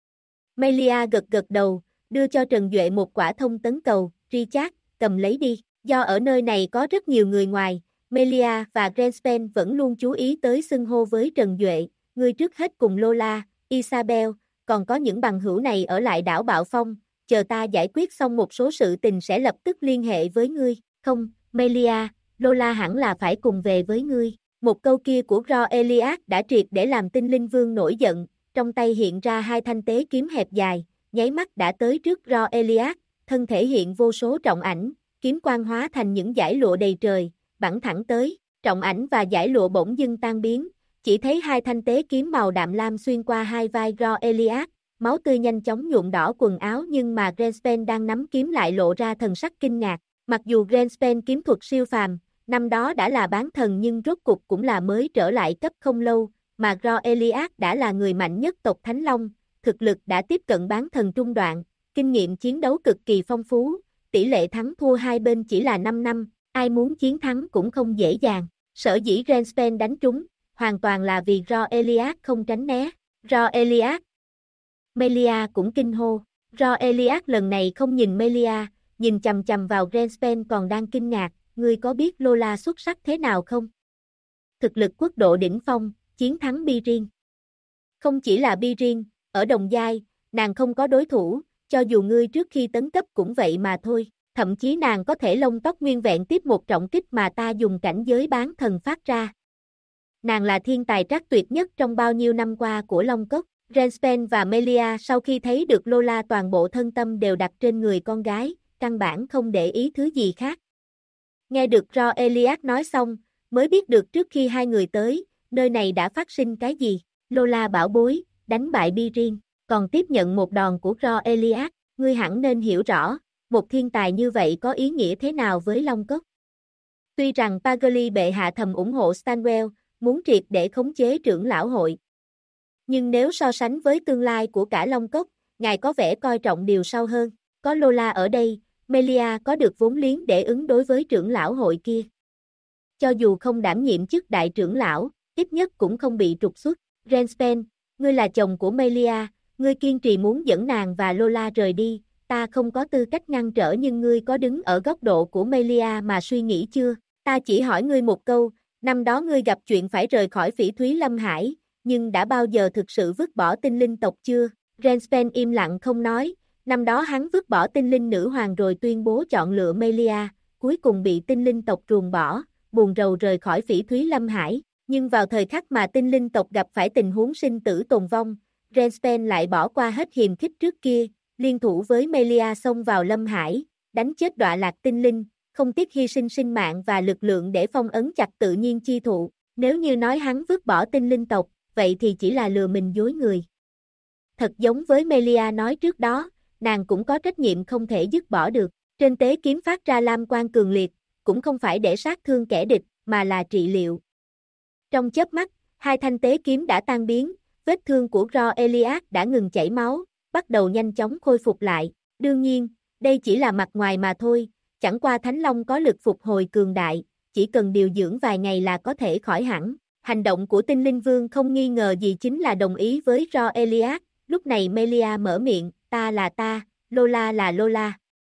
Melia gật gật đầu, đưa cho Trần Duệ một quả thông tấn cầu, Richard, cầm lấy đi. Do ở nơi này có rất nhiều người ngoài, Melia và Grenspen vẫn luôn chú ý tới xưng hô với Trần Duệ, ngươi trước hết cùng Lola, Isabel, còn có những bằng hữu này ở lại đảo Bạo Phong, chờ ta giải quyết xong một số sự tình sẽ lập tức liên hệ với ngươi. Không, Melia, Lola hẳn là phải cùng về với ngươi. Một câu kia của Ro-Elias đã triệt để làm Tinh Linh Vương nổi giận, trong tay hiện ra hai thanh tế kiếm hẹp dài, nháy mắt đã tới trước Ro-Elias, thân thể hiện vô số trọng ảnh, kiếm quang hóa thành những dải lụa đầy trời, bắn thẳng tới, trọng ảnh và dải lụa bỗng dưng tan biến, chỉ thấy hai thanh tế kiếm màu đạm lam xuyên qua hai vai Ro-Elias, máu tươi nhanh chóng nhuộm đỏ quần áo nhưng mà Grenspen đang nắm kiếm lại lộ ra thần sắc kinh ngạc, mặc dù Grenspen kiếm thuật siêu phàm, năm đó đã là bán thần nhưng rốt cục cũng là mới trở lại cấp không lâu, mà Ro-Elias đã là người mạnh nhất tộc Thánh Long, thực lực đã tiếp cận bán thần trung đoạn, kinh nghiệm chiến đấu cực kỳ phong phú, tỷ lệ thắng thua hai bên chỉ là 5 năm, ai muốn chiến thắng cũng không dễ dàng. Sở dĩ Grenspen đánh trúng, hoàn toàn là vì Ro-Elias không tránh né. Ro-Elias. Melia cũng kinh hô. Ro-Elias lần này không nhìn Melia, nhìn chầm chầm vào Grenspen còn đang kinh ngạc, ngươi có biết Lola xuất sắc thế nào không? Thực lực quốc độ đỉnh phong, chiến thắng Birin. Không chỉ là Birin, ở đồng giai, nàng không có đối thủ, cho dù ngươi trước khi tấn cấp cũng vậy mà thôi, thậm chí nàng có thể lông tóc nguyên vẹn tiếp một trọng kích mà ta dùng cảnh giới bán thần phát ra. Nàng là thiên tài trắc tuyệt nhất trong bao nhiêu năm qua của Long Cốc. Grenspen và Melia sau khi thấy được Lola toàn bộ thân tâm đều đặt trên người con gái, căn bản không để ý thứ gì khác. Nghe được Ro-Elias nói xong, mới biết được trước khi hai người tới, nơi này đã phát sinh cái gì. Lola bảo bối, đánh bại Birin, còn tiếp nhận một đòn của Ro-Elias, ngươi hẳn nên hiểu rõ, một thiên tài như vậy có ý nghĩa thế nào với Long Cốc. Tuy rằng Pagoli bệ hạ thầm ủng hộ Stanwell, muốn triệt để khống chế trưởng lão hội. Nhưng nếu so sánh với tương lai của cả Long Cốc, ngài có vẻ coi trọng điều sau hơn. Có Lola ở đây, Melia có được vốn liếng để ứng đối với trưởng lão hội kia. Cho dù không đảm nhiệm chức đại trưởng lão, ít nhất cũng không bị trục xuất. Grenspen, ngươi là chồng của Melia, ngươi kiên trì muốn dẫn nàng và Lola rời đi, ta không có tư cách ngăn trở nhưng ngươi có đứng ở góc độ của Melia mà suy nghĩ chưa? Ta chỉ hỏi ngươi một câu, năm đó ngươi gặp chuyện phải rời khỏi Phỉ Thúy Lâm Hải, nhưng đã bao giờ thực sự vứt bỏ tinh linh tộc chưa? Grenspen im lặng không nói, năm đó hắn vứt bỏ tinh linh nữ hoàng rồi tuyên bố chọn lựa Melia, cuối cùng bị tinh linh tộc ruồng bỏ, buồn rầu rời khỏi Phỉ Thúy Lâm Hải, nhưng vào thời khắc mà tinh linh tộc gặp phải tình huống sinh tử tồn vong, Grenspen lại bỏ qua hết hiềm khích trước kia, liên thủ với Melia xông vào Lâm Hải, đánh chết đọa lạc tinh linh, không tiếc hy sinh sinh mạng và lực lượng để phong ấn chặt tự nhiên chi thụ, nếu như nói hắn vứt bỏ tinh linh tộc, vậy thì chỉ là lừa mình dối người. Thật giống với Melia nói trước đó, nàng cũng có trách nhiệm không thể dứt bỏ được, trên tế kiếm phát ra lam quang cường liệt, cũng không phải để sát thương kẻ địch, mà là trị liệu. Trong chớp mắt, hai thanh tế kiếm đã tan biến, vết thương của Ro-Elias đã ngừng chảy máu, bắt đầu nhanh chóng khôi phục lại, đương nhiên, đây chỉ là mặt ngoài mà thôi, chẳng qua Thánh Long có lực phục hồi cường đại, chỉ cần điều dưỡng vài ngày là có thể khỏi hẳn. Hành động của Tinh Linh Vương không nghi ngờ gì chính là đồng ý với Ro-Elias, lúc này Melia mở miệng, ta là ta, Lola là Lola.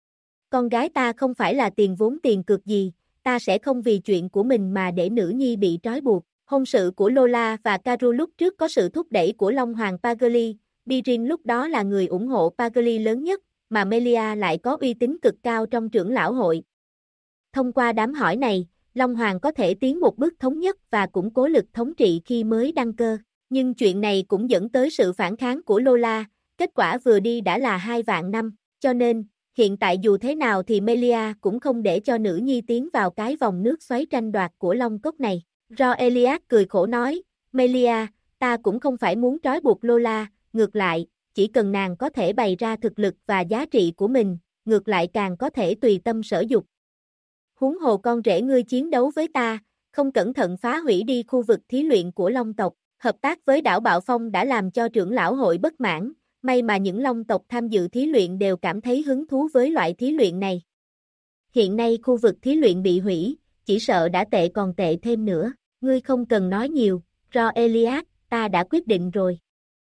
Con gái ta không phải là tiền vốn tiền cược gì, ta sẽ không vì chuyện của mình mà để nữ nhi bị trói buộc. Hôn sự của Lola và Karu lúc trước có sự thúc đẩy của Long Hoàng Pagoli, Birin lúc đó là người ủng hộ Pagoli lớn nhất, mà Melia lại có uy tín cực cao trong trưởng lão hội. Thông qua đám hỏi này, Long Hoàng có thể tiến một bước thống nhất và củng cố lực thống trị khi mới đăng cơ. Nhưng chuyện này cũng dẫn tới sự phản kháng của Lola, kết quả vừa đi đã là 2 vạn năm, cho nên, Hiện tại dù thế nào thì Melia cũng không để cho nữ nhi tiến vào cái vòng nước xoáy tranh đoạt của Long Cốc này. Roelias cười khổ nói, Melia, ta cũng không phải muốn trói buộc Lola, ngược lại, chỉ cần nàng có thể bày ra thực lực và giá trị của mình, ngược lại càng có thể tùy tâm sở dục. Huống hồ con rể ngươi chiến đấu với ta, không cẩn thận phá hủy đi khu vực thí luyện của Long tộc, hợp tác với đảo Bạo Phong đã làm cho trưởng lão hội bất mãn, may mà những Long tộc tham dự thí luyện đều cảm thấy hứng thú với loại thí luyện này. Hiện nay khu vực thí luyện bị hủy, chỉ sợ đã tệ còn tệ thêm nữa, ngươi không cần nói nhiều, Roelias, ta đã quyết định rồi.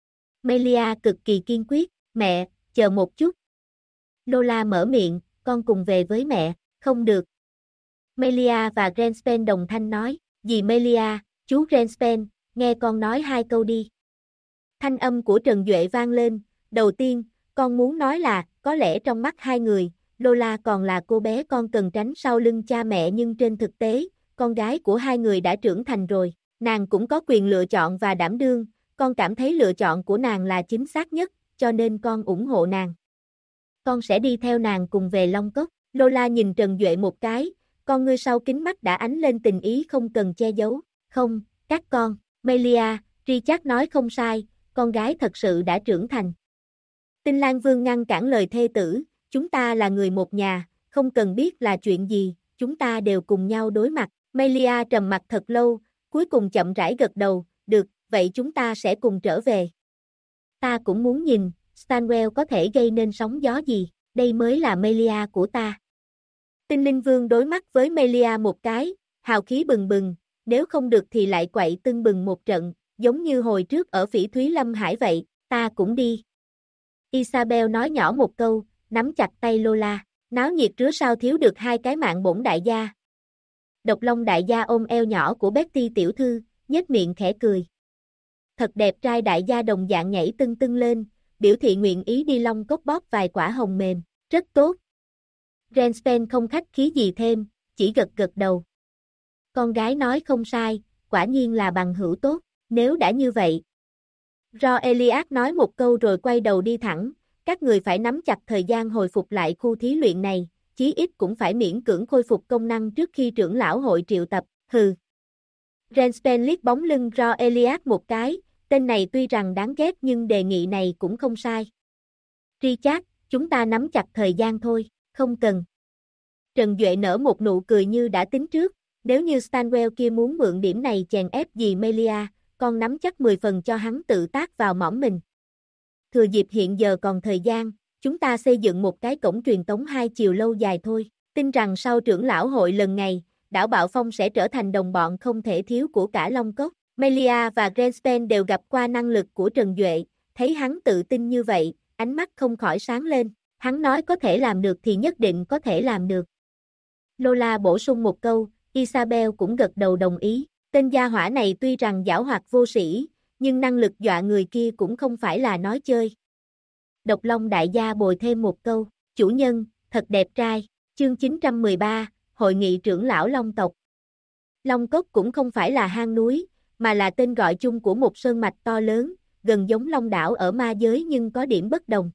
Melia cực kỳ kiên quyết, mẹ, chờ một chút. Lola mở miệng, con cùng về với mẹ, không được. Melia và Grenspen đồng thanh nói, dì Melia, chú Grenspen, nghe con nói hai câu đi. Thanh âm của Trần Duệ vang lên, đầu tiên, con muốn nói là, có lẽ trong mắt hai người, Lola còn là cô bé con cần tránh sau lưng cha mẹ nhưng trên thực tế, con gái của hai người đã trưởng thành rồi, nàng cũng có quyền lựa chọn và đảm đương, con cảm thấy lựa chọn của nàng là chính xác nhất, cho nên con ủng hộ nàng. Con sẽ đi theo nàng cùng về Long Cốc. Lola nhìn Trần Duệ một cái, con ngươi sau kính mắt đã ánh lên tình ý không cần che giấu. Không, các con, Melia, Richard nói không sai, con gái thật sự đã trưởng thành. Tinh Lan Vương ngăn cản lời thê tử, chúng ta là người một nhà, không cần biết là chuyện gì, chúng ta đều cùng nhau đối mặt. Melia trầm mặt thật lâu, cuối cùng chậm rãi gật đầu, được, vậy chúng ta sẽ cùng trở về. Ta cũng muốn nhìn, Stanwell có thể gây nên sóng gió gì, đây mới là Melia của ta. Tinh Linh Vương đối mắt với Melia một cái, hào khí bừng bừng, nếu không được thì lại quậy tưng bừng một trận, giống như hồi trước ở Phỉ Thúy Lâm Hải vậy, ta cũng đi. Isabel nói nhỏ một câu, nắm chặt tay Lola, náo nhiệt rứa sao thiếu được hai cái mạng bổn đại gia. Độc Long đại gia ôm eo nhỏ của Betty tiểu thư, nhếch miệng khẽ cười. Thật đẹp trai đại gia đồng dạng nhảy tưng tưng lên, biểu thị nguyện ý đi Long Cốc bóp vài quả hồng mềm, rất tốt. Grenspen không khách khí gì thêm, chỉ gật gật đầu. Con gái nói không sai, quả nhiên là bằng hữu tốt, nếu đã như vậy. Roelias nói một câu rồi quay đầu đi thẳng, các người phải nắm chặt thời gian hồi phục lại khu thí luyện này, chí ít cũng phải miễn cưỡng khôi phục công năng trước khi trưởng lão hội triệu tập, hừ. Grenspen liếc bóng lưng Roelias một cái, tên này tuy rằng đáng ghét nhưng đề nghị này cũng không sai. Richard, chúng ta nắm chặt thời gian thôi, không cần. Trần Duệ nở một nụ cười như đã tính trước, nếu như Stanwell kia muốn mượn điểm này chèn ép dì Melia, con nắm chắc 10 phần cho hắn tự tác vào mõm mình. Thừa dịp hiện giờ còn thời gian, chúng ta xây dựng một cái cổng truyền tống hai chiều lâu dài thôi, tin rằng sau trưởng lão hội lần này, đảo Bạo Phong sẽ trở thành đồng bọn không thể thiếu của cả Long Cốc. Melia và Grenspen đều gặp qua năng lực của Trần Duệ, thấy hắn tự tin như vậy, ánh mắt không khỏi sáng lên, hắn nói có thể làm được thì nhất định có thể làm được. Lola bổ sung một câu, Isabel cũng gật đầu đồng ý, tên gia hỏa này tuy rằng giảo hoạt vô sĩ, nhưng năng lực dọa người kia cũng không phải là nói chơi. Độc Long đại gia bồi thêm một câu, chủ nhân, thật đẹp trai, chương 913, Hội nghị trưởng lão Long tộc. Long Cốc cũng không phải là hang núi, mà là tên gọi chung của một sơn mạch to lớn, gần giống Long đảo ở ma giới nhưng có điểm bất đồng.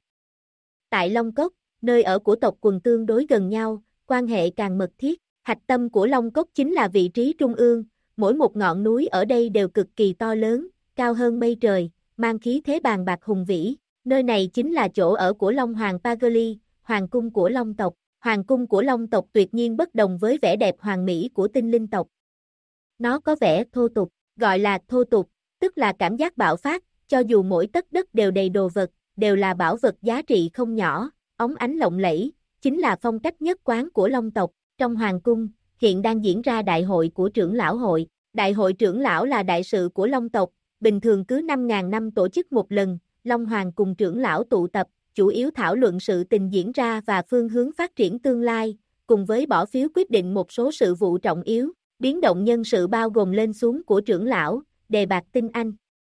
Tại Long Cốc, nơi ở của tộc quần tương đối gần nhau, quan hệ càng mật thiết, hạch tâm của Long Cốc chính là vị trí trung ương, mỗi một ngọn núi ở đây đều cực kỳ to lớn, cao hơn mây trời, mang khí thế bàn bạc hùng vĩ, nơi này chính là chỗ ở của Long Hoàng Pagoli, hoàng cung của Long tộc. Hoàng cung của Long tộc tuyệt nhiên bất đồng với vẻ đẹp hoàng mỹ của tinh linh tộc. Nó có vẻ thô tục, gọi là thô tục, tức là cảm giác bạo phát, cho dù mỗi tấc đất đều đầy đồ vật, đều là bảo vật giá trị không nhỏ, óng ánh lộng lẫy, chính là phong cách nhất quán của Long tộc. Trong hoàng cung, hiện đang diễn ra đại hội của trưởng lão hội. Đại hội trưởng lão là đại sự của Long tộc, bình thường cứ 5.000 năm tổ chức một lần, Long Hoàng cùng trưởng lão tụ tập, chủ yếu thảo luận sự tình diễn ra và phương hướng phát triển tương lai, cùng với bỏ phiếu quyết định một số sự vụ trọng yếu, biến động nhân sự bao gồm lên xuống của trưởng lão, đề bạt tinh anh.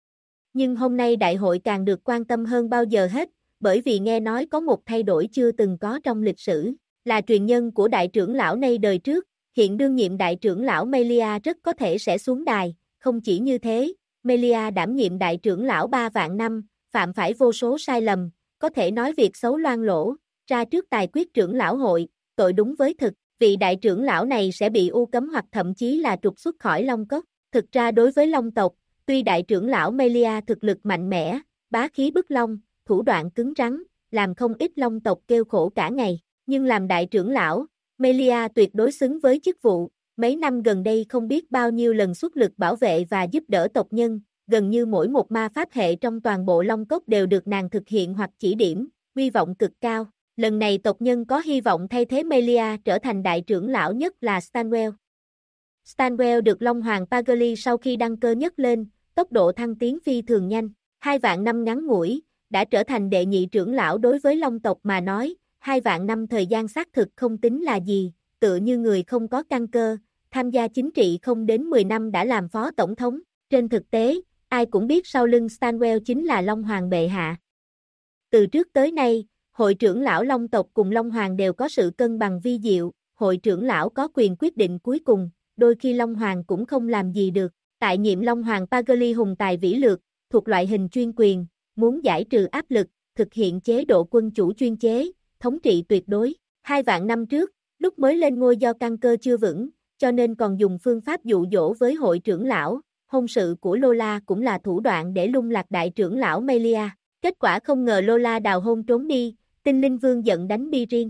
Nhưng hôm nay đại hội càng được quan tâm hơn bao giờ hết, bởi vì nghe nói có một thay đổi chưa từng có trong lịch sử, là truyền nhân của đại trưởng lão nay đời trước, hiện đương nhiệm đại trưởng lão Melia rất có thể sẽ xuống đài, không chỉ như thế, Melia đảm nhiệm đại trưởng lão 3 vạn năm, phạm phải vô số sai lầm, có thể nói việc xấu loang lỗ, ra trước tài quyết trưởng lão hội, tội đúng với thực, vị đại trưởng lão này sẽ bị u cấm hoặc thậm chí là trục xuất khỏi Long Cốc. Thực ra đối với Long tộc, tuy đại trưởng lão Melia thực lực mạnh mẽ, bá khí bức long, thủ đoạn cứng rắn, làm không ít Long tộc kêu khổ cả ngày, nhưng làm đại trưởng lão, Melia tuyệt đối xứng với chức vụ. Mấy năm gần đây không biết bao nhiêu lần xuất lực bảo vệ và giúp đỡ tộc nhân, gần như mỗi một ma pháp hệ trong toàn bộ Long Cốc đều được nàng thực hiện hoặc chỉ điểm, uy vọng cực cao. Lần này tộc nhân có hy vọng thay thế Melia trở thành đại trưởng lão nhất là Stanwell. Stanwell được Long Hoàng Pagli sau khi đăng cơ nhấc lên, tốc độ thăng tiến phi thường nhanh. 2 vạn năm ngắn ngủi, đã trở thành đệ nhị trưởng lão. Đối với Long tộc mà nói, 2 vạn năm thời gian xác thực không tính là gì, tựa như người không có căn cơ, tham gia chính trị không đến 10 năm đã làm phó tổng thống. Trên thực tế, ai cũng biết sau lưng Stanwell chính là Long Hoàng bệ hạ. Từ trước tới nay, hội trưởng lão Long tộc cùng Long Hoàng đều có sự cân bằng vi diệu, hội trưởng lão có quyền quyết định cuối cùng, đôi khi Long Hoàng cũng không làm gì được. Tại nhiệm Long Hoàng Pagli hùng tài vĩ lược, thuộc loại hình chuyên quyền, muốn giải trừ áp lực, thực hiện chế độ quân chủ chuyên chế, thống trị tuyệt đối. 2 vạn năm trước, lúc mới lên ngôi do căn cơ chưa vững, cho nên còn dùng phương pháp dụ dỗ với hội trưởng lão, hôn sự của Lola cũng là thủ đoạn để lung lạc đại trưởng lão Melia. Kết quả không ngờ Lola đào hôn trốn đi, Tinh Linh Vương giận đánh Birin.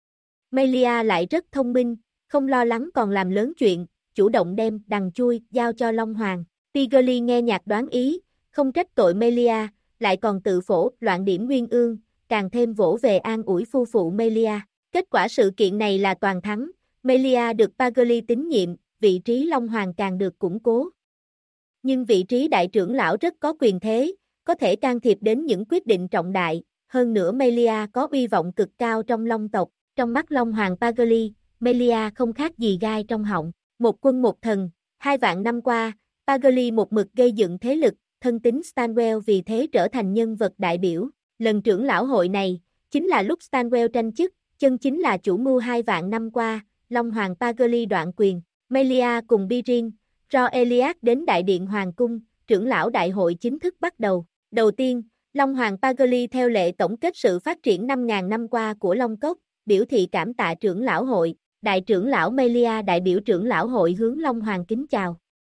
Melia lại rất thông minh, không lo lắng còn làm lớn chuyện, chủ động đem đằng chui giao cho Long Hoàng. Tiggerly nghe nhạc đoán ý, không trách tội Melia, lại còn tự phổ loạn điểm Nguyên Ương, càng thêm vỗ về an ủi phu phụ Melia. Kết quả sự kiện này là toàn thắng, Melia được Pagli tín nhiệm, vị trí Long Hoàng càng được củng cố. Nhưng vị trí đại trưởng lão rất có quyền thế, có thể can thiệp đến những quyết định trọng đại, hơn nữa Melia có uy vọng cực cao trong Long tộc, trong mắt Long Hoàng Pagli, Melia không khác gì gai trong họng. Một quân một thần, 2 vạn năm qua, Pagli một mực gây dựng thế lực, thân tín Stanwell vì thế trở thành nhân vật đại biểu. Lần trưởng lão hội này, chính là lúc Stanwell tranh chức, chân chính là chủ mưu 2 vạn năm qua, Long Hoàng Pagli đoạn quyền. Melia cùng Birin, Ro-Elias đến Đại điện Hoàng cung, trưởng lão đại hội chính thức bắt đầu. Đầu tiên, Long Hoàng Pagli theo lệ tổng kết sự phát triển 5.000 năm qua của Long Cốc, biểu thị cảm tạ trưởng lão hội. Đại trưởng lão Melia đại biểu trưởng lão hội hướng Long Hoàng kính chào.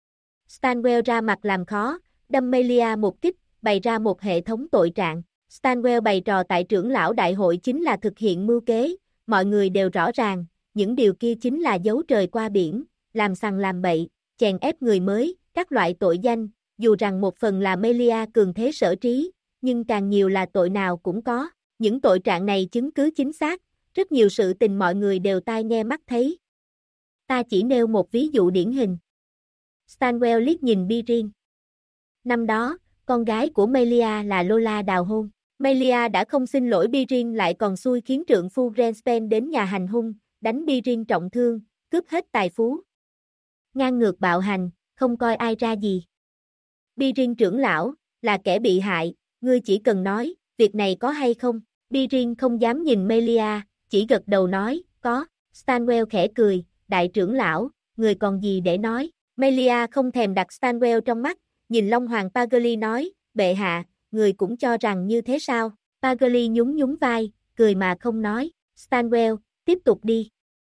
Stanwell ra mặt làm khó, đâm Melia một kích, bày ra một hệ thống tội trạng. Stanwell bày trò tại trưởng lão đại hội chính là thực hiện mưu kế, mọi người đều rõ ràng, những điều kia chính là giấu trời qua biển, làm sằng làm bậy, chèn ép người mới, các loại tội danh, dù rằng một phần là Melia cường thế sở trí, nhưng càng nhiều là tội nào cũng có. Những tội trạng này chứng cứ chính xác, rất nhiều sự tình mọi người đều tai nghe mắt thấy. Ta chỉ nêu một ví dụ điển hình. Stanwell liếc nhìn Birin. Năm đó, con gái của Melia là Lola đào hôn. Melia đã không xin lỗi Birin lại còn xui khiến trượng phu Grenspen đến nhà hành hung, đánh Birin trọng thương, cướp hết tài phú. Ngang ngược bạo hành, không coi ai ra gì. Birin trưởng lão, là kẻ bị hại, ngươi chỉ cần nói, việc này có hay không? Birin không dám nhìn Melia, chỉ gật đầu nói, có. Stanwell khẽ cười, đại trưởng lão, người còn gì để nói? Melia không thèm đặt Stanwell trong mắt, nhìn Long Hoàng Pagli nói, bệ hạ, người cũng cho rằng như thế sao? Pagli nhún nhún vai, cười mà không nói. Stanwell, tiếp tục đi.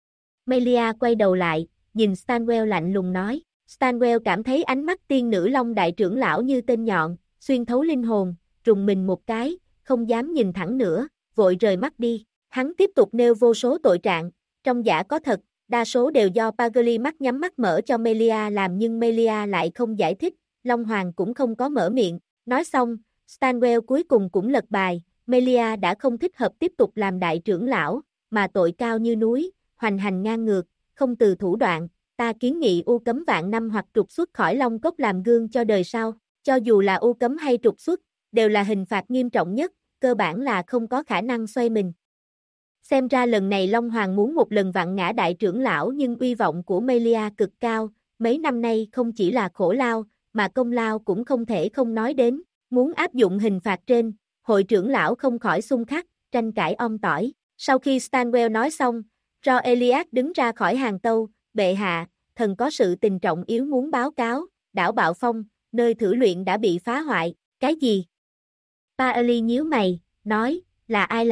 Melia quay đầu lại, nhìn Stanwell lạnh lùng nói. Stanwell cảm thấy ánh mắt tiên nữ Long đại trưởng lão như tên nhọn, xuyên thấu linh hồn, rùng mình một cái, không dám nhìn thẳng nữa, vội rời mắt đi. Hắn tiếp tục nêu vô số tội trạng, trong giả có thật, đa số đều do Pagli mắt nhắm mắt mở cho Melia làm nhưng Melia lại không giải thích, Long Hoàng cũng không có mở miệng. Nói xong, Stanwell cuối cùng cũng lật bài, Melia đã không thích hợp tiếp tục làm đại trưởng lão, mà tội cao như núi, hoành hành ngang ngược, không từ thủ đoạn, ta kiến nghị u cấm vạn năm hoặc trục xuất khỏi Long Cốc làm gương cho đời sau. Cho dù là u cấm hay trục xuất, đều là hình phạt nghiêm trọng nhất, cơ bản là không có khả năng xoay mình. Xem ra lần này Long Hoàng muốn một lần vặn ngã đại trưởng lão nhưng uy vọng của Melia cực cao, mấy năm nay không chỉ là khổ lao, mà công lao cũng không thể không nói đến, muốn áp dụng hình phạt trên, hội trưởng lão không khỏi xung khắc, tranh cãi om tỏi. Sau khi Stanwell nói xong, Ro-Elias đứng ra khỏi hàng tâu, bệ hạ, thần có sự tình trọng yếu muốn báo cáo, đảo Bạo Phong, nơi thử luyện đã bị phá hoại, cái gì? Paoli nhíu mày, nói, là ai làm?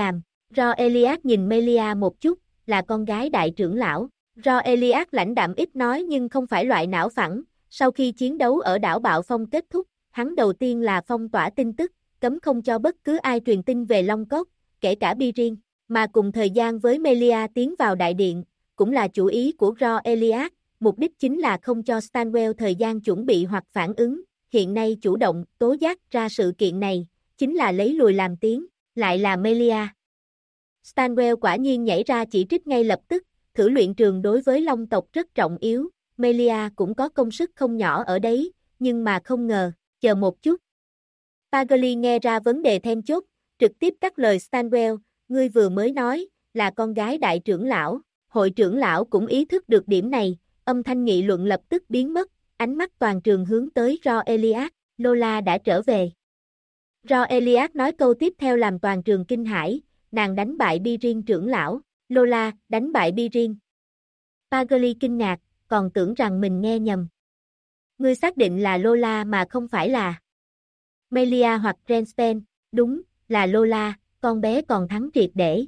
Ro-Elias nhìn Melia một chút, là con gái đại trưởng lão. Ro-Elias lãnh đạm ít nói nhưng không phải loại não phẳng, sau khi chiến đấu ở đảo Bạo Phong kết thúc, hắn đầu tiên là phong tỏa tin tức, cấm không cho bất cứ ai truyền tin về Long Cốc, kể cả Birin, mà cùng thời gian với Melia tiến vào đại điện, cũng là chủ ý của Ro-Elias, mục đích chính là không cho Stanwell thời gian chuẩn bị hoặc phản ứng, hiện nay chủ động tố giác ra sự kiện này, chính là lấy lùi làm tiến, lại là Melia. Stanwell quả nhiên nhảy ra chỉ trích ngay lập tức, thử luyện trường đối với Long tộc rất trọng yếu, Melia cũng có công sức không nhỏ ở đấy, nhưng mà không ngờ, chờ một chút. Pagli nghe ra vấn đề then chốt, trực tiếp cắt lời Stanwell, ngươi vừa mới nói, là con gái đại trưởng lão, hội trưởng lão cũng ý thức được điểm này, âm thanh nghị luận lập tức biến mất, ánh mắt toàn trường hướng tới Ro-Elias, Lola đã trở về. Ro-Elias nói câu tiếp theo làm toàn trường kinh hãi, nàng đánh bại Birin trưởng lão, Lola, đánh bại Birin. Pagli kinh ngạc, còn tưởng rằng mình nghe nhầm. Ngươi xác định là Lola mà không phải là Melia hoặc Renspen, đúng, là Lola, con bé còn thắng triệt để.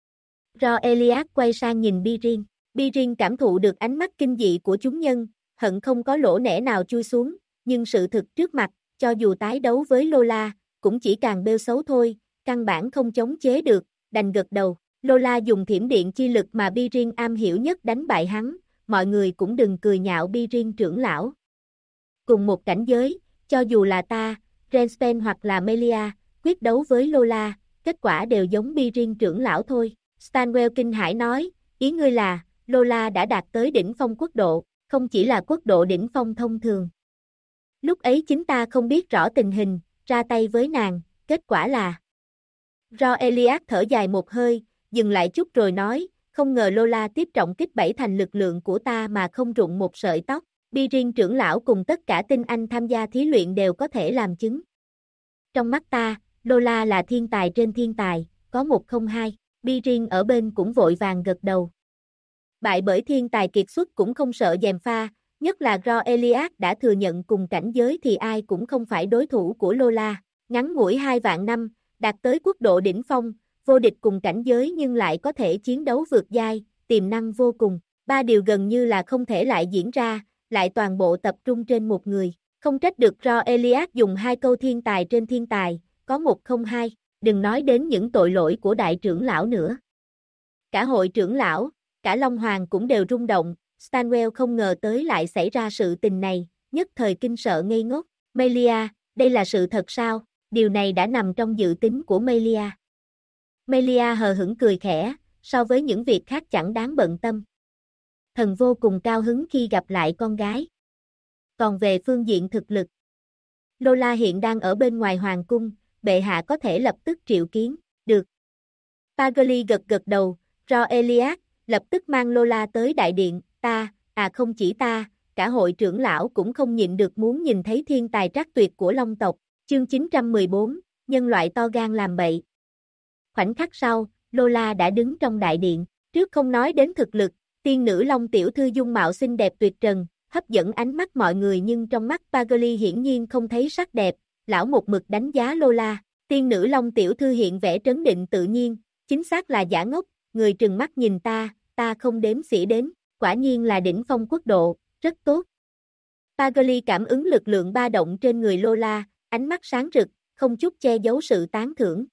Ro-Elias quay sang nhìn Birin, Birin cảm thụ được ánh mắt kinh dị của chúng nhân, hận không có lỗ nẻ nào chui xuống, nhưng sự thực trước mặt, cho dù tái đấu với Lola, cũng chỉ càng bêu xấu thôi, căn bản không chống chế được, đành gật đầu. Lola dùng thiểm điện chi lực mà Birin am hiểu nhất đánh bại hắn, mọi người cũng đừng cười nhạo Birin trưởng lão. Cùng một cảnh giới, cho dù là ta, Renspen hoặc là Melia, quyết đấu với Lola, kết quả đều giống Birin trưởng lão thôi. Stanwell kinh hãi nói, ý ngươi là, Lola đã đạt tới đỉnh phong quốc độ, không chỉ là quốc độ đỉnh phong thông thường. Lúc ấy chính ta không biết rõ tình hình, ra tay với nàng, kết quả là... Ro-Elias thở dài một hơi, dừng lại chút rồi nói, không ngờ Lola tiếp trọng kích bảy thành lực lượng của ta mà không rụng một sợi tóc. Birin trưởng lão cùng tất cả tinh anh tham gia thí luyện đều có thể làm chứng. Trong mắt ta, Lola là thiên tài trên thiên tài, có một không hai. Birin ở bên cũng vội vàng gật đầu. Bại bởi thiên tài kiệt xuất cũng không sợ gièm pha, nhất là Ro-Elias đã thừa nhận cùng cảnh giới thì ai cũng không phải đối thủ của Lola. Ngắn ngủi 2 vạn năm, đạt tới quốc độ đỉnh phong, vô địch cùng cảnh giới nhưng lại có thể chiến đấu vượt giai, tiềm năng vô cùng. Ba điều gần như là không thể lại diễn ra, lại toàn bộ tập trung trên một người. Không trách được Ro-Elias dùng 2 câu thiên tài trên thiên tài, có một không hai, đừng nói đến những tội lỗi của đại trưởng lão nữa. Cả hội trưởng lão, cả Long Hoàng cũng đều rung động, Stanwell không ngờ tới lại xảy ra sự tình này, nhất thời kinh sợ ngây ngốc. Melia, đây là sự thật sao? Điều này đã nằm trong dự tính của Melia. Melia hờ hững cười khẽ, so với những việc khác chẳng đáng bận tâm. Thần vô cùng cao hứng khi gặp lại con gái. Còn về phương diện thực lực, Lola hiện đang ở bên ngoài hoàng cung, bệ hạ có thể lập tức triệu kiến, được. Pagli gật gật đầu, Ro-Elias, lập tức mang Lola tới đại điện, không chỉ ta, cả hội trưởng lão cũng không nhịn được muốn nhìn thấy thiên tài trác tuyệt của Long tộc, chương 914, nhân loại to gan làm bậy. Khoảnh khắc sau, Lola đã đứng trong đại điện, trước không nói đến thực lực, tiên nữ Long tiểu thư dung mạo xinh đẹp tuyệt trần, hấp dẫn ánh mắt mọi người nhưng trong mắt Pagli hiển nhiên không thấy sắc đẹp, lão một mực đánh giá Lola, tiên nữ Long tiểu thư hiện vẻ trấn định tự nhiên, chính xác là giả ngốc, người trừng mắt nhìn ta không đếm xỉa đến, quả nhiên là đỉnh phong quốc độ, rất tốt. Pagli cảm ứng lực lượng ba động trên người Lola, ánh mắt sáng rực, không chút che giấu sự tán thưởng.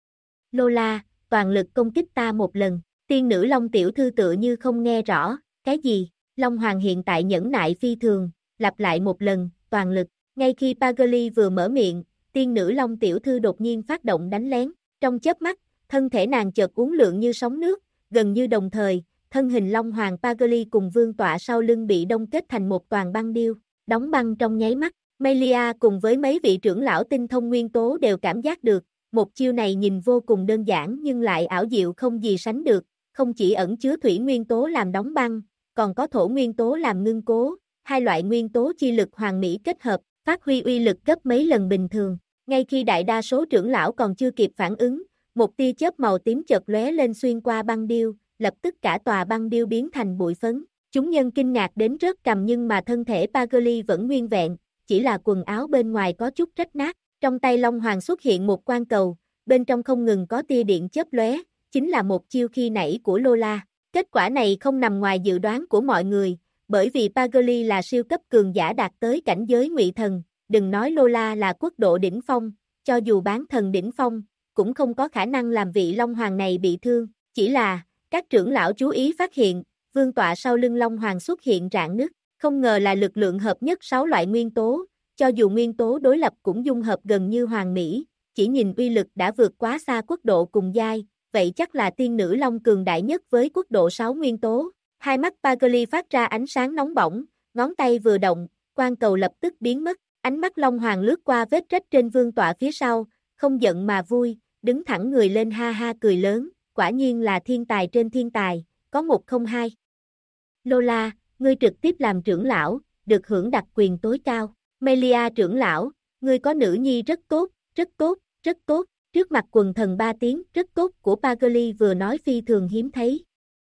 Lola, toàn lực công kích ta một lần, tiên nữ Long tiểu thư tựa như không nghe rõ, cái gì? Long Hoàng hiện tại nhẫn nại phi thường, lặp lại một lần, toàn lực, ngay khi Pagli vừa mở miệng, tiên nữ Long tiểu thư đột nhiên phát động đánh lén, trong chớp mắt, thân thể nàng chợt uốn lượn như sóng nước, gần như đồng thời, thân hình Long Hoàng Pagli cùng vương tọa sau lưng bị đông kết thành một toàn băng điêu, đóng băng trong nháy mắt. Melia cùng với mấy vị trưởng lão tinh thông nguyên tố đều cảm giác được, một chiêu này nhìn vô cùng đơn giản nhưng lại ảo diệu không gì sánh được, không chỉ ẩn chứa thủy nguyên tố làm đóng băng, còn có thổ nguyên tố làm ngưng cố, hai loại nguyên tố chi lực hoàn mỹ kết hợp, phát huy uy lực gấp mấy lần bình thường. Ngay khi đại đa số trưởng lão còn chưa kịp phản ứng, một tia chớp màu tím chợt lóe lên xuyên qua băng điêu, lập tức cả tòa băng điêu biến thành bụi phấn. Chúng nhân kinh ngạc đến rớt cằm nhưng mà thân thể Pagli vẫn nguyên vẹn, chỉ là quần áo bên ngoài có chút rách nát. Trong tay Long Hoàng xuất hiện một quan cầu, bên trong không ngừng có tia điện chớp lóe, chính là một chiêu khi nãy của Lola. Kết quả này không nằm ngoài dự đoán của mọi người, bởi vì Pagoli là siêu cấp cường giả đạt tới cảnh giới ngụy thần, đừng nói Lola là quốc độ đỉnh phong, cho dù bán thần đỉnh phong, cũng không có khả năng làm vị Long Hoàng này bị thương, chỉ là, các trưởng lão chú ý phát hiện, vương tọa sau lưng Long Hoàng xuất hiện rạn nứt, không ngờ là lực lượng hợp nhất 6 loại nguyên tố, cho dù nguyên tố đối lập cũng dung hợp gần như hoàn mỹ, chỉ nhìn uy lực đã vượt quá xa quốc độ cùng giai, vậy chắc là tiên nữ Long cường đại nhất với quốc độ 6 nguyên tố. Hai mắt Pagoli phát ra ánh sáng nóng bỏng, ngón tay vừa động, quan cầu lập tức biến mất, ánh mắt Long Hoàng lướt qua vết rách trên vương tọa phía sau, không giận mà vui, đứng thẳng người lên ha ha cười lớn, quả nhiên là thiên tài trên thiên tài, có một không hai. Lola, ngươi trực tiếp làm trưởng lão, được hưởng đặc quyền tối cao. Melia trưởng lão, ngươi có nữ nhi rất tốt, rất tốt, rất tốt. Trước mặt quần thần 3 tiếng rất tốt của Pagoli vừa nói phi thường hiếm thấy.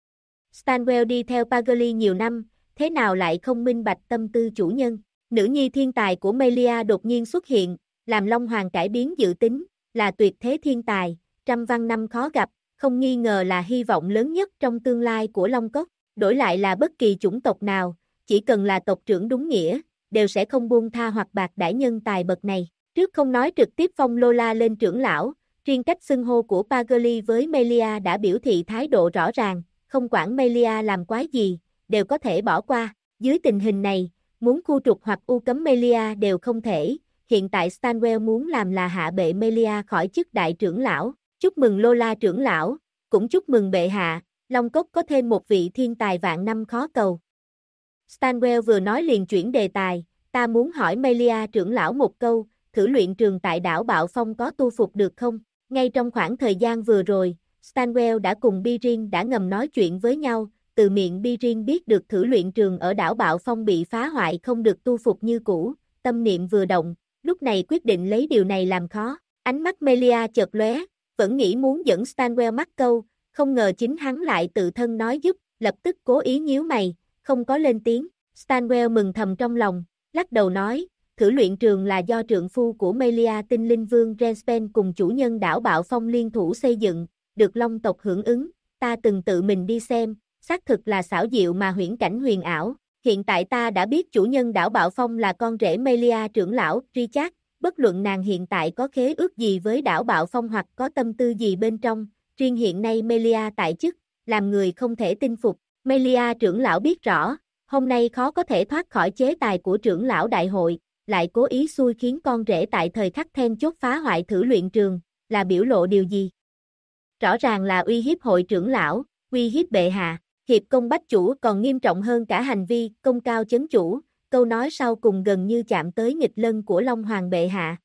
Stanwell đi theo Pagoli nhiều năm, thế nào lại không minh bạch tâm tư chủ nhân. Nữ nhi thiên tài của Melia đột nhiên xuất hiện, làm Long Hoàng cải biến dự tính, là tuyệt thế thiên tài, trăm văn năm khó gặp, không nghi ngờ là hy vọng lớn nhất trong tương lai của Long Cốc. Đổi lại là bất kỳ chủng tộc nào, chỉ cần là tộc trưởng đúng nghĩa, đều sẽ không buông tha hoặc bạc đãi nhân tài bậc này. Trước không nói trực tiếp phong Lola lên trưởng lão, riêng cách xưng hô của Pagoli với Melia đã biểu thị thái độ rõ ràng, không quản Melia làm quái gì, đều có thể bỏ qua. Dưới tình hình này, muốn khu trục hoặc u cấm Melia đều không thể, hiện tại Stanwell muốn làm là hạ bệ Melia khỏi chức đại trưởng lão. Chúc mừng Lola trưởng lão, cũng chúc mừng bệ hạ, Long Cốc có thêm một vị thiên tài vạn năm khó cầu. Stanwell vừa nói liền chuyển đề tài, ta muốn hỏi Melia trưởng lão một câu, thử luyện trường tại đảo Bạo Phong có tu phục được không? Ngay trong khoảng thời gian vừa rồi, Stanwell đã cùng Birin đã ngầm nói chuyện với nhau, từ miệng Birin biết được thử luyện trường ở đảo Bạo Phong bị phá hoại không được tu phục như cũ, tâm niệm vừa động, lúc này quyết định lấy điều này làm khó. Ánh mắt Melia chợt lóe, vẫn nghĩ muốn dẫn Stanwell mắc câu, không ngờ chính hắn lại tự thân nói giúp, lập tức cố ý nhíu mày, không có lên tiếng. Stanwell mừng thầm trong lòng, lắc đầu nói, thử luyện trường là do trượng phu của Melia tinh linh vương Renspen cùng chủ nhân đảo Bạo Phong liên thủ xây dựng, được Long tộc hưởng ứng, ta từng tự mình đi xem, xác thực là xảo diệu mà huyễn cảnh huyền ảo. Hiện tại ta đã biết chủ nhân đảo Bạo Phong là con rể Melia trưởng lão, Richard, bất luận nàng hiện tại có khế ước gì với đảo Bạo Phong hoặc có tâm tư gì bên trong, riêng hiện nay Melia tại chức, làm người không thể tin phục. Melia trưởng lão biết rõ, hôm nay khó có thể thoát khỏi chế tài của trưởng lão đại hội, lại cố ý xui khiến con rể tại thời khắc then chốt phá hoại thử luyện trường, là biểu lộ điều gì? Rõ ràng là uy hiếp hội trưởng lão, uy hiếp bệ hạ, hiệp công bách chủ còn nghiêm trọng hơn cả hành vi công cao chấn chủ, câu nói sau cùng gần như chạm tới nghịch lân của Long Hoàng bệ hạ.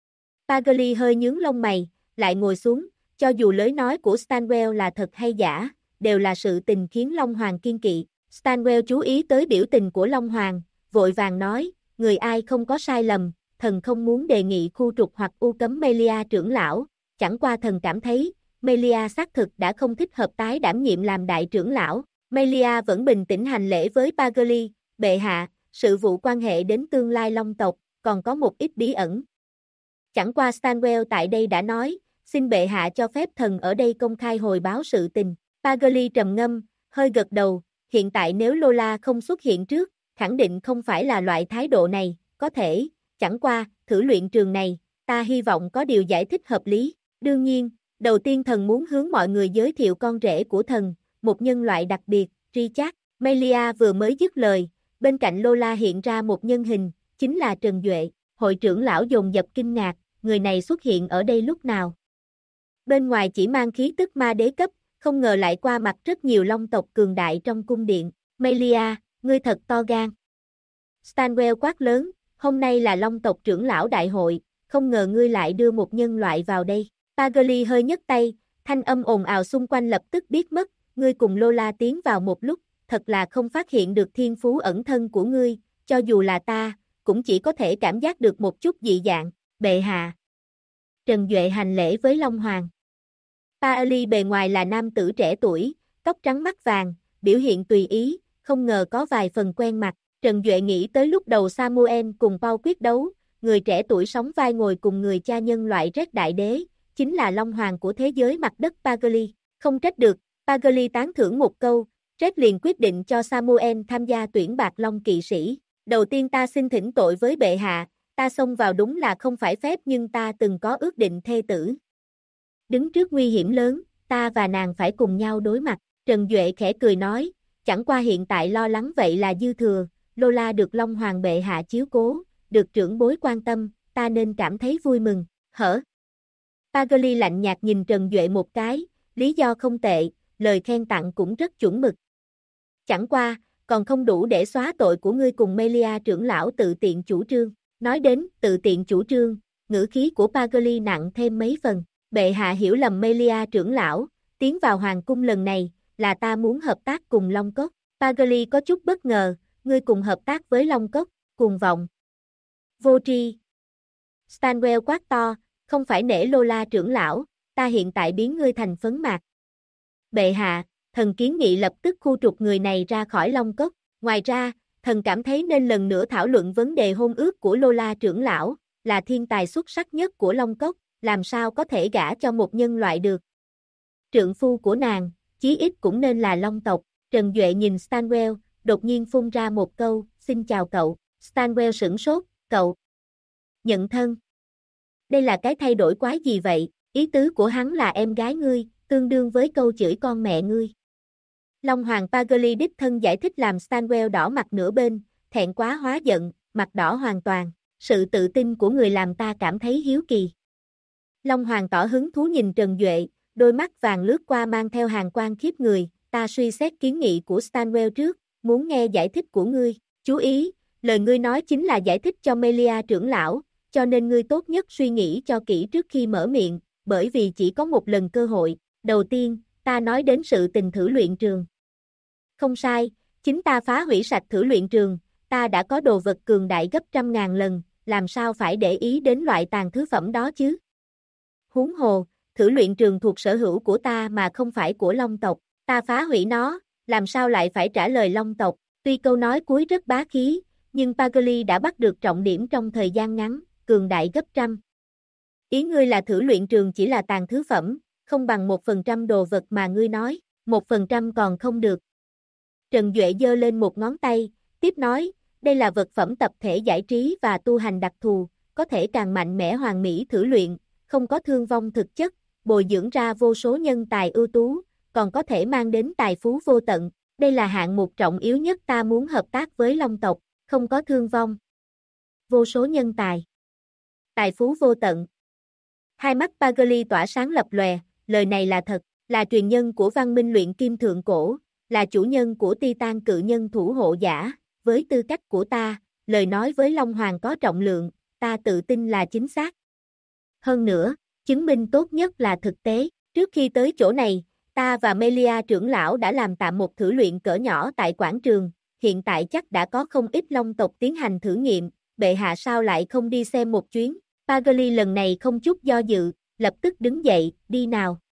Pagoli hơi nhướng lông mày, lại ngồi xuống, cho dù lời nói của Stanwell là thật hay giả, đều là sự tình khiến Long Hoàng kiên kỵ. Stanwell chú ý tới biểu tình của Long Hoàng, vội vàng nói, người ai không có sai lầm, thần không muốn đề nghị khu trục hoặc u cấm Melia trưởng lão, chẳng qua thần cảm thấy, Melia xác thực đã không thích hợp tái đảm nhiệm làm đại trưởng lão. Melia vẫn bình tĩnh hành lễ với Pagoli, bệ hạ, sự vụ quan hệ đến tương lai Long tộc, còn có một ít bí ẩn. Chẳng qua Stanwell tại đây đã nói, xin bệ hạ cho phép thần ở đây công khai hồi báo sự tình. Pagoli trầm ngâm, hơi gật đầu, hiện tại nếu Lola không xuất hiện trước, khẳng định không phải là loại thái độ này, có thể, chẳng qua, thử luyện trường này, ta hy vọng có điều giải thích hợp lý. Đương nhiên, đầu tiên thần muốn hướng mọi người giới thiệu con rể của thần, một nhân loại đặc biệt, Richard. Melia vừa mới dứt lời, bên cạnh Lola hiện ra một nhân hình, chính là Trần Duệ. Hội trưởng lão dồn dập kinh ngạc, người này xuất hiện ở đây lúc nào? Bên ngoài chỉ mang khí tức ma đế cấp, không ngờ lại qua mặt rất nhiều long tộc cường đại trong cung điện. Melia, ngươi thật to gan. Stanwell quát lớn, hôm nay là long tộc trưởng lão đại hội, không ngờ ngươi lại đưa một nhân loại vào đây. Pagoli hơi nhấc tay, thanh âm ồn ào xung quanh lập tức biến mất, ngươi cùng Lola tiến vào một lúc, thật là không phát hiện được thiên phú ẩn thân của ngươi, cho dù là ta, cũng chỉ có thể cảm giác được một chút dị dạng, bệ hạ. Trần Duệ hành lễ với Long Hoàng. Paoli bề ngoài là nam tử trẻ tuổi, tóc trắng mắt vàng, biểu hiện tùy ý, không ngờ có vài phần quen mặt. Trần Duệ nghĩ tới lúc đầu Samuel cùng Paul quyết đấu, người trẻ tuổi sóng vai ngồi cùng người cha nhân loại Red Đại Đế, chính là Long Hoàng của thế giới mặt đất Pagoli. Không trách được, Pagli tán thưởng một câu, Red liền quyết định cho Samuel tham gia tuyển bạc long kỵ sĩ. Đầu tiên ta xin thỉnh tội với bệ hạ, ta xông vào đúng là không phải phép nhưng ta từng có ước định thê tử. Đứng trước nguy hiểm lớn, ta và nàng phải cùng nhau đối mặt. Trần Duệ khẽ cười nói, chẳng qua hiện tại lo lắng vậy là dư thừa, Lola được Long Hoàng bệ hạ chiếu cố, được trưởng bối quan tâm, ta nên cảm thấy vui mừng. Hở? Pagli lạnh nhạt nhìn Trần Duệ một cái, lý do không tệ, lời khen tặng cũng rất chuẩn mực. Chẳng qua, còn không đủ để xóa tội của ngươi cùng Melia trưởng lão tự tiện chủ trương. Nói đến tự tiện chủ trương, ngữ khí của Pagli nặng thêm mấy phần. Bệ hạ hiểu lầm Melia trưởng lão, tiến vào hoàng cung lần này, là ta muốn hợp tác cùng Long Cốc. Pagli có chút bất ngờ, ngươi cùng hợp tác với Long Cốc, cuồng vọng. Vô tri. Stanwell quát to, không phải nể Lola trưởng lão, ta hiện tại biến ngươi thành phấn mạc. Bệ hạ, thần kiến nghị lập tức khu trục người này ra khỏi Long Cốc. Ngoài ra, thần cảm thấy nên lần nữa thảo luận vấn đề hôn ước của Lola trưởng lão, là thiên tài xuất sắc nhất của Long Cốc, làm sao có thể gả cho một nhân loại được. Trượng phu của nàng, chí ít cũng nên là Long tộc. Trần Duệ nhìn Stanwell, đột nhiên phun ra một câu, xin chào cậu. Stanwell sửng sốt, cậu. Nhận thân. Đây là cái thay đổi quái gì vậy, ý tứ của hắn là em gái ngươi, tương đương với câu chửi con mẹ ngươi. Long Hoàng Pagli đích thân giải thích làm Stanwell đỏ mặt nửa bên, thẹn quá hóa giận, mặt đỏ hoàn toàn. Sự tự tin của người làm ta cảm thấy hiếu kỳ. Long Hoàng tỏ hứng thú nhìn Trần Duệ, đôi mắt vàng lướt qua mang theo hàn quang khiếp người, ta suy xét kiến nghị của Stanwell trước, muốn nghe giải thích của ngươi. Chú ý, lời ngươi nói chính là giải thích cho Melia trưởng lão, cho nên ngươi tốt nhất suy nghĩ cho kỹ trước khi mở miệng, bởi vì chỉ có một lần cơ hội. Đầu tiên, ta nói đến sự tình thử luyện trường. Không sai, chính ta phá hủy sạch thử luyện trường, ta đã có đồ vật cường đại gấp 100.000 lần, làm sao phải để ý đến loại tàn thứ phẩm đó chứ? Huống hồ, thử luyện trường thuộc sở hữu của ta mà không phải của Long tộc, ta phá hủy nó, làm sao lại phải trả lời Long tộc? Tuy câu nói cuối rất bá khí, nhưng Pagli đã bắt được trọng điểm trong thời gian ngắn, cường đại gấp trăm. Ý ngươi là thử luyện trường chỉ là tàn thứ phẩm, không bằng 1% đồ vật mà ngươi nói, 1% còn không được. Trần Duệ giơ lên một ngón tay, tiếp nói, đây là vật phẩm tập thể giải trí và tu hành đặc thù, có thể càng mạnh mẽ hoàn mỹ thử luyện, không có thương vong thực chất, bồi dưỡng ra vô số nhân tài ưu tú, còn có thể mang đến tài phú vô tận. Đây là hạng mục trọng yếu nhất ta muốn hợp tác với Long tộc, không có thương vong. Vô số nhân tài. Tài phú vô tận. Hai mắt Pagli tỏa sáng lập lòe, lời này là thật, là truyền nhân của văn minh luyện kim thượng cổ, là chủ nhân của Titan cự nhân thủ hộ giả, với tư cách của ta, lời nói với Long Hoàng có trọng lượng, ta tự tin là chính xác. Hơn nữa, chứng minh tốt nhất là thực tế, trước khi tới chỗ này, ta và Melia trưởng lão đã làm tạm một thử luyện cỡ nhỏ tại quảng trường, hiện tại chắc đã có không ít Long tộc tiến hành thử nghiệm, bệ hạ sao lại không đi xem một chuyến. Pagli lần này không chút do dự, lập tức đứng dậy, đi nào.